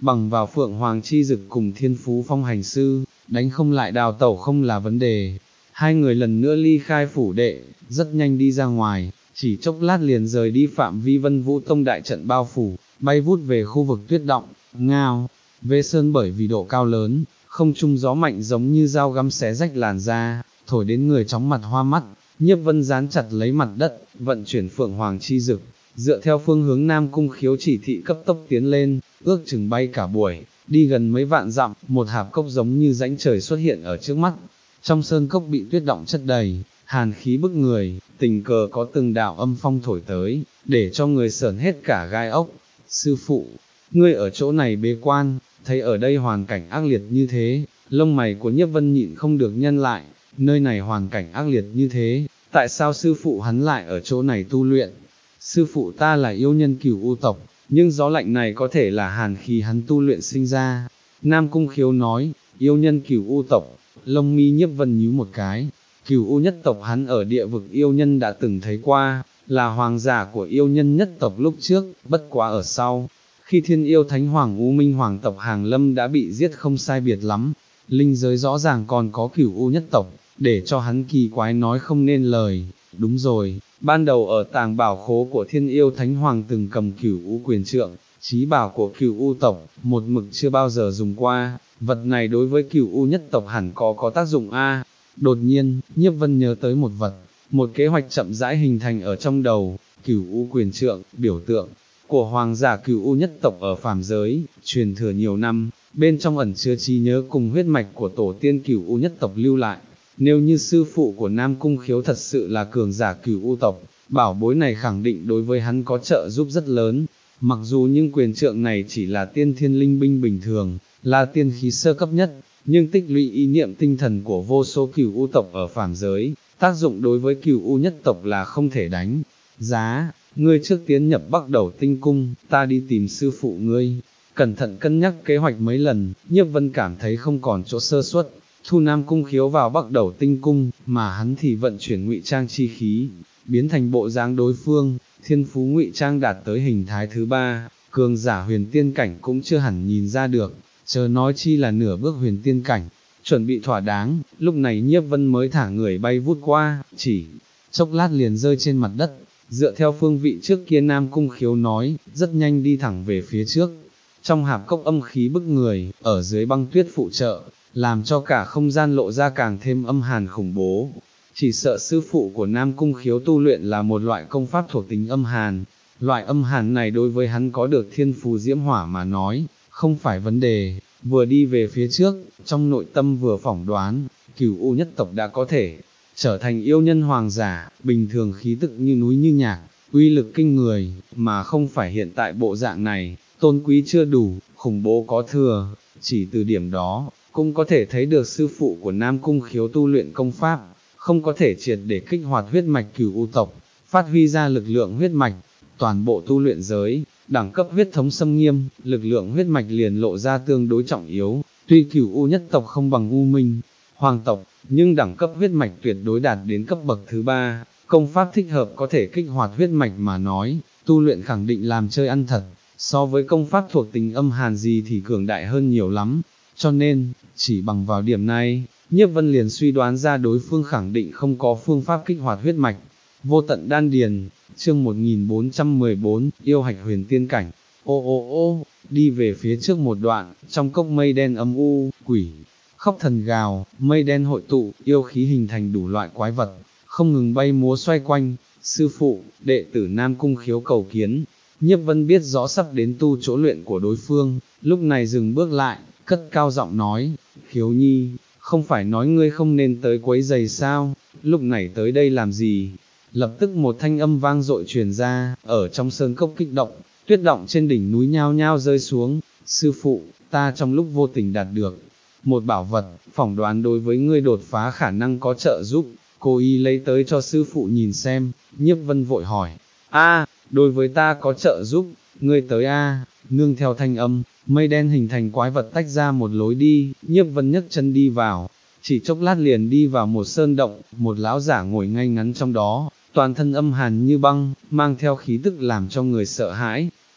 bằng vào Phượng Hoàng chi dực cùng Thiên Phú Phong hành sư, đánh không lại đào tẩu không là vấn đề. Hai người lần nữa ly khai phủ đệ, rất nhanh đi ra ngoài, chỉ chốc lát liền rời đi phạm vi Vân Vũ Tông đại trận bao phủ, bay vút về khu vực tuyết động. Ngao, Vê Sơn bởi vì độ cao lớn, không trung gió mạnh giống như dao găm xé rách làn da, thổi đến người chóng mặt hoa mắt. Nhiếp Vân dán chặt lấy mặt đất, vận chuyển Phượng Hoàng chi dực, dựa theo phương hướng Nam Cung Khiếu chỉ thị cấp tốc tiến lên, ước chừng bay cả buổi, đi gần mấy vạn dặm, một hạp cốc giống như rãnh trời xuất hiện ở trước mắt. Trong sơn cốc bị tuyết động chất đầy, hàn khí bức người, tình cờ có từng đạo âm phong thổi tới, để cho người sởn hết cả gai ốc. Sư phụ, ngươi ở chỗ này bế quan, thấy ở đây hoàn cảnh ác liệt như thế, lông mày của Nhiếp Vân nhịn không được nhân lại, nơi này hoàn cảnh ác liệt như thế, tại sao sư phụ hắn lại ở chỗ này tu luyện? Sư phụ ta là yêu nhân Cửu U tộc, nhưng gió lạnh này có thể là hàn khí hắn tu luyện sinh ra. Nam Cung Khiếu nói, yêu nhân Cửu U tộc, lông mi Nhiếp Vân nhíu một cái, Cửu U nhất tộc hắn ở địa vực yêu nhân đã từng thấy qua, là hoàng giả của yêu nhân nhất tộc lúc trước, bất quá ở sau. Khi thiên yêu thánh hoàng U Minh hoàng tộc Hàng Lâm đã bị giết không sai biệt lắm, linh giới rõ ràng còn có Cửu U nhất tộc, để cho hắn kỳ quái nói không nên lời. Đúng rồi, ban đầu ở tàng bảo khố của thiên yêu thánh hoàng từng cầm Cửu U quyền trượng, chí bảo của Cửu U tộc, một mực chưa bao giờ dùng qua, vật này đối với Cửu U nhất tộc hẳn có có tác dụng a. Đột nhiên, Nhiếp Vân nhớ tới một vật, một kế hoạch chậm rãi hình thành ở trong đầu. Cửu U quyền trượng, biểu tượng của hoàng giả Cửu U nhất tộc ở phàm giới, truyền thừa nhiều năm, bên trong ẩn chứa trí nhớ cùng huyết mạch của tổ tiên Cửu U nhất tộc lưu lại. Nếu như sư phụ của Nam Cung Khiếu thật sự là cường giả Cửu U tộc, bảo bối này khẳng định đối với hắn có trợ giúp rất lớn. Mặc dù những quyền trượng này chỉ là tiên thiên linh binh bình thường, là tiên khí sơ cấp nhất, nhưng tích lũy ý niệm tinh thần của vô số Cửu U tộc ở phàm giới, tác dụng đối với Cửu U nhất tộc là không thể đánh giá. Ngươi trước tiến nhập Bắc Đầu Tinh Cung, ta đi tìm sư phụ ngươi. Cẩn thận cân nhắc kế hoạch mấy lần, Nhiếp Vân cảm thấy không còn chỗ sơ suất, thu Nam Cung Khiếu vào Bắc Đầu Tinh Cung, mà hắn thì vận chuyển ngụy trang chi khí, biến thành bộ dáng đối phương. Thiên phú ngụy trang đạt tới hình thái thứ ba, cường giả huyền tiên cảnh cũng chưa hẳn nhìn ra được, chớ nói chi là nửa bước huyền tiên cảnh. Chuẩn bị thỏa đáng, lúc này Nhiếp Vân mới thả người bay vút qua, chỉ chốc lát liền rơi trên mặt đất, dựa theo phương vị trước kia Nam Cung Khiếu nói, rất nhanh đi thẳng về phía trước. Trong hạp cốc âm khí bức người, ở dưới băng tuyết phụ trợ, làm cho cả không gian lộ ra càng thêm âm hàn khủng bố. Chỉ sợ sư phụ của Nam Cung Khiếu tu luyện là một loại công pháp thuộc tính âm hàn, loại âm hàn này đối với hắn có được thiên phù diễm hỏa mà nói, không phải vấn đề. Vừa đi về phía trước, trong nội tâm vừa phỏng đoán, Cửu U nhất tộc đã có thể trở thành yêu nhân hoàng giả, bình thường khí tức như núi như nhạc, uy lực kinh người, mà không phải hiện tại bộ dạng này, tôn quý chưa đủ, khủng bố có thừa. Chỉ từ điểm đó, cũng có thể thấy được sư phụ của Nam Cung Khiếu tu luyện công pháp, không có thể triệt để kích hoạt huyết mạch Cửu U tộc, phát huy ra lực lượng huyết mạch. Toàn bộ tu luyện giới, đẳng cấp huyết thống xâm nghiêm, lực lượng huyết mạch liền lộ ra tương đối trọng yếu. Tuy Cửu U nhất tộc không bằng U Minh hoàng tộc, nhưng đẳng cấp huyết mạch tuyệt đối đạt đến cấp bậc thứ ba, công pháp thích hợp có thể kích hoạt huyết mạch mà nói, tu luyện khẳng định làm chơi ăn thật, so với công pháp thuộc tính âm hàn gì thì cường đại hơn nhiều lắm. Cho nên, chỉ bằng vào điểm này, Nhiếp Vân liền suy đoán ra đối phương khẳng định không có phương pháp kích hoạt huyết mạch. Vô tận đan điền, chương một nghìn bốn trăm mười bốn, yêu hạch huyền tiên cảnh. Ô ô ô, đi về phía trước một đoạn, trong cốc mây đen âm u, quỷ khóc thần gào, mây đen hội tụ, yêu khí hình thành đủ loại quái vật, không ngừng bay múa xoay quanh. Sư phụ, đệ tử Nam Cung Khiếu cầu kiến. Nhiếp Vân biết rõ sắp đến tu chỗ luyện của đối phương, lúc này dừng bước lại, cất cao giọng nói, Khiếu nhi, không phải nói ngươi không nên tới quấy giày sao, lúc này tới đây làm gì? Lập tức một thanh âm vang dội truyền ra, ở trong sơn cốc kích động, tuyết động trên đỉnh núi nhao nhao rơi xuống. Sư phụ, ta trong lúc vô tình đạt được một bảo vật, phỏng đoán đối với ngươi đột phá khả năng có trợ giúp, cô y lấy tới cho sư phụ nhìn xem. Nhiếp Vân vội hỏi, a, đối với ta có trợ giúp, ngươi tới a. Nương theo thanh âm, mây đen hình thành quái vật tách ra một lối đi, Nhiếp Vân nhấc chân đi vào, chỉ chốc lát liền đi vào một sơn động, một lão giả ngồi ngay ngắn trong đó, toàn thân âm hàn như băng, mang theo khí tức làm cho người sợ hãi.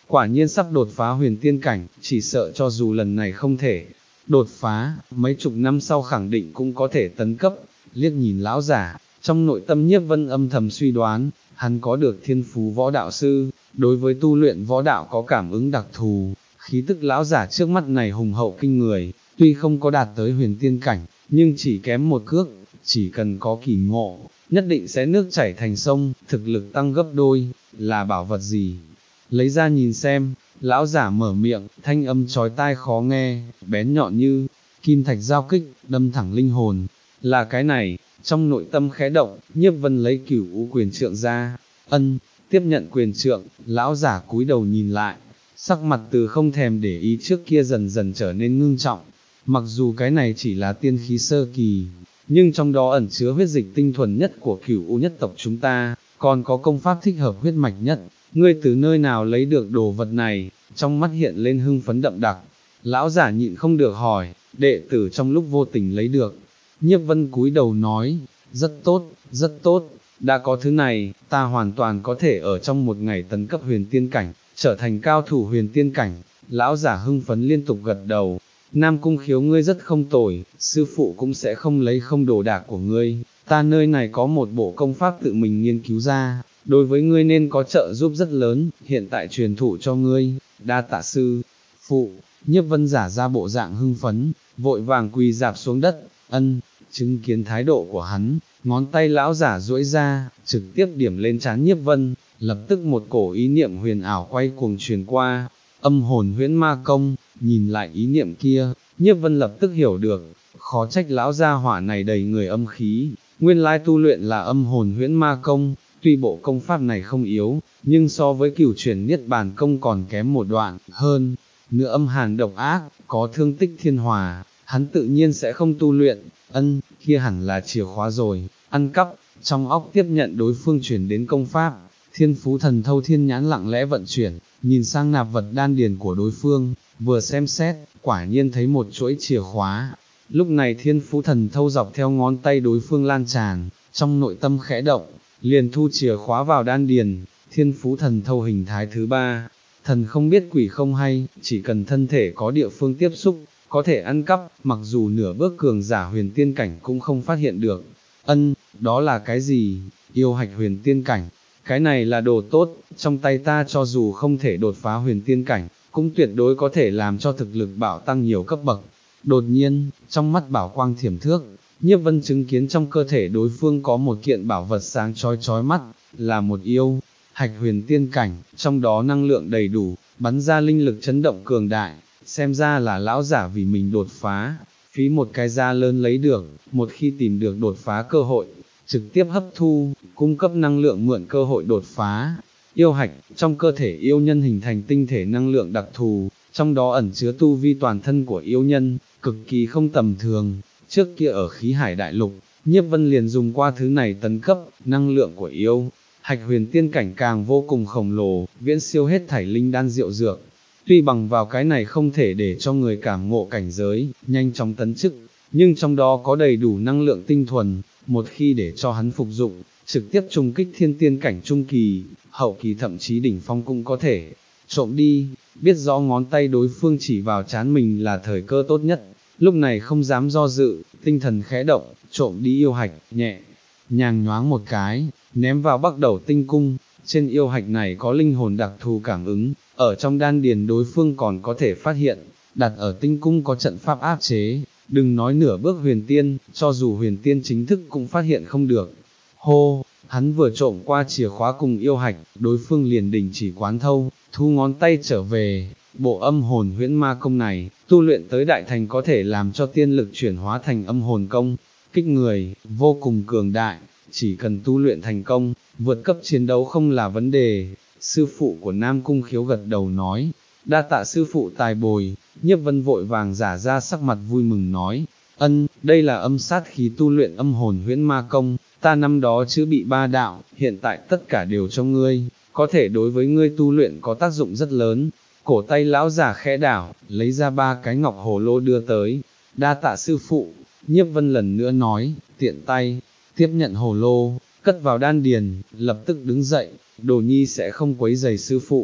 quả nhiên sắp đột phá huyền tiên cảnh, chỉ sợ cho dù lần này không thể đột phá, mấy chục năm sau khẳng định cũng có thể tấn cấp. Liếc nhìn lão giả, trong nội tâm Nhiếp Vân âm thầm suy đoán, hắn có được thiên phú võ đạo sư, đối với tu luyện võ đạo có cảm ứng đặc thù, khí tức lão giả trước mắt này hùng hậu kinh người, tuy không có đạt tới huyền tiên cảnh, nhưng chỉ kém một cước, chỉ cần có kỳ ngộ, nhất định sẽ nước chảy thành sông, thực lực tăng gấp đôi, là bảo vật gì? Lấy ra nhìn xem, lão giả mở miệng, thanh âm chói tai khó nghe, bén nhọn như kim thạch giao kích, đâm thẳng linh hồn, là cái này. Trong nội tâm khẽ động, Nhiếp Vân lấy cửu u quyền trượng ra, ân, tiếp nhận quyền trượng, lão giả cúi đầu nhìn lại, sắc mặt từ không thèm để ý trước kia dần dần trở nên ngưng trọng, mặc dù cái này chỉ là tiên khí sơ kỳ, nhưng trong đó ẩn chứa huyết dịch tinh thuần nhất của cửu u nhất tộc chúng ta, còn có công pháp thích hợp huyết mạch nhất, ngươi từ nơi nào lấy được đồ vật này, trong mắt hiện lên hưng phấn đậm đặc, lão giả nhịn không được hỏi, đệ tử trong lúc vô tình lấy được. Nhiếp Vân cúi đầu nói, rất tốt, rất tốt, đã có thứ này, ta hoàn toàn có thể ở trong một ngày tấn cấp huyền tiên cảnh, trở thành cao thủ huyền tiên cảnh. Lão giả hưng phấn liên tục gật đầu, Nam Cung Khiếu ngươi rất không tồi, sư phụ cũng sẽ không lấy không đồ đạc của ngươi, ta nơi này có một bộ công pháp tự mình nghiên cứu ra, đối với ngươi nên có trợ giúp rất lớn, hiện tại truyền thụ cho ngươi, đa tạ sư phụ. Nhiếp Vân giả ra bộ dạng hưng phấn, vội vàng quỳ dạp xuống đất, ân, chứng kiến thái độ của hắn, ngón tay lão giả duỗi ra, trực tiếp điểm lên trán Nhiếp Vân, lập tức một cổ ý niệm huyền ảo quay cuồng truyền qua, âm hồn huyễn ma công, nhìn lại ý niệm kia, Nhiếp Vân lập tức hiểu được, khó trách lão gia hỏa này đầy người âm khí, nguyên lai tu luyện là âm hồn huyễn ma công, tuy bộ công pháp này không yếu, nhưng so với cửu chuyển niết bàn công còn kém một đoạn, hơn nữa âm hàn độc ác, có thương tích thiên hòa, hắn tự nhiên sẽ không tu luyện. Ân, kia hẳn là chìa khóa rồi, ăn cắp, trong óc tiếp nhận đối phương chuyển đến công pháp, thiên phú thần thâu thiên nhãn lặng lẽ vận chuyển, nhìn sang nạp vật đan điền của đối phương, vừa xem xét, quả nhiên thấy một chuỗi chìa khóa. Lúc này thiên phú thần thâu dọc theo ngón tay đối phương lan tràn, trong nội tâm khẽ động, liền thu chìa khóa vào đan điền, thiên phú thần thâu hình thái thứ ba. Thần không biết quỷ không hay, chỉ cần thân thể có địa phương tiếp xúc, có thể ăn cắp, mặc dù nửa bước cường giả huyền tiên cảnh cũng không phát hiện được. Ân, đó là cái gì? Yêu hạch huyền tiên cảnh, cái này là đồ tốt, trong tay ta cho dù không thể đột phá huyền tiên cảnh, cũng tuyệt đối có thể làm cho thực lực bảo tăng nhiều cấp bậc. Đột nhiên, trong mắt bảo quang thiểm thước, Nhiếp Vân chứng kiến trong cơ thể đối phương có một kiện bảo vật sáng chói chói mắt, là một yêu hạch huyền tiên cảnh, trong đó năng lượng đầy đủ, bắn ra linh lực chấn động cường đại, xem ra là lão giả vì mình đột phá, phí một cái giá lớn lấy được, một khi tìm được đột phá cơ hội, trực tiếp hấp thu, cung cấp năng lượng mượn cơ hội đột phá. Yêu hạch, trong cơ thể yêu nhân hình thành tinh thể năng lượng đặc thù, trong đó ẩn chứa tu vi toàn thân của yêu nhân, cực kỳ không tầm thường, trước kia ở khí hải đại lục, Nhiếp Vân liền dùng qua thứ này tấn cấp, năng lượng của yêu hạch huyền tiên cảnh càng vô cùng khổng lồ, viễn siêu hết thảy linh đan diệu dược. Tuy bằng vào cái này không thể để cho người cảm ngộ cảnh giới, nhanh chóng tấn chức, nhưng trong đó có đầy đủ năng lượng tinh thuần, một khi để cho hắn phục dụng, trực tiếp trùng kích thiên tiên cảnh trung kỳ, hậu kỳ thậm chí đỉnh phong cũng có thể trộm đi, biết rõ ngón tay đối phương chỉ vào trán mình là thời cơ tốt nhất, lúc này không dám do dự, tinh thần khẽ động, trộm đi yêu hạch, nhẹ nhàng nhoáng một cái, ném vào Bắc Đầu tinh cung. Trên yêu hạch này có linh hồn đặc thù cảm ứng, ở trong đan điền đối phương còn có thể phát hiện, đặt ở tinh cung có trận pháp áp chế, đừng nói nửa bước huyền tiên, cho dù huyền tiên chính thức cũng phát hiện không được. Hô, hắn vừa trộm qua chìa khóa cùng yêu hạch, đối phương liền đình chỉ quán thâu, thu ngón tay trở về, bộ âm hồn huyễn ma công này, tu luyện tới đại thành có thể làm cho tiên lực chuyển hóa thành âm hồn công, kích người, vô cùng cường đại, chỉ cần tu luyện thành công, vượt cấp chiến đấu không là vấn đề. Sư phụ của Nam Cung Khiếu gật đầu nói, đa tạ sư phụ tài bồi. Nhiếp Vân vội vàng giả ra sắc mặt vui mừng nói, ân, đây là âm sát khí tu luyện âm hồn huyễn ma công, ta năm đó chữa bị ba đạo, hiện tại tất cả đều cho ngươi, có thể đối với ngươi tu luyện có tác dụng rất lớn. Cổ tay lão giả khẽ đảo, lấy ra ba cái ngọc hồ lô đưa tới, đa tạ sư phụ. Nhiếp Vân lần nữa nói, tiện tay tiếp nhận hồ lô, cất vào đan điền, lập tức đứng dậy, đồ nhi sẽ không quấy giày sư phụ,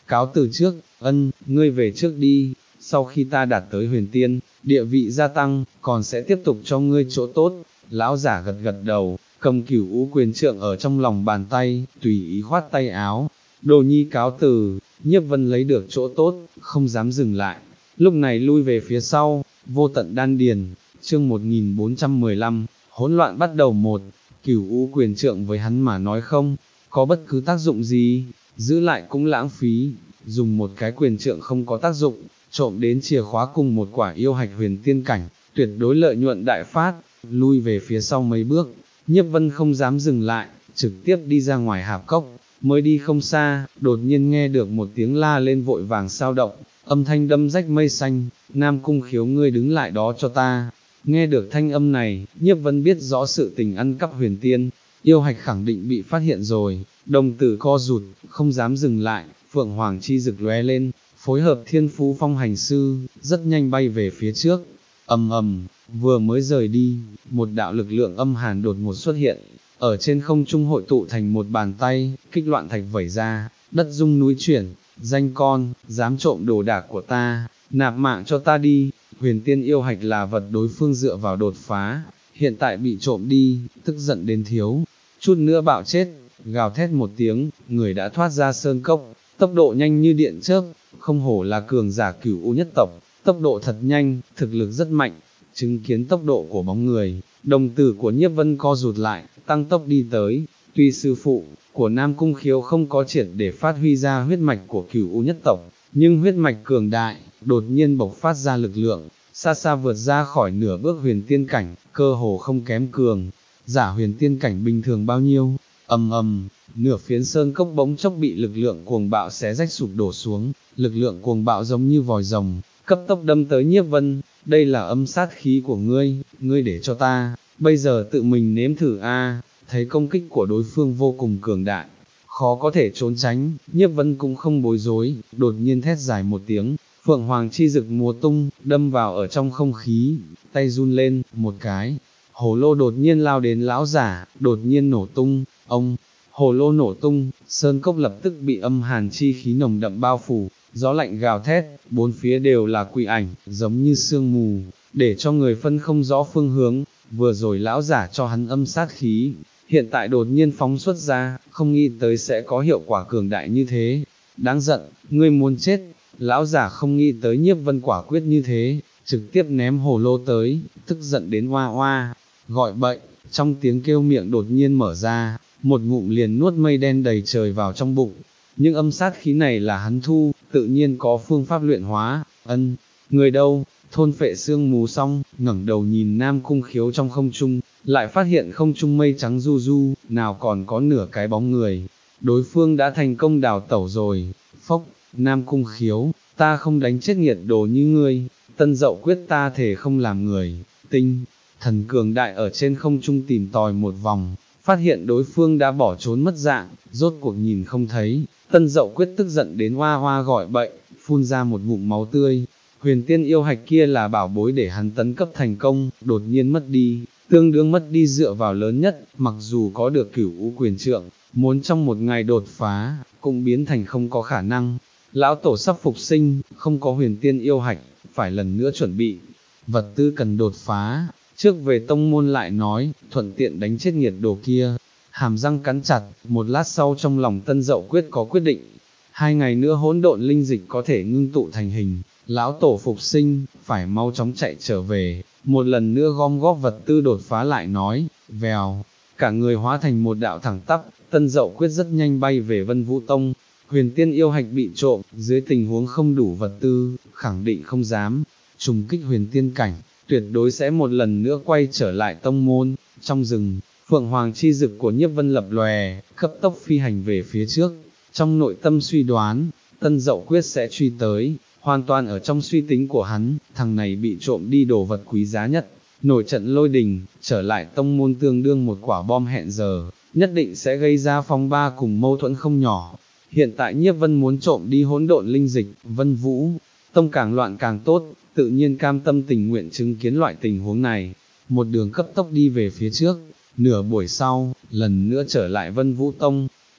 cáo từ trước, ân, ngươi về trước đi, sau khi ta đạt tới huyền tiên, địa vị gia tăng, còn sẽ tiếp tục cho ngươi chỗ tốt. Lão giả gật gật đầu, cầm cửu u quyền trượng ở trong lòng bàn tay, tùy ý khoát tay áo. Đồ nhi cáo từ, Nhiếp Vân lấy được chỗ tốt, không dám dừng lại, lúc này lui về phía sau, vô tận đan điền. Chương một nghìn bốn trăm mười lăm, hỗn loạn bắt đầu. Một, cửu u quyền trượng với hắn mà nói không có bất cứ tác dụng gì, giữ lại cũng lãng phí, dùng một cái quyền trượng không có tác dụng, trộm đến chìa khóa cùng một quả yêu hạch huyền tiên cảnh, tuyệt đối lợi nhuận đại phát. Lui về phía sau mấy bước, Nhiếp Vân không dám dừng lại, trực tiếp đi ra ngoài hạp cốc. Mới đi không xa, đột nhiên nghe được một tiếng la lên vội vàng sao động, âm thanh đâm rách mây xanh, Nam Cung Khiếu ngươi đứng lại đó cho ta. Nghe được thanh âm này, Nhiếp Vân biết rõ sự tình ăn cắp huyền tiên, yêu hạch khẳng định bị phát hiện rồi, đồng tử co rụt, không dám dừng lại, Phượng Hoàng chi rực lóe lên, phối hợp Thiên Phú Phong hành sư, rất nhanh bay về phía trước. Ầm ầm, vừa mới rời đi, một đạo lực lượng âm hàn đột ngột xuất hiện, ở trên không trung hội tụ thành một bàn tay, kích loạn thạch vẩy ra, đất rung núi chuyển. Danh con, dám trộm đồ đạc của ta, nạp mạng cho ta đi. Huyền tiên yêu hạch là vật đối phương dựa vào đột phá, hiện tại bị trộm đi, tức giận đến thiếu chút nữa bạo chết, gào thét một tiếng, người đã thoát ra sơn cốc, tốc độ nhanh như điện chớp, không hổ là cường giả cửu u nhất tộc, tốc độ thật nhanh, thực lực rất mạnh. Chứng kiến tốc độ của bóng người, đồng tử của Nhiếp Vân co rụt lại, tăng tốc đi tới. Tuy sư phụ của Nam Cung Khiếu không có triệt để phát huy ra huyết mạch của cửu u nhất tộc, nhưng huyết mạch cường đại, đột nhiên bộc phát ra lực lượng, xa xa vượt ra khỏi nửa bước huyền tiên cảnh, cơ hồ không kém cường giả huyền tiên cảnh bình thường bao nhiêu. Ầm ầm, nửa phiến sơn cốc bỗng chốc bị lực lượng cuồng bạo xé rách sụp đổ xuống, lực lượng cuồng bạo giống như vòi rồng, cấp tốc đâm tới Nhiếp Vân. Đây là âm sát khí của ngươi, ngươi để cho ta, bây giờ tự mình nếm thử a. Thấy công kích của đối phương vô cùng cường đại, khó có thể trốn tránh, Nhiếp Vân cũng không bối rối, đột nhiên thét dài một tiếng, Phượng Hoàng chi rực múa tung, đâm vào ở trong không khí, tay run lên, một cái, hồ lô đột nhiên lao đến lão giả, đột nhiên nổ tung, ông, hồ lô nổ tung, sơn cốc lập tức bị âm hàn chi khí nồng đậm bao phủ, gió lạnh gào thét, bốn phía đều là quỷ ảnh, giống như sương mù, để cho người phân không rõ phương hướng. Vừa rồi lão giả cho hắn âm sát khí, hiện tại đột nhiên phóng xuất ra, không nghĩ tới sẽ có hiệu quả cường đại như thế. Đáng giận, ngươi muốn chết. Lão giả không nghĩ tới Nhiếp Vân quả quyết như thế, trực tiếp ném hồ lô tới, tức giận đến oa oa, gọi bậy. Trong tiếng kêu miệng đột nhiên mở ra, một ngụm liền nuốt mây đen đầy trời vào trong bụng. Nhưng âm sát khí này là hắn thu, tự nhiên có phương pháp luyện hóa. Ân, người đâu? Thôn phệ xương mù xong, ngẩng đầu nhìn Nam Cung Khiếu trong không trung, lại phát hiện không trung mây trắng du du, nào còn có nửa cái bóng người. Đối phương đã thành công đào tẩu rồi. Phốc, Nam Cung Khiếu, ta không đánh chết nghiệt đồ như ngươi, Tân Dậu quyết ta thể không làm người. Tinh thần cường đại ở trên không trung tìm tòi một vòng, phát hiện đối phương đã bỏ trốn mất dạng, rốt cuộc nhìn không thấy. Tân Dậu quyết tức giận đến hoa hoa gọi bậy, phun ra một ngụm máu tươi. Huyền tiên yêu hạch kia là bảo bối để hắn tấn cấp thành công, đột nhiên mất đi, tương đương mất đi dựa vào lớn nhất, mặc dù có được cửu u quyền trượng, muốn trong một ngày đột phá, cũng biến thành không có khả năng. Lão tổ sắp phục sinh, không có huyền tiên yêu hạch, phải lần nữa chuẩn bị vật tư cần đột phá, trước về tông môn lại nói, thuận tiện đánh chết nghiệt đồ kia. Hàm răng cắn chặt, một lát sau trong lòng Tân Dậu quyết có quyết định, hai ngày nữa hỗn độn linh dịch có thể ngưng tụ thành hình, lão tổ phục sinh, phải mau chóng chạy trở về, một lần nữa gom góp vật tư đột phá lại nói. Vèo, cả người hóa thành một đạo thẳng tắp, Tân Dậu quyết rất nhanh bay về Vân Vũ Tông. Huyền tiên yêu hạch bị trộm, dưới tình huống không đủ vật tư, khẳng định không dám trùng kích huyền tiên cảnh, tuyệt đối sẽ một lần nữa quay trở lại tông môn. Trong rừng, Phượng Hoàng chi dực của Nhiếp Vân lập lòe, cấp tốc phi hành về phía trước, trong nội tâm suy đoán, Tân Dậu quyết sẽ truy tới, hoàn toàn ở trong suy tính của hắn, thằng này bị trộm đi đồ vật quý giá nhất, nổi trận lôi đình, trở lại tông môn tương đương một quả bom hẹn giờ, nhất định sẽ gây ra phong ba cùng mâu thuẫn không nhỏ. Hiện tại Nhiếp Vân muốn trộm đi hỗn độn linh dịch, Vân Vũ Tông càng loạn càng tốt, tự nhiên cam tâm tình nguyện chứng kiến loại tình huống này, một đường cấp tốc đi về phía trước. Nửa buổi sau, lần nữa trở lại Vân Vũ Tông,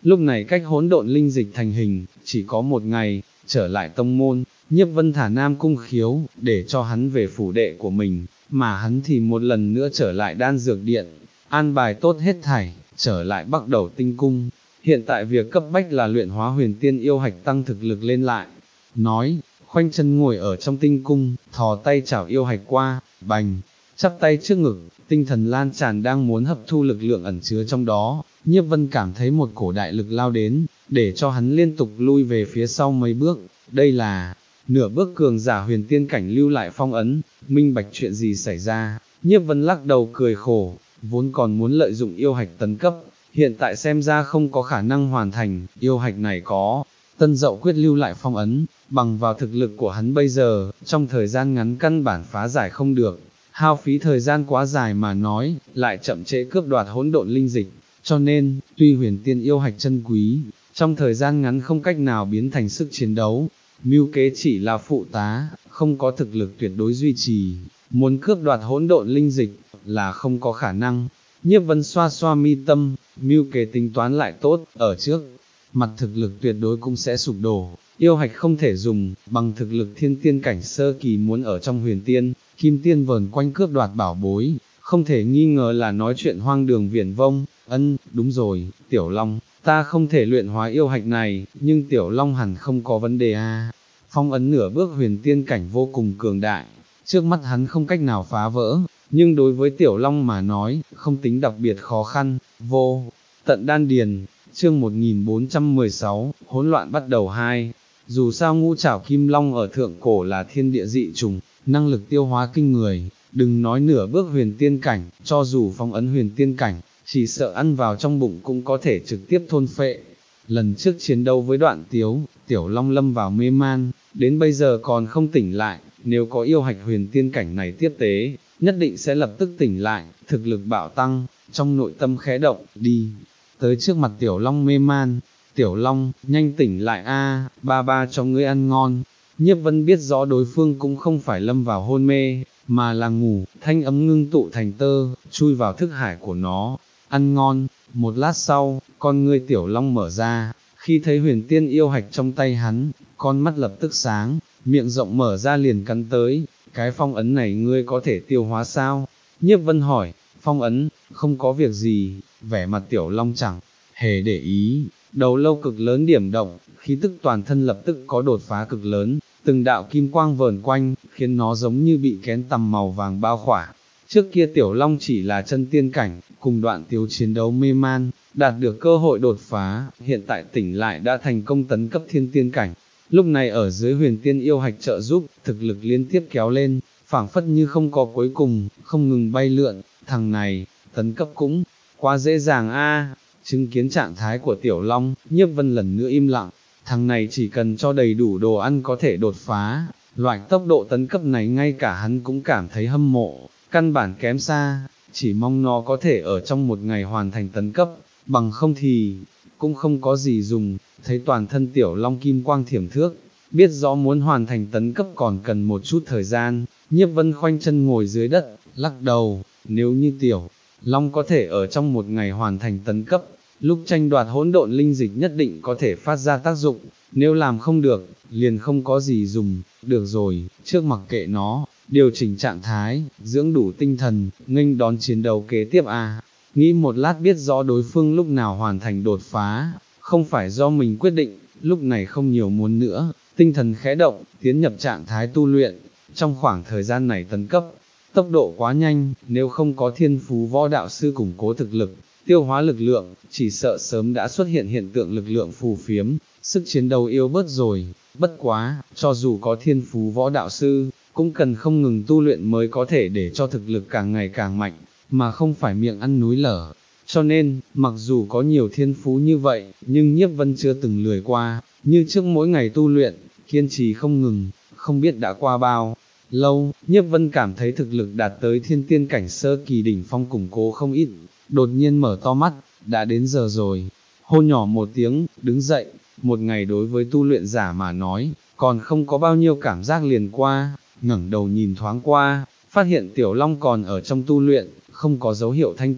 Lúc này cách hỗn độn linh dịch thành hình, chỉ có một ngày, trở lại tông môn, Nhiếp Vân thả Nam Cung Khiếu, để cho hắn về phủ đệ của mình, mà hắn thì một lần nữa trở lại đan dược điện, an bài tốt hết thảy, trở lại Bắc Đầu Tinh Cung. Hiện tại việc cấp bách là luyện hóa huyền tiên yêu hạch tăng thực lực lên lại. Nói, khoanh chân ngồi ở trong tinh cung, thò tay chảo yêu hạch qua, bành, chắp tay trước ngực, tinh thần lan tràn đang muốn hấp thu lực lượng ẩn chứa trong đó. Nhiếp Vân cảm thấy một cổ đại lực lao đến, để cho hắn liên tục lui về phía sau mấy bước. Đây là nửa bước cường giả huyền tiên cảnh lưu lại phong ấn, minh bạch chuyện gì xảy ra. Nhiếp Vân lắc đầu cười khổ, vốn còn muốn lợi dụng yêu hạch tấn cấp, hiện tại xem ra không có khả năng hoàn thành. Yêu hạch này có Tân Dậu quyết lưu lại phong ấn, bằng vào thực lực của hắn bây giờ, trong thời gian ngắn căn bản phá giải không được, hao phí thời gian quá dài mà nói, lại chậm trễ cướp đoạt hỗn độn linh dịch, cho nên, tuy huyền tiên yêu hạch chân quý, trong thời gian ngắn không cách nào biến thành sức chiến đấu, mưu kế chỉ là phụ tá, không có thực lực tuyệt đối duy trì, muốn cướp đoạt hỗn độn linh dịch, là không có khả năng. Nhiếp Vân xoa xoa mi tâm, mưu kế tính toán lại tốt, ở trước mặt thực lực tuyệt đối cũng sẽ sụp đổ, yêu hạch không thể dùng, bằng thực lực thiên tiên cảnh sơ kỳ muốn ở trong huyền tiên, kim tiên vờn quanh cướp đoạt bảo bối, không thể nghi ngờ là nói chuyện hoang đường viển vông. Ân, đúng rồi, Tiểu Long, ta không thể luyện hóa yêu hạch này, nhưng Tiểu Long hẳn không có vấn đề a. Phong ấn nửa bước huyền tiên cảnh vô cùng cường đại, trước mắt hắn không cách nào phá vỡ, nhưng đối với Tiểu Long mà nói, không tính đặc biệt khó khăn. Vô tận đan điền. Chương một nghìn bốn trăm mười sáu, hỗn loạn bắt đầu hai. Dù sao ngũ trảo kim long ở thượng cổ là thiên địa dị trùng, năng lực tiêu hóa kinh người, đừng nói nửa bước huyền tiên cảnh, cho dù phong ấn huyền tiên cảnh, chỉ sợ ăn vào trong bụng cũng có thể trực tiếp thôn phệ. Lần trước chiến đấu với Đoạn Tiếu, Tiểu Long lâm vào mê man, đến bây giờ còn không tỉnh lại, nếu có yêu hạch huyền tiên cảnh này tiếp tế, nhất định sẽ lập tức tỉnh lại, thực lực bạo tăng. Trong nội tâm khẽ động, đi tới trước mặt Tiểu Long mê man, Tiểu Long, nhanh tỉnh lại a, ba ba cho ngươi ăn ngon. Nhiếp Vân biết rõ đối phương cũng không phải lâm vào hôn mê, mà là ngủ, thanh âm ngưng tụ thành tơ, chui vào thức hải của nó, ăn ngon. Một lát sau, con ngươi Tiểu Long mở ra, khi thấy huyền tiên yêu hạch trong tay hắn, con mắt lập tức sáng, miệng rộng mở ra liền cắn tới. Cái phong ấn này ngươi có thể tiêu hóa sao? Nhiếp Vân hỏi. Phong ấn, không có việc gì. Vẻ mặt Tiểu Long chẳng hề để ý, đầu lâu cực lớn điểm động, khí tức toàn thân lập tức có đột phá cực lớn, từng đạo kim quang vờn quanh, khiến nó giống như bị kén tằm màu vàng bao khỏa. Trước kia Tiểu Long chỉ là chân tiên cảnh, cùng Đoạn Tiếu chiến đấu mê man, đạt được cơ hội đột phá, hiện tại tỉnh lại đã thành công tấn cấp thiên tiên cảnh. Lúc này ở dưới huyền tiên yêu hạch trợ giúp, thực lực liên tiếp kéo lên, phảng phất như không có cuối cùng, không ngừng bay lượn. Thằng này, tấn cấp cũng quá dễ dàng a. Chứng kiến trạng thái của Tiểu Long, Nhiếp Vân lần nữa im lặng, thằng này chỉ cần cho đầy đủ đồ ăn có thể đột phá, loại tốc độ tấn cấp này ngay cả hắn cũng cảm thấy hâm mộ, căn bản kém xa, chỉ mong nó có thể ở trong một ngày hoàn thành tấn cấp, bằng không thì, cũng không có gì dùng. Thấy toàn thân Tiểu Long kim quang thiểm thước, biết rõ muốn hoàn thành tấn cấp còn cần một chút thời gian, Nhiếp Vân khoanh chân ngồi dưới đất, lắc đầu, nếu như Tiểu Long có thể ở trong một ngày hoàn thành tấn cấp, lúc tranh đoạt hỗn độn linh dịch nhất định có thể phát ra tác dụng, nếu làm không được, liền không có gì dùng. Được rồi, trước mặc kệ nó, điều chỉnh trạng thái, dưỡng đủ tinh thần, nghênh đón chiến đấu kế tiếp à. Nghĩ một lát biết rõ đối phương lúc nào hoàn thành đột phá, không phải do mình quyết định, lúc này không nhiều muốn nữa, tinh thần khẽ động, tiến nhập trạng thái tu luyện. Trong khoảng thời gian này tấn cấp, tốc độ quá nhanh, nếu không có thiên phú võ đạo sư củng cố thực lực, tiêu hóa lực lượng, chỉ sợ sớm đã xuất hiện hiện tượng lực lượng phù phiếm, sức chiến đấu yếu bớt rồi. Bất quá, cho dù có thiên phú võ đạo sư, cũng cần không ngừng tu luyện mới có thể để cho thực lực càng ngày càng mạnh, mà không phải miệng ăn núi lở. Cho nên, mặc dù có nhiều thiên phú như vậy, nhưng Nhiếp Vân chưa từng lười qua, như trước mỗi ngày tu luyện, kiên trì không ngừng. Không biết đã qua bao lâu, Nhiếp Vân cảm thấy thực lực đạt tới thiên tiên cảnh sơ kỳ đỉnh phong củng cố không ít, đột nhiên mở to mắt, đã đến giờ rồi. Hô nhỏ một tiếng, đứng dậy. Một ngày đối với tu luyện giả mà nói, còn không có bao nhiêu cảm giác liền qua, ngẩng đầu nhìn thoáng qua, phát hiện Tiểu Long còn ở trong tu luyện, không có dấu hiệu thanh tỉnh,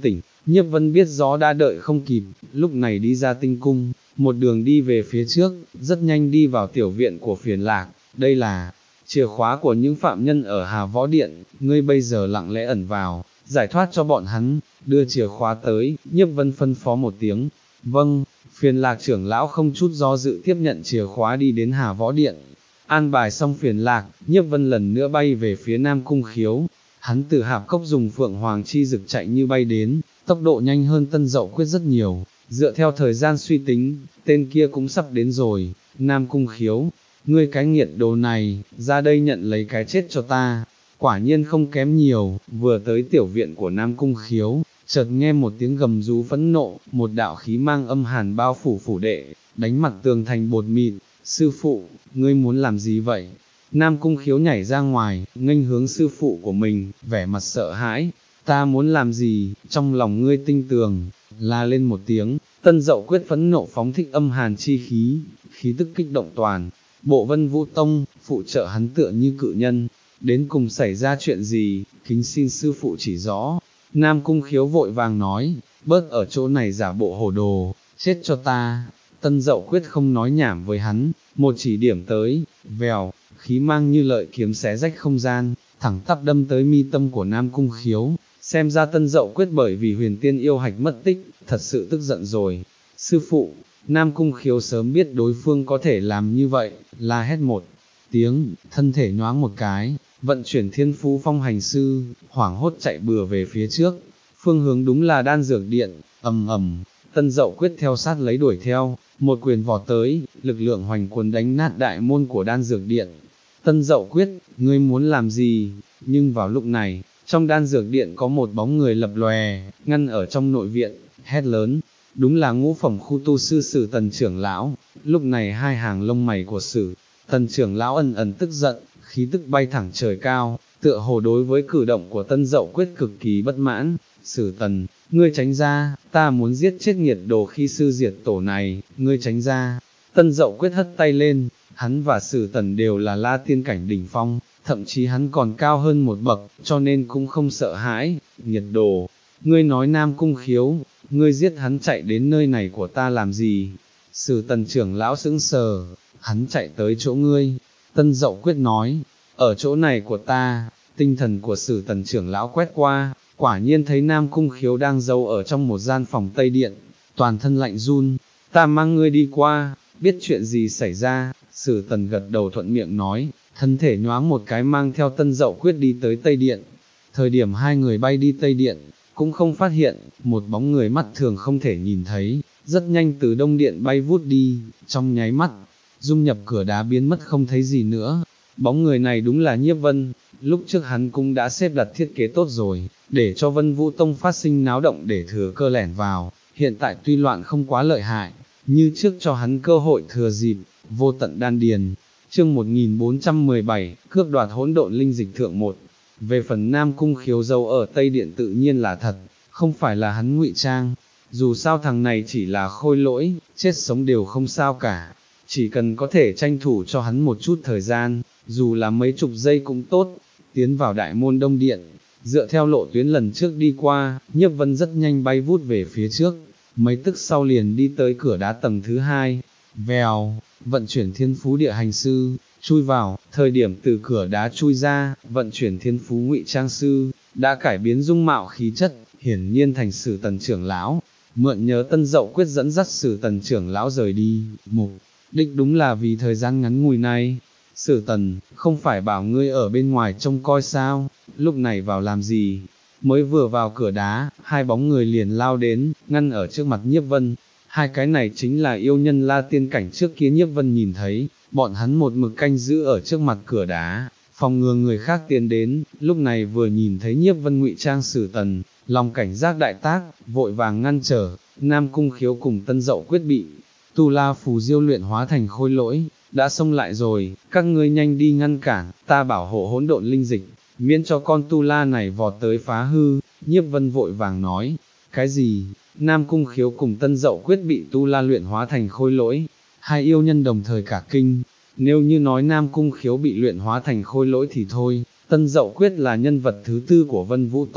Nhiếp Vân biết rõ đã đợi không kịp, lúc này đi ra tinh cung, một đường đi về phía trước, rất nhanh đi vào tiểu viện của Phiền Lạc, đây là chìa khóa của những phạm nhân ở Hà Võ Điện, ngươi bây giờ lặng lẽ ẩn vào, giải thoát cho bọn hắn, đưa chìa khóa tới, Nhiếp Vân phân phó một tiếng, vâng, Phiền Lạc trưởng lão không chút do dự tiếp nhận chìa khóa đi đến Hà Võ Điện, an bài xong Phiền Lạc, Nhiếp Vân lần nữa bay về phía Nam Cung Khiếu, hắn từ Hạp Cốc dùng Phượng Hoàng chi dực chạy như bay đến, tốc độ nhanh hơn Tân Dậu Quyết rất nhiều, dựa theo thời gian suy tính, tên kia cũng sắp đến rồi, Nam Cung Khiếu, ngươi cái nghiện đồ này, ra đây nhận lấy cái chết cho ta, quả nhiên không kém nhiều, vừa tới tiểu viện của Nam Cung Khiếu, chợt nghe một tiếng gầm rú phẫn nộ, một đạo khí mang âm hàn bao phủ phủ đệ, đánh mặt tường thành bột mịn, sư phụ, ngươi muốn làm gì vậy? Nam Cung Khiếu nhảy ra ngoài, nghênh hướng sư phụ của mình, vẻ mặt sợ hãi, ta muốn làm gì, trong lòng ngươi tinh tường, la lên một tiếng, Tân Dậu Quyết phẫn nộ phóng thích âm hàn chi khí, khí tức kích động toàn, bộ Vân Vũ Tông, phụ trợ hắn tựa như cự nhân, đến cùng xảy ra chuyện gì, kính xin sư phụ chỉ rõ. Nam Cung Khiếu vội vàng nói, bớt ở chỗ này giả bộ hồ đồ, chết cho ta. Tân Dậu Quyết không nói nhảm với hắn, một chỉ điểm tới, vèo, khí mang như lợi kiếm xé rách không gian, thẳng tắp đâm tới mi tâm của Nam Cung Khiếu. Xem ra Tân Dậu Quyết bởi vì huyền tiên yêu hạch mất tích, thật sự tức giận rồi. Sư phụ, Nam Cung Khiếu sớm biết đối phương có thể làm như vậy, la hét một tiếng, thân thể nhoáng một cái, vận chuyển thiên phú phong hành sư, hoảng hốt chạy bừa về phía trước, phương hướng đúng là đan dược điện, ầm ầm, Tân Dậu Quyết theo sát lấy đuổi theo, một quyền vọt tới, lực lượng hoành cuốn đánh nát đại môn của đan dược điện. Tân Dậu Quyết, ngươi muốn làm gì? Nhưng vào lúc này, trong đan dược điện có một bóng người lập lòe, ngăn ở trong nội viện, hét lớn, đúng là ngũ phẩm khu tu sư Sử Tần trưởng lão. Lúc này hai hàng lông mày của Sử Tần trưởng lão ẩn ẩn tức giận, khí tức bay thẳng trời cao, tựa hồ đối với cử động của Tân Dậu Quyết cực kỳ bất mãn. Sử Tần, ngươi tránh ra, ta muốn giết chết nghiệt đồ khi sư diệt tổ này, ngươi tránh ra. Tân Dậu Quyết hất tay lên, hắn và Sử Tần đều là la tiên cảnh đỉnh phong, thậm chí hắn còn cao hơn một bậc, cho nên cũng không sợ hãi. Nghiệt đồ, ngươi nói Nam Cung Khiếu, ngươi giết hắn chạy đến nơi này của ta làm gì? Sử Tần trưởng lão sững sờ, hắn chạy tới chỗ ngươi. Tân Dậu Quyết nói, ở chỗ này của ta. Tinh thần của Sử Tần trưởng lão quét qua, quả nhiên thấy Nam Cung Khiếu đang giấu ở trong một gian phòng Tây Điện, toàn thân lạnh run. Ta mang ngươi đi qua, biết chuyện gì xảy ra? Sử Tần gật đầu thuận miệng nói, thân thể nhoáng một cái mang theo Tân Dậu Quyết đi tới Tây Điện. Thời điểm hai người bay đi Tây Điện, cũng không phát hiện, một bóng người mắt thường không thể nhìn thấy, rất nhanh từ Đông Điện bay vút đi, trong nháy mắt, dung nhập cửa đá biến mất không thấy gì nữa. Bóng người này đúng là Nhiếp Vân, lúc trước hắn cũng đã xếp đặt thiết kế tốt rồi, để cho Vân Vũ Tông phát sinh náo động để thừa cơ lẻn vào, hiện tại tuy loạn không quá lợi hại, như trước cho hắn cơ hội thừa dịp, vô tận đan điền. Chương một nghìn bốn trăm mười bảy, cướp đoạt hỗn độn linh dịch thượng một. Về phần Nam Cung Khiếu dấu ở Tây Điện tự nhiên là thật, không phải là hắn ngụy trang, dù sao thằng này chỉ là khôi lỗi, chết sống đều không sao cả, chỉ cần có thể tranh thủ cho hắn một chút thời gian, dù là mấy chục giây cũng tốt. Tiến vào đại môn Đông Điện, dựa theo lộ tuyến lần trước đi qua, Nhiếp Vân rất nhanh bay vút về phía trước, mấy tức sau liền đi tới cửa đá tầng thứ hai, vèo, vận chuyển thiên phú địa hành sư, chui vào, thời điểm từ cửa đá chui ra, vận chuyển thiên phú ngụy trang sư, đã cải biến dung mạo khí chất, hiển nhiên thành Sử Tần trưởng lão, mượn nhớ Tân Dậu Quyết dẫn dắt Sử Tần trưởng lão rời đi, mục đích đúng là vì thời gian ngắn ngủi này. Sử Tần, không phải bảo ngươi ở bên ngoài trông coi sao, lúc này vào làm gì? Mới vừa vào cửa đá, hai bóng người liền lao đến, ngăn ở trước mặt Nhiếp Vân. Hai cái này chính là yêu nhân la tiên cảnh trước kia Nhiếp Vân nhìn thấy, bọn hắn một mực canh giữ ở trước mặt cửa đá, phòng ngừa người khác tiến đến. Lúc này vừa nhìn thấy Nhiếp Vân ngụy trang Sử Tần, lòng cảnh giác đại tác, vội vàng ngăn trở. Nam Cung Khiếu cùng Tân Dậu Quyết bị Tu La phù diêu luyện hóa thành khôi lỗi, đã xông lại rồi, các ngươi nhanh đi ngăn cản, ta bảo hộ hỗn độn linh dịch, miễn cho con Tu La này vọt tới phá hư. Nhiếp Vân vội vàng nói, cái gì? Nam Cung Khiếu cùng Tân Dậu Quyết bị Tu La luyện hóa thành khôi lỗi, hai yêu nhân đồng thời cả kinh. Nếu như nói Nam Cung Khiếu bị luyện hóa thành khôi lỗi thì thôi, Tân Dậu Quyết là nhân vật thứ tư của Vân Vũ Tông,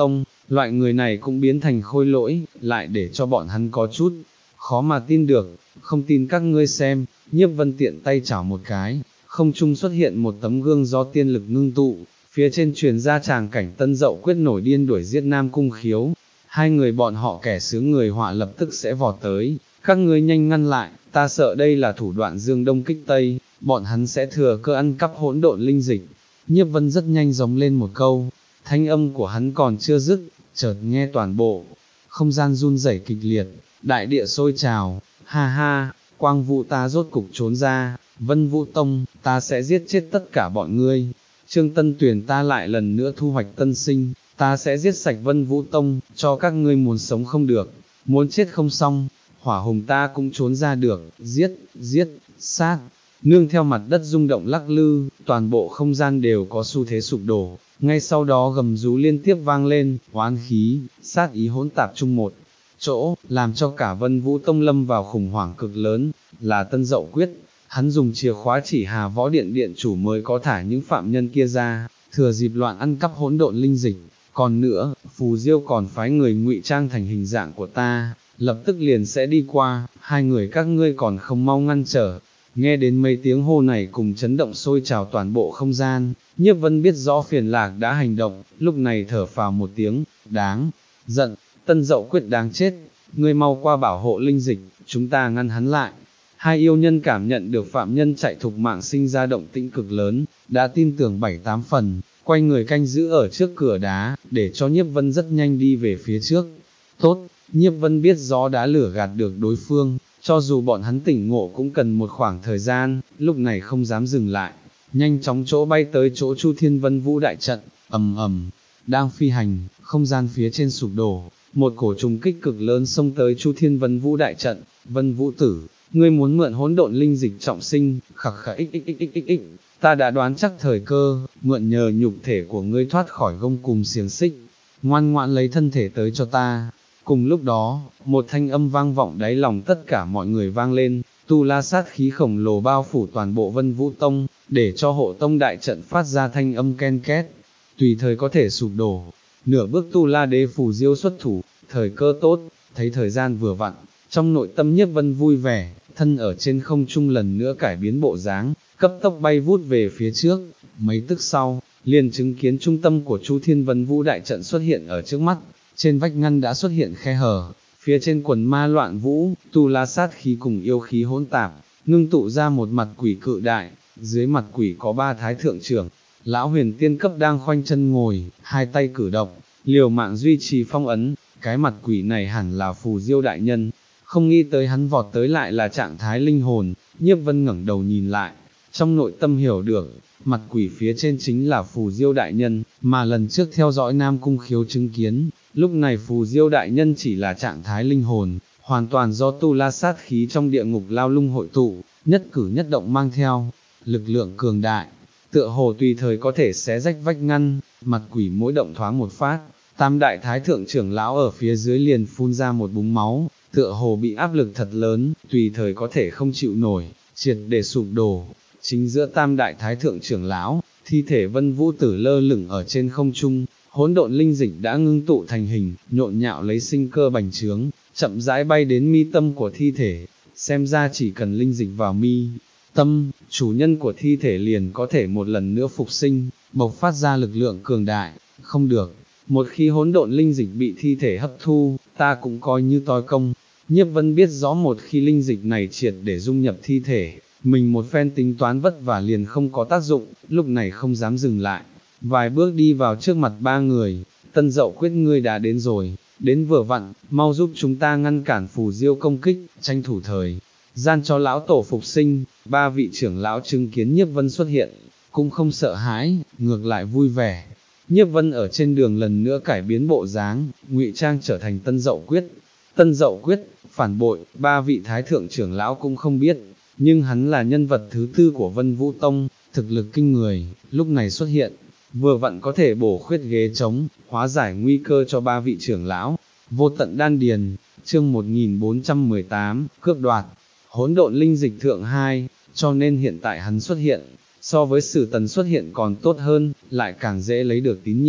loại người này cũng biến thành khôi lỗi, lại để cho bọn hắn có chút khó mà tin được, không tin các ngươi xem. Nhiếp Vân tiện tay chảo một cái, không trung xuất hiện một tấm gương do tiên lực ngưng tụ, phía trên truyền ra tràng cảnh Tân Dậu Quyết nổi điên đuổi giết Nam Cung Khiếu. Hai người bọn họ kẻ sướng người họa lập tức sẽ vọt tới, các ngươi nhanh ngăn lại, ta sợ đây là thủ đoạn dương đông kích tây, bọn hắn sẽ thừa cơ ăn cắp hỗn độn linh dịch. Nhiếp Vân rất nhanh giống lên một câu, thanh âm của hắn còn chưa dứt, chợt nghe toàn bộ không gian run rẩy kịch liệt, đại địa sôi trào, ha ha, Quang Vũ ta rốt cục trốn ra, Vân Vũ Tông, ta sẽ giết chết tất cả bọn ngươi, Trương Tân Tuyền ta lại lần nữa thu hoạch tân sinh, ta sẽ giết sạch Vân Vũ Tông, cho các ngươi muốn sống không được, muốn chết không xong, Hỏa Hùng ta cũng trốn ra được, giết, giết, sát. Nương theo mặt đất rung động lắc lư, toàn bộ không gian đều có xu thế sụp đổ, ngay sau đó gầm rú liên tiếp vang lên, oán khí, sát ý hỗn tạp chung một chỗ, làm cho cả Vân Vũ Tông lâm vào khủng hoảng cực lớn, là Tân Dậu Quyết, hắn dùng chìa khóa chỉ Hà Võ Điện điện chủ mới có thả những phạm nhân kia ra, thừa dịp loạn ăn cắp hỗn độn linh dịch, còn nữa, Phù Diêu còn phái người ngụy trang thành hình dạng của ta, lập tức liền sẽ đi qua, hai người các ngươi còn không mau ngăn trở. Nghe đến mấy tiếng hô này cùng chấn động sôi trào toàn bộ không gian, Nhiếp Vân biết rõ Phiền Lạc đã hành động, lúc này thở phào một tiếng, đáng giận, Tân Dậu Quyết đáng chết, ngươi mau qua bảo hộ linh dịch, chúng ta ngăn hắn lại. Hai yêu nhân cảm nhận được phạm nhân chạy thục mạng sinh ra động tĩnh cực lớn, đã tin tưởng bảy tám phần, quay người canh giữ ở trước cửa đá, để cho Nhiếp Vân rất nhanh đi về phía trước. Tốt, Nhiếp Vân biết rõ đã lửa gạt được đối phương, cho dù bọn hắn tỉnh ngộ cũng cần một khoảng thời gian, lúc này không dám dừng lại, nhanh chóng chỗ bay tới chỗ Chu Thiên Vân Vũ đại trận, ầm ầm, đang phi hành, không gian phía trên sụp đổ, một cổ trùng kích cực lớn xông tới Chu Thiên Vân Vũ đại trận. Vân Vũ tử, ngươi muốn mượn hỗn độn linh dịch trọng sinh, khặc khặc ích ích ích ích ích ích, ta đã đoán chắc thời cơ, mượn nhờ nhục thể của ngươi thoát khỏi gông cùm xiềng xích, ngoan ngoãn lấy thân thể tới cho ta. Cùng lúc đó, một thanh âm vang vọng đáy lòng tất cả mọi người vang lên, tu la sát khí khổng lồ bao phủ toàn bộ Vân Vũ Tông, để cho hộ tông đại trận phát ra thanh âm ken két, tùy thời có thể sụp đổ. Nửa bước tu la đế Phù Diêu xuất thủ, thời cơ tốt, thấy thời gian vừa vặn, trong nội tâm Nhiếp Vân vui vẻ, thân ở trên không trung lần nữa cải biến bộ dáng, cấp tốc bay vút về phía trước, mấy tức sau, liền chứng kiến trung tâm của Chu Thiên Vân Vũ đại trận xuất hiện ở trước mắt. Trên vách ngăn đã xuất hiện khe hở, phía trên quần ma loạn vũ, tu la sát khí cùng yêu khí hỗn tạp, ngưng tụ ra một mặt quỷ cự đại, dưới mặt quỷ có ba thái thượng trưởng, lão huyền tiên cấp đang khoanh chân ngồi, hai tay cử động, liều mạng duy trì phong ấn, cái mặt quỷ này hẳn là Phù Diêu đại nhân, không nghĩ tới hắn vọt tới lại là trạng thái linh hồn. Nhiếp Vân ngẩng đầu nhìn lại, trong nội tâm hiểu được, mặt quỷ phía trên chính là Phù Diêu đại nhân, mà lần trước theo dõi Nam Cung Khiếu chứng kiến, lúc này Phù Diêu đại nhân chỉ là trạng thái linh hồn, hoàn toàn do tu la sát khí trong địa ngục lao lung hội tụ, nhất cử nhất động mang theo, lực lượng cường đại, tựa hồ tùy thời có thể xé rách vách ngăn, mặt quỷ mỗi động thoáng một phát, tam đại thái thượng trưởng lão ở phía dưới liền phun ra một búng máu, tựa hồ bị áp lực thật lớn, tùy thời có thể không chịu nổi, triệt để sụp đổ. Chính giữa tam đại thái thượng trưởng lão, thi thể Vân Vũ tử lơ lửng ở trên không trung, hỗn độn linh dịch đã ngưng tụ thành hình, nhộn nhạo lấy sinh cơ bành trướng, chậm rãi bay đến mi tâm của thi thể, xem ra chỉ cần linh dịch vào mi tâm, chủ nhân của thi thể liền có thể một lần nữa phục sinh, bộc phát ra lực lượng cường đại. Không được, một khi hỗn độn linh dịch bị thi thể hấp thu, ta cũng coi như toi công. Nhiếp Vân biết rõ một khi linh dịch này triệt để dung nhập thi thể, mình một phen tính toán vất vả liền không có tác dụng, lúc này không dám dừng lại, vài bước đi vào trước mặt ba người. Tân Dậu Quyết ngươi đã đến rồi, đến vừa vặn, mau giúp chúng ta ngăn cản Phù Diêu công kích, tranh thủ thời gian cho lão tổ phục sinh. Ba vị trưởng lão chứng kiến Nhiếp Vân xuất hiện, cũng không sợ hãi, ngược lại vui vẻ. Nhiếp Vân ở trên đường lần nữa cải biến bộ dáng, ngụy trang trở thành Tân Dậu Quyết. Tân Dậu Quyết, phản bội, ba vị thái thượng trưởng lão cũng không biết, nhưng hắn là nhân vật thứ tư của Vân Vũ Tông, thực lực kinh người, lúc này xuất hiện, vừa vặn có thể bổ khuyết ghế trống, hóa giải nguy cơ cho ba vị trưởng lão. Vô tận đan điền, chương một nghìn bốn trăm mười tám, cướp đoạt, hỗn độn linh dịch thượng hai, cho nên hiện tại hắn xuất hiện, so với Sử Tần xuất hiện còn tốt hơn, lại càng dễ lấy được tín nhiệm,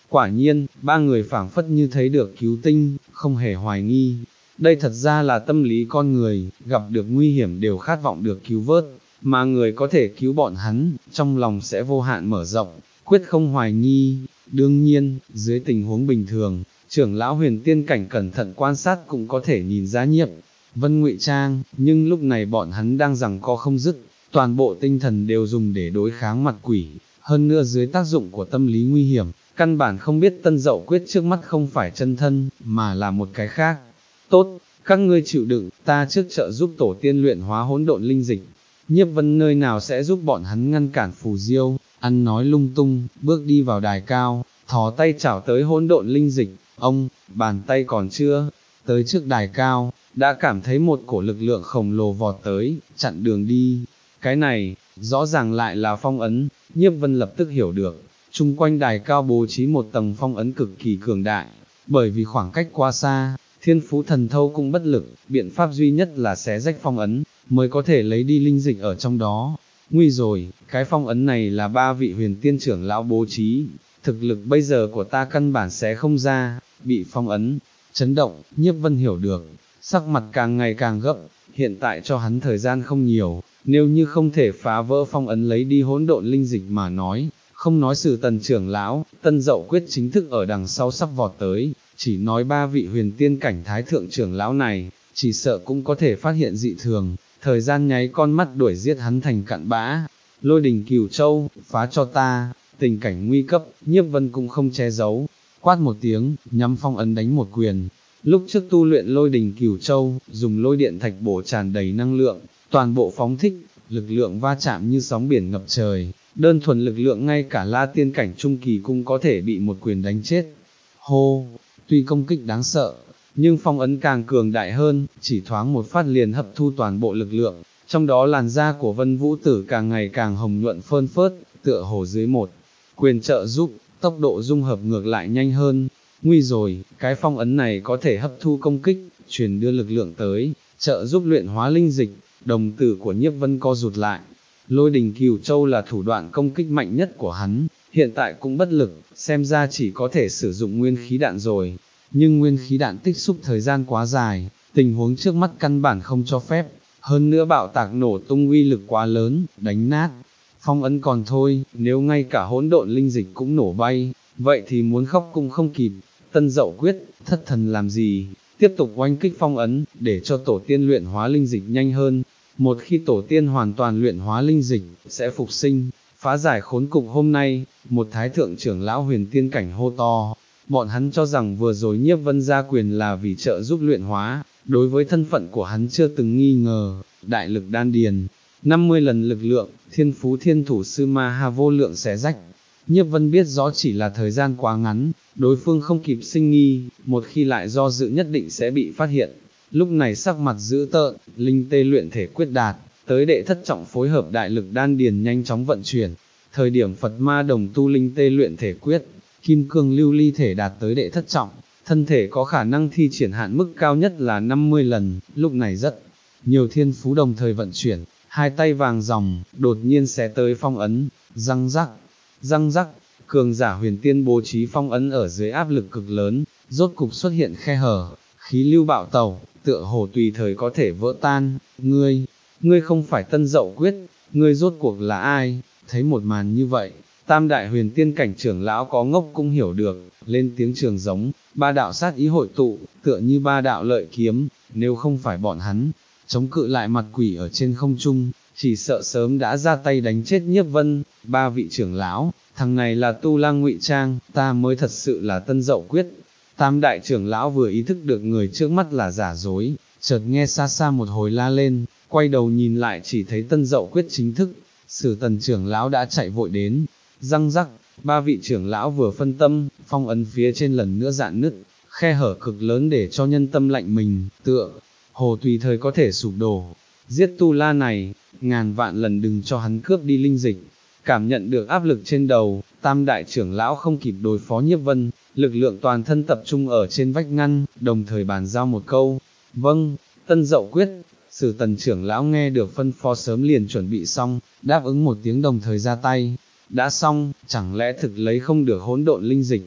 Quả nhiên, ba người phảng phất như thấy được cứu tinh, không hề hoài nghi. Đây thật ra là tâm lý con người, gặp được nguy hiểm đều khát vọng được cứu vớt, mà người có thể cứu bọn hắn, trong lòng sẽ vô hạn mở rộng, quyết không hoài nghi. Đương nhiên, dưới tình huống bình thường, trưởng lão huyền tiên cảnh cẩn thận quan sát cũng có thể nhìn ra Nhiếp Vân ngụy trang, nhưng lúc này bọn hắn đang giằng co không dứt, toàn bộ tinh thần đều dùng để đối kháng mặt quỷ, hơn nữa dưới tác dụng của tâm lý nguy hiểm, căn bản không biết Tân Dậu Quyết trước mắt không phải chân thân, mà là một cái khác. Tốt, các ngươi chịu đựng, ta trước trợ giúp tổ tiên luyện hóa hỗn độn linh dịch. Nhiếp Vân nơi nào sẽ giúp bọn hắn ngăn cản phù diêu, ăn nói lung tung, bước đi vào đài cao, thò tay chảo tới hỗn độn linh dịch, ông, bàn tay còn chưa tới trước đài cao, đã cảm thấy một cổ lực lượng khổng lồ vọt tới, chặn đường đi. Cái này, rõ ràng lại là phong ấn. Nhiếp Vân lập tức hiểu được, chung quanh đài cao bố trí một tầng phong ấn cực kỳ cường đại, bởi vì khoảng cách quá xa, thiên phú thần thâu cũng bất lực, biện pháp duy nhất là xé rách phong ấn, mới có thể lấy đi linh dịch ở trong đó. Nguy rồi, cái phong ấn này là ba vị huyền tiên trưởng lão bố trí, thực lực bây giờ của ta căn bản xé không ra, bị phong ấn, chấn động. Nhiếp Vân hiểu được, sắc mặt càng ngày càng gấp, hiện tại cho hắn thời gian không nhiều, nếu như không thể phá vỡ phong ấn lấy đi hỗn độn linh dịch mà nói, không nói Sử Tần trưởng lão, Tân Dậu Quyết chính thức ở đằng sau sắp vọt tới, chỉ nói ba vị huyền tiên cảnh thái thượng trưởng lão này, chỉ sợ cũng có thể phát hiện dị thường, thời gian nháy con mắt đuổi giết hắn thành cặn bã. Lôi đình Cửu Châu, phá cho ta. Tình cảnh nguy cấp, Nhiếp Vân cũng không che giấu, quát một tiếng, nhắm phong ấn đánh một quyền. Lúc trước tu luyện lôi đình Cửu Châu, dùng lôi điện thạch bổ tràn đầy năng lượng, toàn bộ phóng thích, lực lượng va chạm như sóng biển ngập trời, đơn thuần lực lượng ngay cả La Tiên cảnh trung kỳ cũng có thể bị một quyền đánh chết. Hô, tuy công kích đáng sợ, nhưng phong ấn càng cường đại hơn, chỉ thoáng một phát liền hấp thu toàn bộ lực lượng, trong đó làn da của Vân Vũ Tử càng ngày càng hồng nhuận phơn phớt, tựa hồ dưới một quyền trợ giúp, tốc độ dung hợp ngược lại nhanh hơn. Nguy rồi, cái phong ấn này có thể hấp thu công kích, truyền đưa lực lượng tới, trợ giúp luyện hóa linh dịch. Đồng tử của Nhiếp Vân co rụt lại, lôi đình Cửu Châu là thủ đoạn công kích mạnh nhất của hắn, hiện tại cũng bất lực, xem ra chỉ có thể sử dụng nguyên khí đạn rồi, nhưng nguyên khí đạn tích xúc thời gian quá dài, tình huống trước mắt căn bản không cho phép, hơn nữa bạo tạc nổ tung uy lực quá lớn, đánh nát phong ấn còn thôi, nếu ngay cả hỗn độn linh dịch cũng nổ bay, vậy thì muốn khóc cũng không kịp. Tân Dậu Quyết, thất thần làm gì, tiếp tục oanh kích phong ấn, để cho tổ tiên luyện hóa linh dịch nhanh hơn. Một khi tổ tiên hoàn toàn luyện hóa linh dịch, sẽ phục sinh, phá giải khốn cục hôm nay. Một thái thượng trưởng lão huyền tiên cảnh hô to, bọn hắn cho rằng vừa rồi Nhiếp Vân ra quyền là vì trợ giúp luyện hóa, đối với thân phận của hắn chưa từng nghi ngờ. Đại lực đan điền, năm mươi lần lực lượng, thiên phú thiên thủ sư ma ha vô lượng xé rách. Nhiếp Vân biết rõ chỉ là thời gian quá ngắn, đối phương không kịp sinh nghi, một khi lại do dự nhất định sẽ bị phát hiện. Lúc này sắc mặt dữ tợn, linh tê luyện thể quyết đạt, tới đệ thất trọng phối hợp đại lực đan điền nhanh chóng vận chuyển. Thời điểm Phật ma đồng tu linh tê luyện thể quyết, kim cương lưu ly thể đạt tới đệ thất trọng, thân thể có khả năng thi triển hạn mức cao nhất là năm mươi lần, lúc này rất nhiều thiên phú đồng thời vận chuyển, hai tay vàng ròng, đột nhiên xé tới phong ấn, răng rắc, răng rắc, cường giả huyền tiên bố trí phong ấn ở dưới áp lực cực lớn, rốt cục xuất hiện khe hở, khí lưu bạo tẩu, tựa hồ tùy thời có thể vỡ tan. Ngươi, ngươi không phải Tân Dậu Quyết, ngươi rốt cuộc là ai? Thấy một màn như vậy, tam đại huyền tiên cảnh trưởng lão có ngốc cũng hiểu được, lên tiếng trường giống, ba đạo sát ý hội tụ, tựa như ba đạo lợi kiếm, nếu không phải bọn hắn chống cự lại mặt quỷ ở trên không trung, chỉ sợ sớm đã ra tay đánh chết Nhiếp Vân. Ba vị trưởng lão, thằng này là Tu Lang ngụy trang, ta mới thật sự là Tân Dậu Quyết. Tam đại trưởng lão vừa ý thức được người trước mắt là giả dối, chợt nghe xa xa một hồi la lên, quay đầu nhìn lại chỉ thấy Tân Dậu Quyết chính thức. Sử Tần trưởng lão đã chạy vội đến, răng rắc, ba vị trưởng lão vừa phân tâm, phong ấn phía trên lần nữa dạn nứt, khe hở cực lớn để cho nhân tâm lạnh mình, tựa hồ tùy thời có thể sụp đổ. Giết tu la này, ngàn vạn lần đừng cho hắn cướp đi linh dịch. Cảm nhận được áp lực trên đầu, tam đại trưởng lão không kịp đối phó Nhiếp Vân, lực lượng toàn thân tập trung ở trên vách ngăn, đồng thời bàn giao một câu, vâng. Tân Dậu Quyết. Sử Tần trưởng lão nghe được phân phó sớm liền chuẩn bị xong, đáp ứng một tiếng đồng thời ra tay. Đã xong, chẳng lẽ thực lấy không được hỗn độn linh dịch?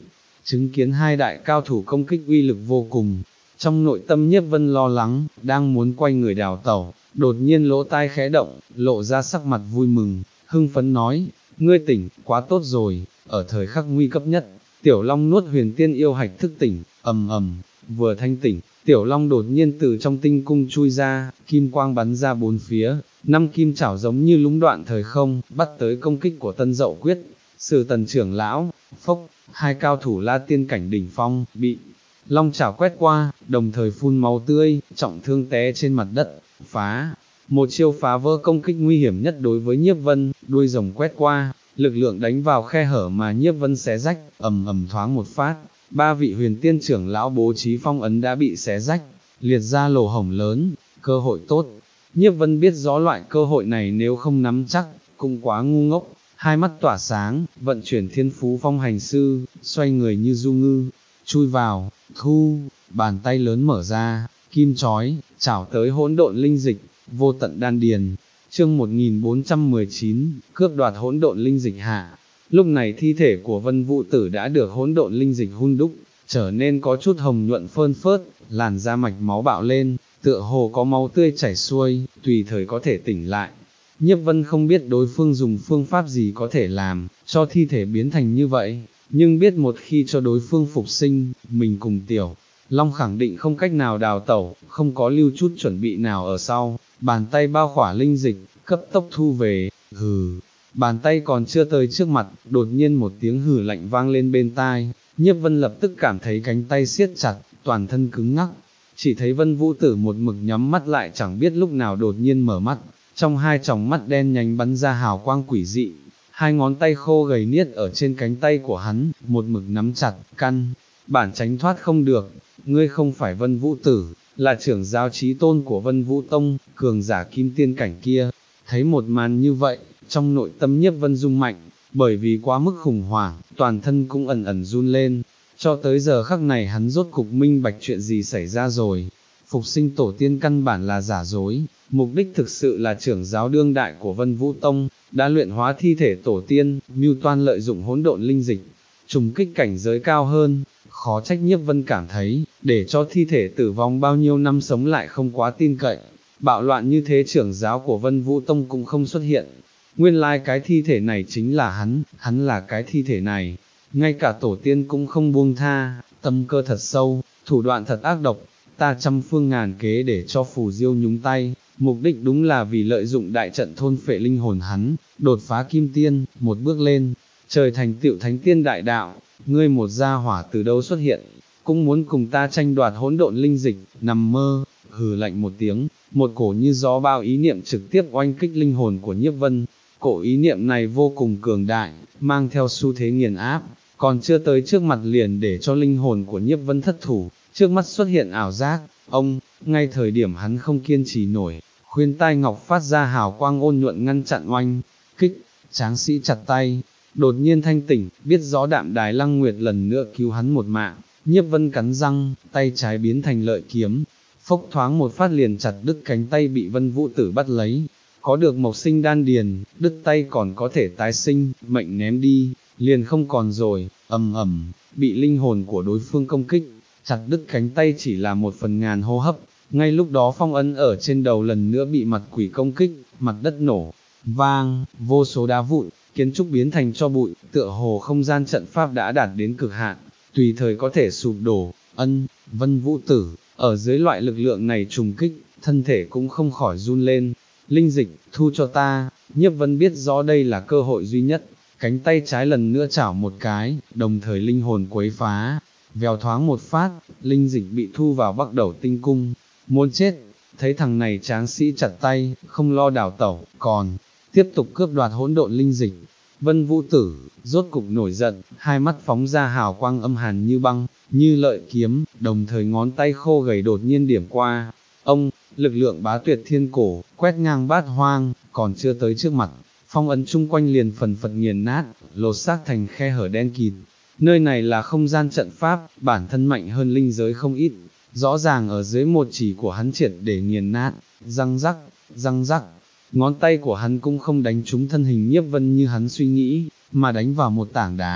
chứng kiến hai đại cao thủ công kích uy lực vô cùng. Trong nội tâm Nhiếp Vân lo lắng, đang muốn quay người đào tẩu, đột nhiên lỗ tai khẽ động, lộ ra sắc mặt vui mừng, hưng phấn nói, ngươi tỉnh, quá tốt rồi, ở thời khắc nguy cấp nhất, Tiểu Long nuốt huyền tiên yêu hạch thức tỉnh, ầm ầm, vừa thanh tỉnh, Tiểu Long đột nhiên từ trong tinh cung chui ra, kim quang bắn ra bốn phía, năm kim chảo giống như lúng đoạn thời không, bắt tới công kích của Tân Dậu Quyết, Sử Tần trưởng lão, phốc, hai cao thủ La Tiên cảnh đỉnh phong, bị long chảo quét qua, đồng thời phun máu tươi, trọng thương té trên mặt đất, phá. Một chiêu phá vỡ công kích nguy hiểm nhất đối với Nhiếp Vân, đuôi rồng quét qua, lực lượng đánh vào khe hở mà Nhiếp Vân xé rách, ầm ầm thoáng một phát, ba vị huyền tiên trưởng lão bố trí phong ấn đã bị xé rách, liệt ra lỗ hổng lớn, cơ hội tốt. Nhiếp Vân biết rõ loại cơ hội này nếu không nắm chắc, cũng quá ngu ngốc, hai mắt tỏa sáng, vận chuyển thiên phú phong hành sư, xoay người như du ngư, chui vào, thu, bàn tay lớn mở ra, kim chói, chảo tới hỗn độn linh dịch, vô tận đan điền. Chương một nghìn bốn trăm mười chín, cướp đoạt hỗn độn linh dịch hạ. Lúc này thi thể của Vân Vũ Tử đã được hỗn độn linh dịch hun đúc, trở nên có chút hồng nhuận phơn phớt, làn da mạch máu bạo lên, tựa hồ có máu tươi chảy xuôi, tùy thời có thể tỉnh lại. Nhiếp Vân không biết đối phương dùng phương pháp gì có thể làm, cho thi thể biến thành như vậy, nhưng biết một khi cho đối phương phục sinh, mình cùng Tiểu Long khẳng định không cách nào đào tẩu, không có lưu chút chuẩn bị nào ở sau, bàn tay bao khỏa linh dịch, cấp tốc thu về, hừ, bàn tay còn chưa tới trước mặt, đột nhiên một tiếng hừ lạnh vang lên bên tai, Nhiếp Vân lập tức cảm thấy cánh tay siết chặt, toàn thân cứng ngắc, chỉ thấy Vân Vũ Tử một mực nhắm mắt lại chẳng biết lúc nào đột nhiên mở mắt, trong hai tròng mắt đen nhánh bắn ra hào quang quỷ dị, hai ngón tay khô gầy niết ở trên cánh tay của hắn, một mực nắm chặt, căn bản tránh thoát không được. Ngươi không phải Vân Vũ Tử, là trưởng giáo chí tôn của Vân Vũ Tông, cường giả kim tiên cảnh kia. Thấy một màn như vậy, trong nội tâm Nhiếp Vân rung mạnh, bởi vì quá mức khủng hoảng, toàn thân cũng ẩn ẩn run lên. Cho tới giờ khắc này hắn rốt cục minh bạch chuyện gì xảy ra rồi. Phục sinh tổ tiên căn bản là giả dối, mục đích thực sự là trưởng giáo đương đại của Vân Vũ Tông, đã luyện hóa thi thể tổ tiên, mưu toan lợi dụng hỗn độn linh dịch, trùng kích cảnh giới cao hơn. Khó trách Nhiếp Vân cảm thấy, để cho thi thể tử vong bao nhiêu năm sống lại không quá tin cậy, bạo loạn như thế trưởng giáo của Vân Vũ Tông cũng không xuất hiện. Nguyên lai like cái thi thể này chính là hắn, hắn là cái thi thể này, ngay cả tổ tiên cũng không buông tha, tâm cơ thật sâu, thủ đoạn thật ác độc, ta trăm phương ngàn kế để cho Phù Diêu nhúng tay, mục đích đúng là vì lợi dụng đại trận thôn phệ linh hồn hắn, đột phá kim tiên, một bước lên, trời thành tựu thánh tiên đại đạo. Ngươi một gia hỏa từ đâu xuất hiện, cũng muốn cùng ta tranh đoạt hỗn độn linh dịch, nằm mơ, hừ lạnh một tiếng, một cổ như gió bao ý niệm trực tiếp oanh kích linh hồn của Nhiếp Vân, cổ ý niệm này vô cùng cường đại, mang theo xu thế nghiền áp, còn chưa tới trước mặt liền để cho linh hồn của Nhiếp Vân thất thủ, trước mắt xuất hiện ảo giác, ông, ngay thời điểm hắn không kiên trì nổi, khuyên tai ngọc phát ra hào quang ôn nhuận ngăn chặn oanh, kích, tráng sĩ chặt tay. Đột nhiên thanh tỉnh, biết rõ Đạm Đài Lăng Nguyệt lần nữa cứu hắn một mạng, Nhiếp Vân cắn răng, tay trái biến thành lợi kiếm, phốc thoáng một phát liền chặt đứt cánh tay bị Vân Vũ Tử bắt lấy, có được mộc sinh đan điền, đứt tay còn có thể tái sinh, mệnh ném đi, liền không còn rồi, ầm ầm, bị linh hồn của đối phương công kích, chặt đứt cánh tay chỉ là một phần ngàn hô hấp, ngay lúc đó phong ấn ở trên đầu lần nữa bị mặt quỷ công kích, mặt đất nổ, vang, vô số đá vụn, kiến trúc biến thành cho bụi, tựa hồ không gian trận pháp đã đạt đến cực hạn, tùy thời có thể sụp đổ. Ân, Vân Vũ Tử, ở dưới loại lực lượng này trùng kích, thân thể cũng không khỏi run lên. Linh dịch, thu cho ta. Nhiếp Vân biết rõ đây là cơ hội duy nhất, cánh tay trái lần nữa chảo một cái, đồng thời linh hồn quấy phá, vèo thoáng một phát, linh dịch bị thu vào Bắc Đầu Tinh Cung. Muốn chết, thấy thằng này tráng sĩ chặt tay, không lo đào tẩu, còn tiếp tục cướp đoạt hỗn độn linh dịch. Vân Vũ Tử, rốt cục nổi giận, hai mắt phóng ra hào quang âm hàn như băng, như lợi kiếm, đồng thời ngón tay khô gầy đột nhiên điểm qua. Ông, lực lượng bá tuyệt thiên cổ, quét ngang bát hoang, còn chưa tới trước mặt, phong ấn chung quanh liền phần phật nghiền nát, lột xác thành khe hở đen kịt. Nơi này là không gian trận pháp, bản thân mạnh hơn linh giới không ít, rõ ràng ở dưới một chỉ của hắn triệt để nghiền nát, răng rắc, răng rắc. Ngón tay của hắn cũng không đánh trúng thân hình Nhiếp Vân như hắn suy nghĩ, mà đánh vào một tảng đá,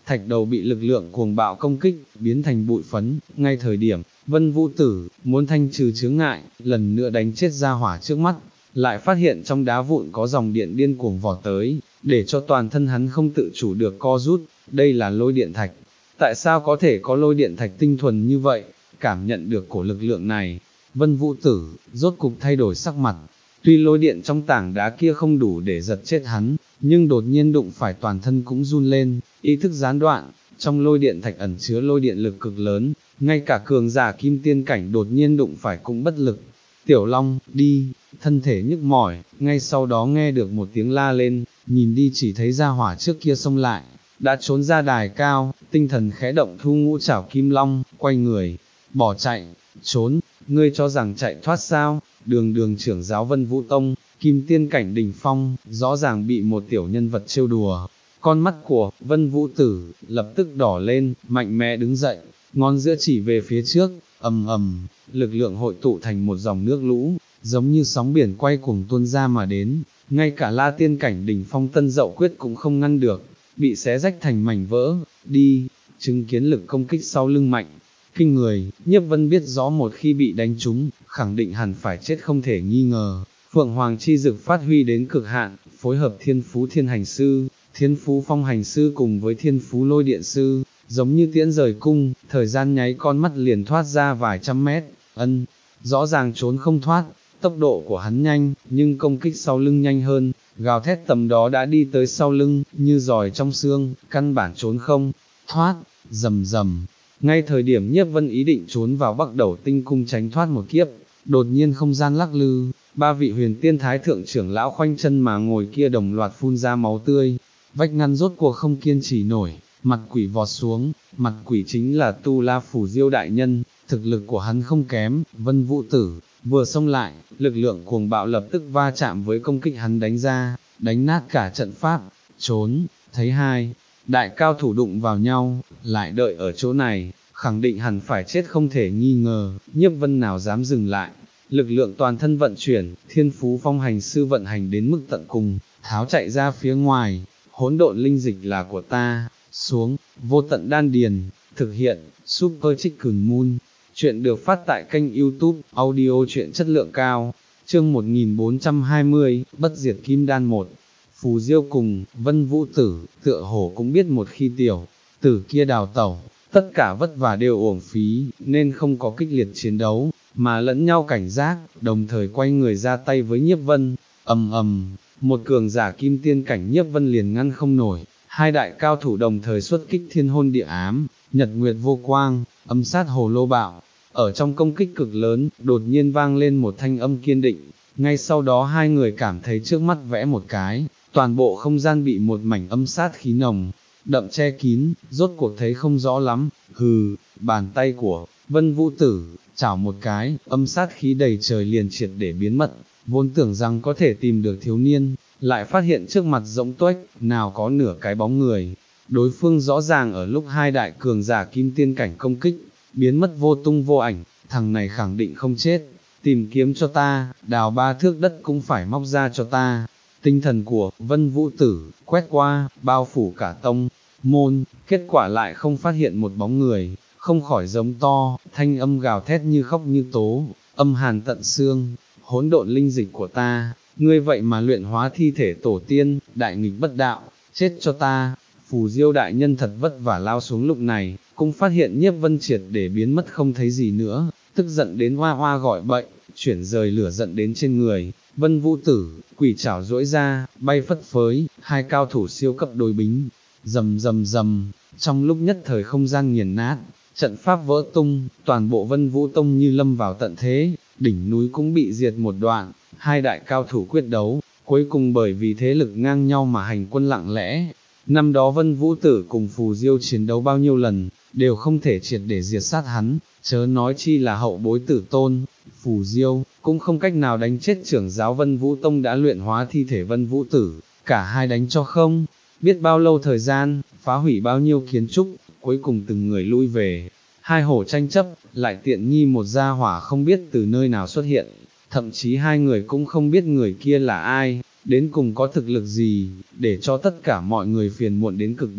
thạch đầu bị lực lượng cuồng bạo công kích, biến thành bụi phấn, ngay thời điểm, Vân Vũ Tử, muốn thanh trừ chướng ngại, lần nữa đánh chết ra hỏa trước mắt, lại phát hiện trong đá vụn có dòng điện điên cuồng vọt tới, để cho toàn thân hắn không tự chủ được co rút, đây là lôi điện thạch. Tại sao có thể có lôi điện thạch tinh thuần như vậy? Cảm nhận được cổ lực lượng này, Vân Vũ Tử, rốt cục thay đổi sắc mặt. Tuy lôi điện trong tảng đá kia không đủ để giật chết hắn, nhưng đột nhiên đụng phải toàn thân cũng run lên, ý thức gián đoạn, trong lôi điện thạch ẩn chứa lôi điện lực cực lớn, ngay cả cường giả kim tiên cảnh đột nhiên đụng phải cũng bất lực. Tiểu Long, đi, thân thể nhức mỏi, ngay sau đó nghe được một tiếng la lên, nhìn đi chỉ thấy ra hỏa trước kia xông lại, đã trốn ra đài cao, tinh thần khẽ động thu ngũ trảo kim long, quay người, bỏ chạy, trốn, ngươi cho rằng chạy thoát sao? Đường đường trưởng giáo Vân Vũ Tông, kim tiên cảnh đỉnh phong, rõ ràng bị một tiểu nhân vật trêu đùa. Con mắt của Vân Vũ Tử lập tức đỏ lên, mạnh mẽ đứng dậy, ngón giữa chỉ về phía trước, ầm ầm, lực lượng hội tụ thành một dòng nước lũ, giống như sóng biển quay cuồng tuôn ra mà đến, ngay cả La tiên cảnh đỉnh phong Tân Dậu Quyết cũng không ngăn được, bị xé rách thành mảnh vỡ. Đi, chứng kiến lực công kích sau lưng mạnh kinh người, Nhiếp Vân biết rõ một khi bị đánh trúng, khẳng định hẳn phải chết không thể nghi ngờ. Phượng Hoàng chi dực phát huy đến cực hạn, phối hợp thiên phú thiên hành sư, thiên phú phong hành sư cùng với thiên phú lôi điện sư, giống như tiễn rời cung, thời gian nháy con mắt liền thoát ra vài trăm mét. Ân, rõ ràng trốn không thoát, tốc độ của hắn nhanh, nhưng công kích sau lưng nhanh hơn, gào thét tầm đó đã đi tới sau lưng, như giòi trong xương, căn bản trốn không thoát. Rầm rầm. Ngay thời điểm Nhiếp Vân ý định trốn vào Bắc Đầu Tinh cung tránh thoát một kiếp, đột nhiên không gian lắc lư, ba vị huyền tiên thái thượng trưởng lão khoanh chân mà ngồi kia đồng loạt phun ra máu tươi, vách ngăn rốt cuộc không kiên trì nổi, mặt quỷ vọt xuống, mặt quỷ chính là Tu La Phủ Diêu đại nhân, thực lực của hắn không kém. Vân Vũ Tử vừa xông lại, lực lượng cuồng bạo lập tức va chạm với công kích hắn đánh ra, đánh nát cả trận pháp. Trốn, thấy hai đại cao thủ đụng vào nhau, lại đợi ở chỗ này, khẳng định hẳn phải chết không thể nghi ngờ. Nhiếp Vân nào dám dừng lại, lực lượng toàn thân vận chuyển, thiên phú phong hành sư vận hành đến mức tận cùng, tháo chạy ra phía ngoài. Hỗn độn linh dịch là của ta, xuống, vô tận đan điền. Thực hiện, Super Chicken Moon. Chuyện được phát tại kênh YouTube, audio truyện chất lượng cao. Chương một nghìn bốn trăm hai mươi, Bất diệt kim đan một. Phù Diêu cùng Vân Vũ Tử, tựa hồ cũng biết một khi tiểu tử kia đào tẩu, tất cả vất vả đều uổng phí, nên không có kích liệt chiến đấu, mà lẫn nhau cảnh giác, đồng thời quay người ra tay với Nhiếp Vân. Ầm ầm, một cường giả kim tiên cảnh Nhiếp Vân liền ngăn không nổi, hai đại cao thủ đồng thời xuất kích thiên hôn địa ám, nhật nguyệt vô quang, âm sát hồ lô bạo. Ở trong công kích cực lớn, đột nhiên vang lên một thanh âm kiên định, ngay sau đó hai người cảm thấy trước mắt vẽ một cái, toàn bộ không gian bị một mảnh âm sát khí nồng đậm che kín, rốt cuộc thấy không rõ lắm. Hừ, bàn tay của Vân Vũ Tử chảo một cái, âm sát khí đầy trời liền triệt để biến mất, vốn tưởng rằng có thể tìm được thiếu niên, lại phát hiện trước mặt rỗng tuếch, nào có nửa cái bóng người. Đối phương rõ ràng ở lúc hai đại cường giả kim tiên cảnh công kích, biến mất vô tung vô ảnh, thằng này khẳng định không chết, tìm kiếm cho ta, đào ba thước đất cũng phải móc ra cho ta. Tinh thần của Vân Vũ Tử quét qua, bao phủ cả tông môn, kết quả lại không phát hiện một bóng người, không khỏi giống to, thanh âm gào thét như khóc như tố, âm hàn tận xương. Hỗn độn linh dịch của ta, ngươi vậy mà luyện hóa thi thể tổ tiên, đại nghịch bất đạo, chết cho ta. Phù Diêu đại nhân thật vất vả lao xuống, lúc này cũng phát hiện Nhiếp Vân triệt để biến mất không thấy gì nữa, tức giận đến hoa hoa gọi bậy, chuyển rời lửa giận đến trên người Vân Vũ Tử, quỷ trảo duỗi ra, bay phất phới, hai cao thủ siêu cấp đối bính, rầm rầm rầm, trong lúc nhất thời không gian nghiền nát, trận pháp vỡ tung, toàn bộ Vân Vũ Tông như lâm vào tận thế, đỉnh núi cũng bị diệt một đoạn, hai đại cao thủ quyết đấu, cuối cùng bởi vì thế lực ngang nhau mà hành quân lặng lẽ. Năm đó Vân Vũ Tử cùng Phù Diêu chiến đấu bao nhiêu lần, đều không thể triệt để diệt sát hắn, chớ nói chi là hậu bối tử tôn. Phù Diêu cũng không cách nào đánh chết trưởng giáo Vân Vũ Tông đã luyện hóa thi thể Vân Vũ Tử, cả hai đánh cho không biết bao lâu thời gian, phá hủy bao nhiêu kiến trúc, cuối cùng từng người lui về. Hai hổ tranh chấp, lại tiện nghi một gia hỏa không biết từ nơi nào xuất hiện, thậm chí hai người cũng không biết người kia là ai, đến cùng có thực lực gì, để cho tất cả mọi người phiền muộn đến cực điểm.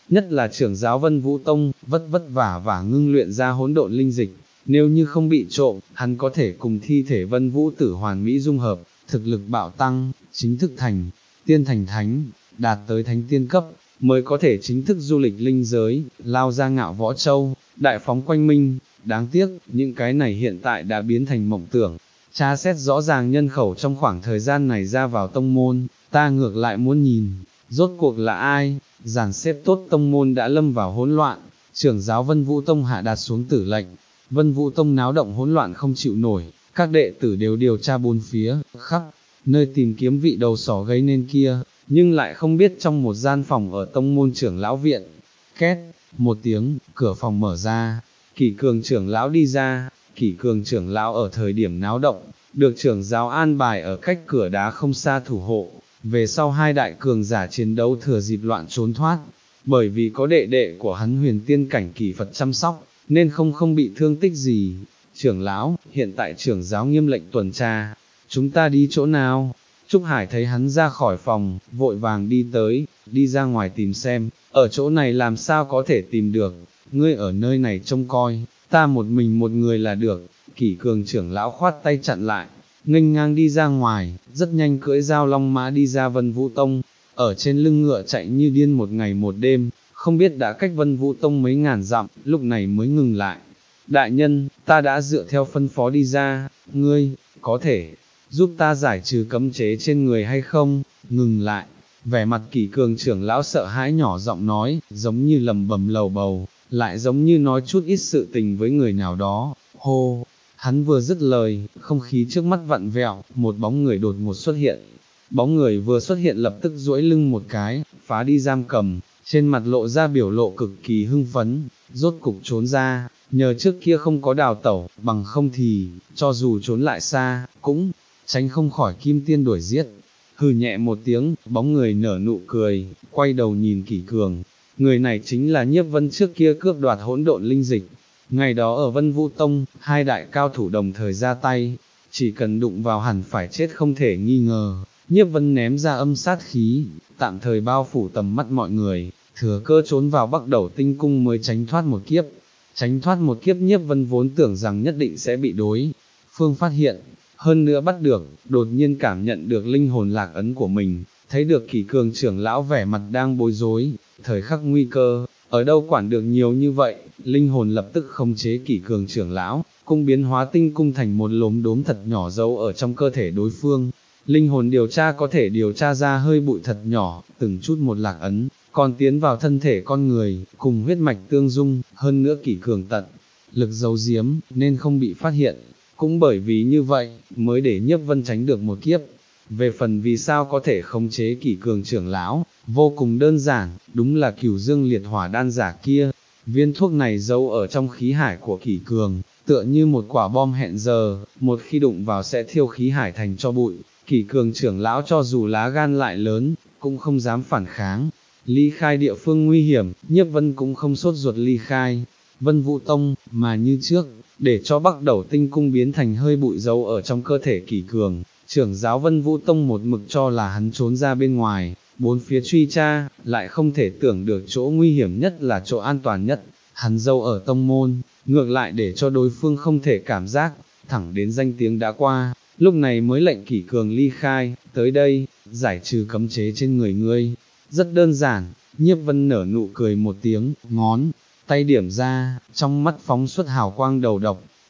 nhất là trưởng giáo Vân Vũ Tông, vất vất vả và ngưng luyện ra hỗn độn linh dịch, nếu như không bị trộm, hắn có thể cùng thi thể Vân Vũ Tử hoàn mỹ dung hợp, thực lực bạo tăng, chính thức thành tiên thành thánh, đạt tới thánh tiên cấp, mới có thể chính thức du lịch linh giới, lao ra Ngạo Võ Châu, đại phóng quanh minh. Đáng tiếc, những cái này hiện tại đã biến thành mộng tưởng. Tra xét rõ ràng nhân khẩu trong khoảng thời gian này ra vào tông môn, ta ngược lại muốn nhìn, rốt cuộc là ai, dàn xếp tốt tông môn đã lâm vào hỗn loạn, trưởng giáo Vân Vũ Tông hạ đạt xuống tử lệnh, Vân Vũ Tông náo động hỗn loạn không chịu nổi, các đệ tử đều điều tra bốn phía, khắp nơi tìm kiếm vị đầu sỏ gây nên kia, nhưng lại không biết trong một gian phòng ở tông môn trưởng lão viện, két, một tiếng, cửa phòng mở ra, Kỷ Cường trưởng lão đi ra. Kỷ Cường trưởng lão ở thời điểm náo động, được trưởng giáo an bài ở cách cửa đá không xa thủ hộ, về sau hai đại cường giả chiến đấu thừa dịp loạn trốn thoát, bởi vì có đệ đệ của hắn huyền tiên cảnh Kỷ Phật chăm sóc, nên không không bị thương tích gì. Trưởng lão, hiện tại trưởng giáo nghiêm lệnh tuần tra, chúng ta đi chỗ nào? Trúc Hải thấy hắn ra khỏi phòng, vội vàng đi tới, đi ra ngoài tìm xem, ở chỗ này làm sao có thể tìm được, ngươi ở nơi này trông coi, ta một mình một người là được. Kỷ Cường trưởng lão khoát tay chặn lại, nghênh ngang đi ra ngoài, rất nhanh cưỡi dao long mã đi ra Vân Vũ Tông, ở trên lưng ngựa chạy như điên một ngày một đêm, không biết đã cách Vân Vũ Tông mấy ngàn dặm, lúc này mới ngừng lại. Đại nhân, ta đã dựa theo phân phó đi ra, ngươi, có thể giúp ta giải trừ cấm chế trên người hay không? Ngừng lại, vẻ mặt Kỷ Cường trưởng lão sợ hãi nhỏ giọng nói, giống như lầm bầm lầu bầu, lại giống như nói chút ít sự tình với người nào đó. Hô, hắn vừa dứt lời, không khí trước mắt vặn vẹo, một bóng người đột ngột xuất hiện. Bóng người vừa xuất hiện lập tức duỗi lưng một cái, phá đi giam cầm, trên mặt lộ ra biểu lộ cực kỳ hưng phấn, rốt cục trốn ra, nhờ trước kia không có đào tẩu, bằng không thì, cho dù trốn lại xa, cũng tránh không khỏi kim tiên đuổi giết. Hừ nhẹ một tiếng, bóng người nở nụ cười, quay đầu nhìn Kỷ Cường, người này chính là Nhiếp Vân trước kia cướp đoạt hỗn độn linh dịch. Ngày đó ở Vân Vũ Tông, hai đại cao thủ đồng thời ra tay, chỉ cần đụng vào hẳn phải chết không thể nghi ngờ. Nhiếp Vân ném ra âm sát khí, tạm thời bao phủ tầm mắt mọi người, thừa cơ trốn vào Bắc Đẩu Tinh Cung mới tránh thoát một kiếp. Tránh thoát một kiếp Nhiếp Vân vốn tưởng rằng nhất định sẽ bị đối phương phát hiện, hơn nữa bắt được, đột nhiên cảm nhận được linh hồn lạc ấn của mình, thấy được Kỷ Cường trưởng lão vẻ mặt đang bối rối, thời khắc nguy cơ, ở đâu quản được nhiều như vậy, linh hồn lập tức khống chế Kỷ Cường trưởng lão, cung biến hóa tinh cung thành một lốm đốm thật nhỏ giấu ở trong cơ thể đối phương. Linh hồn điều tra có thể điều tra ra hơi bụi thật nhỏ, từng chút một lạc ấn, còn tiến vào thân thể con người, cùng huyết mạch tương dung, hơn nữa Kỷ Cường tận lực giấu giếm, nên không bị phát hiện. Cũng bởi vì như vậy, mới để Nhiếp Vân tránh được một kiếp. Về phần vì sao có thể khống chế Kỷ Cường trưởng lão, vô cùng đơn giản, đúng là Cửu Dương liệt hỏa đan giả kia. Viên thuốc này giấu ở trong khí hải của Kỷ Cường, tựa như một quả bom hẹn giờ, một khi đụng vào sẽ thiêu khí hải thành cho bụi. Kỷ Cường trưởng lão cho dù lá gan lại lớn, cũng không dám phản kháng. Ly khai địa phương nguy hiểm, Nhiếp Vân cũng không sốt ruột ly khai Vân Vũ Tông, mà như trước, để cho Bắc Đẩu Tinh Cung biến thành hơi bụi dấu ở trong cơ thể Kỷ Cường. Trưởng giáo Vân Vũ Tông một mực cho là hắn trốn ra bên ngoài, bốn phía truy tra, lại không thể tưởng được chỗ nguy hiểm nhất là chỗ an toàn nhất, hắn giấu ở tông môn, ngược lại để cho đối phương không thể cảm giác, thẳng đến danh tiếng đã qua, lúc này mới lệnh Kỷ Cường ly khai, tới đây, giải trừ cấm chế trên người ngươi. Rất đơn giản, Nhiếp Vân nở nụ cười một tiếng, ngón tay điểm ra, trong mắt phóng xuất hào quang đầu độc,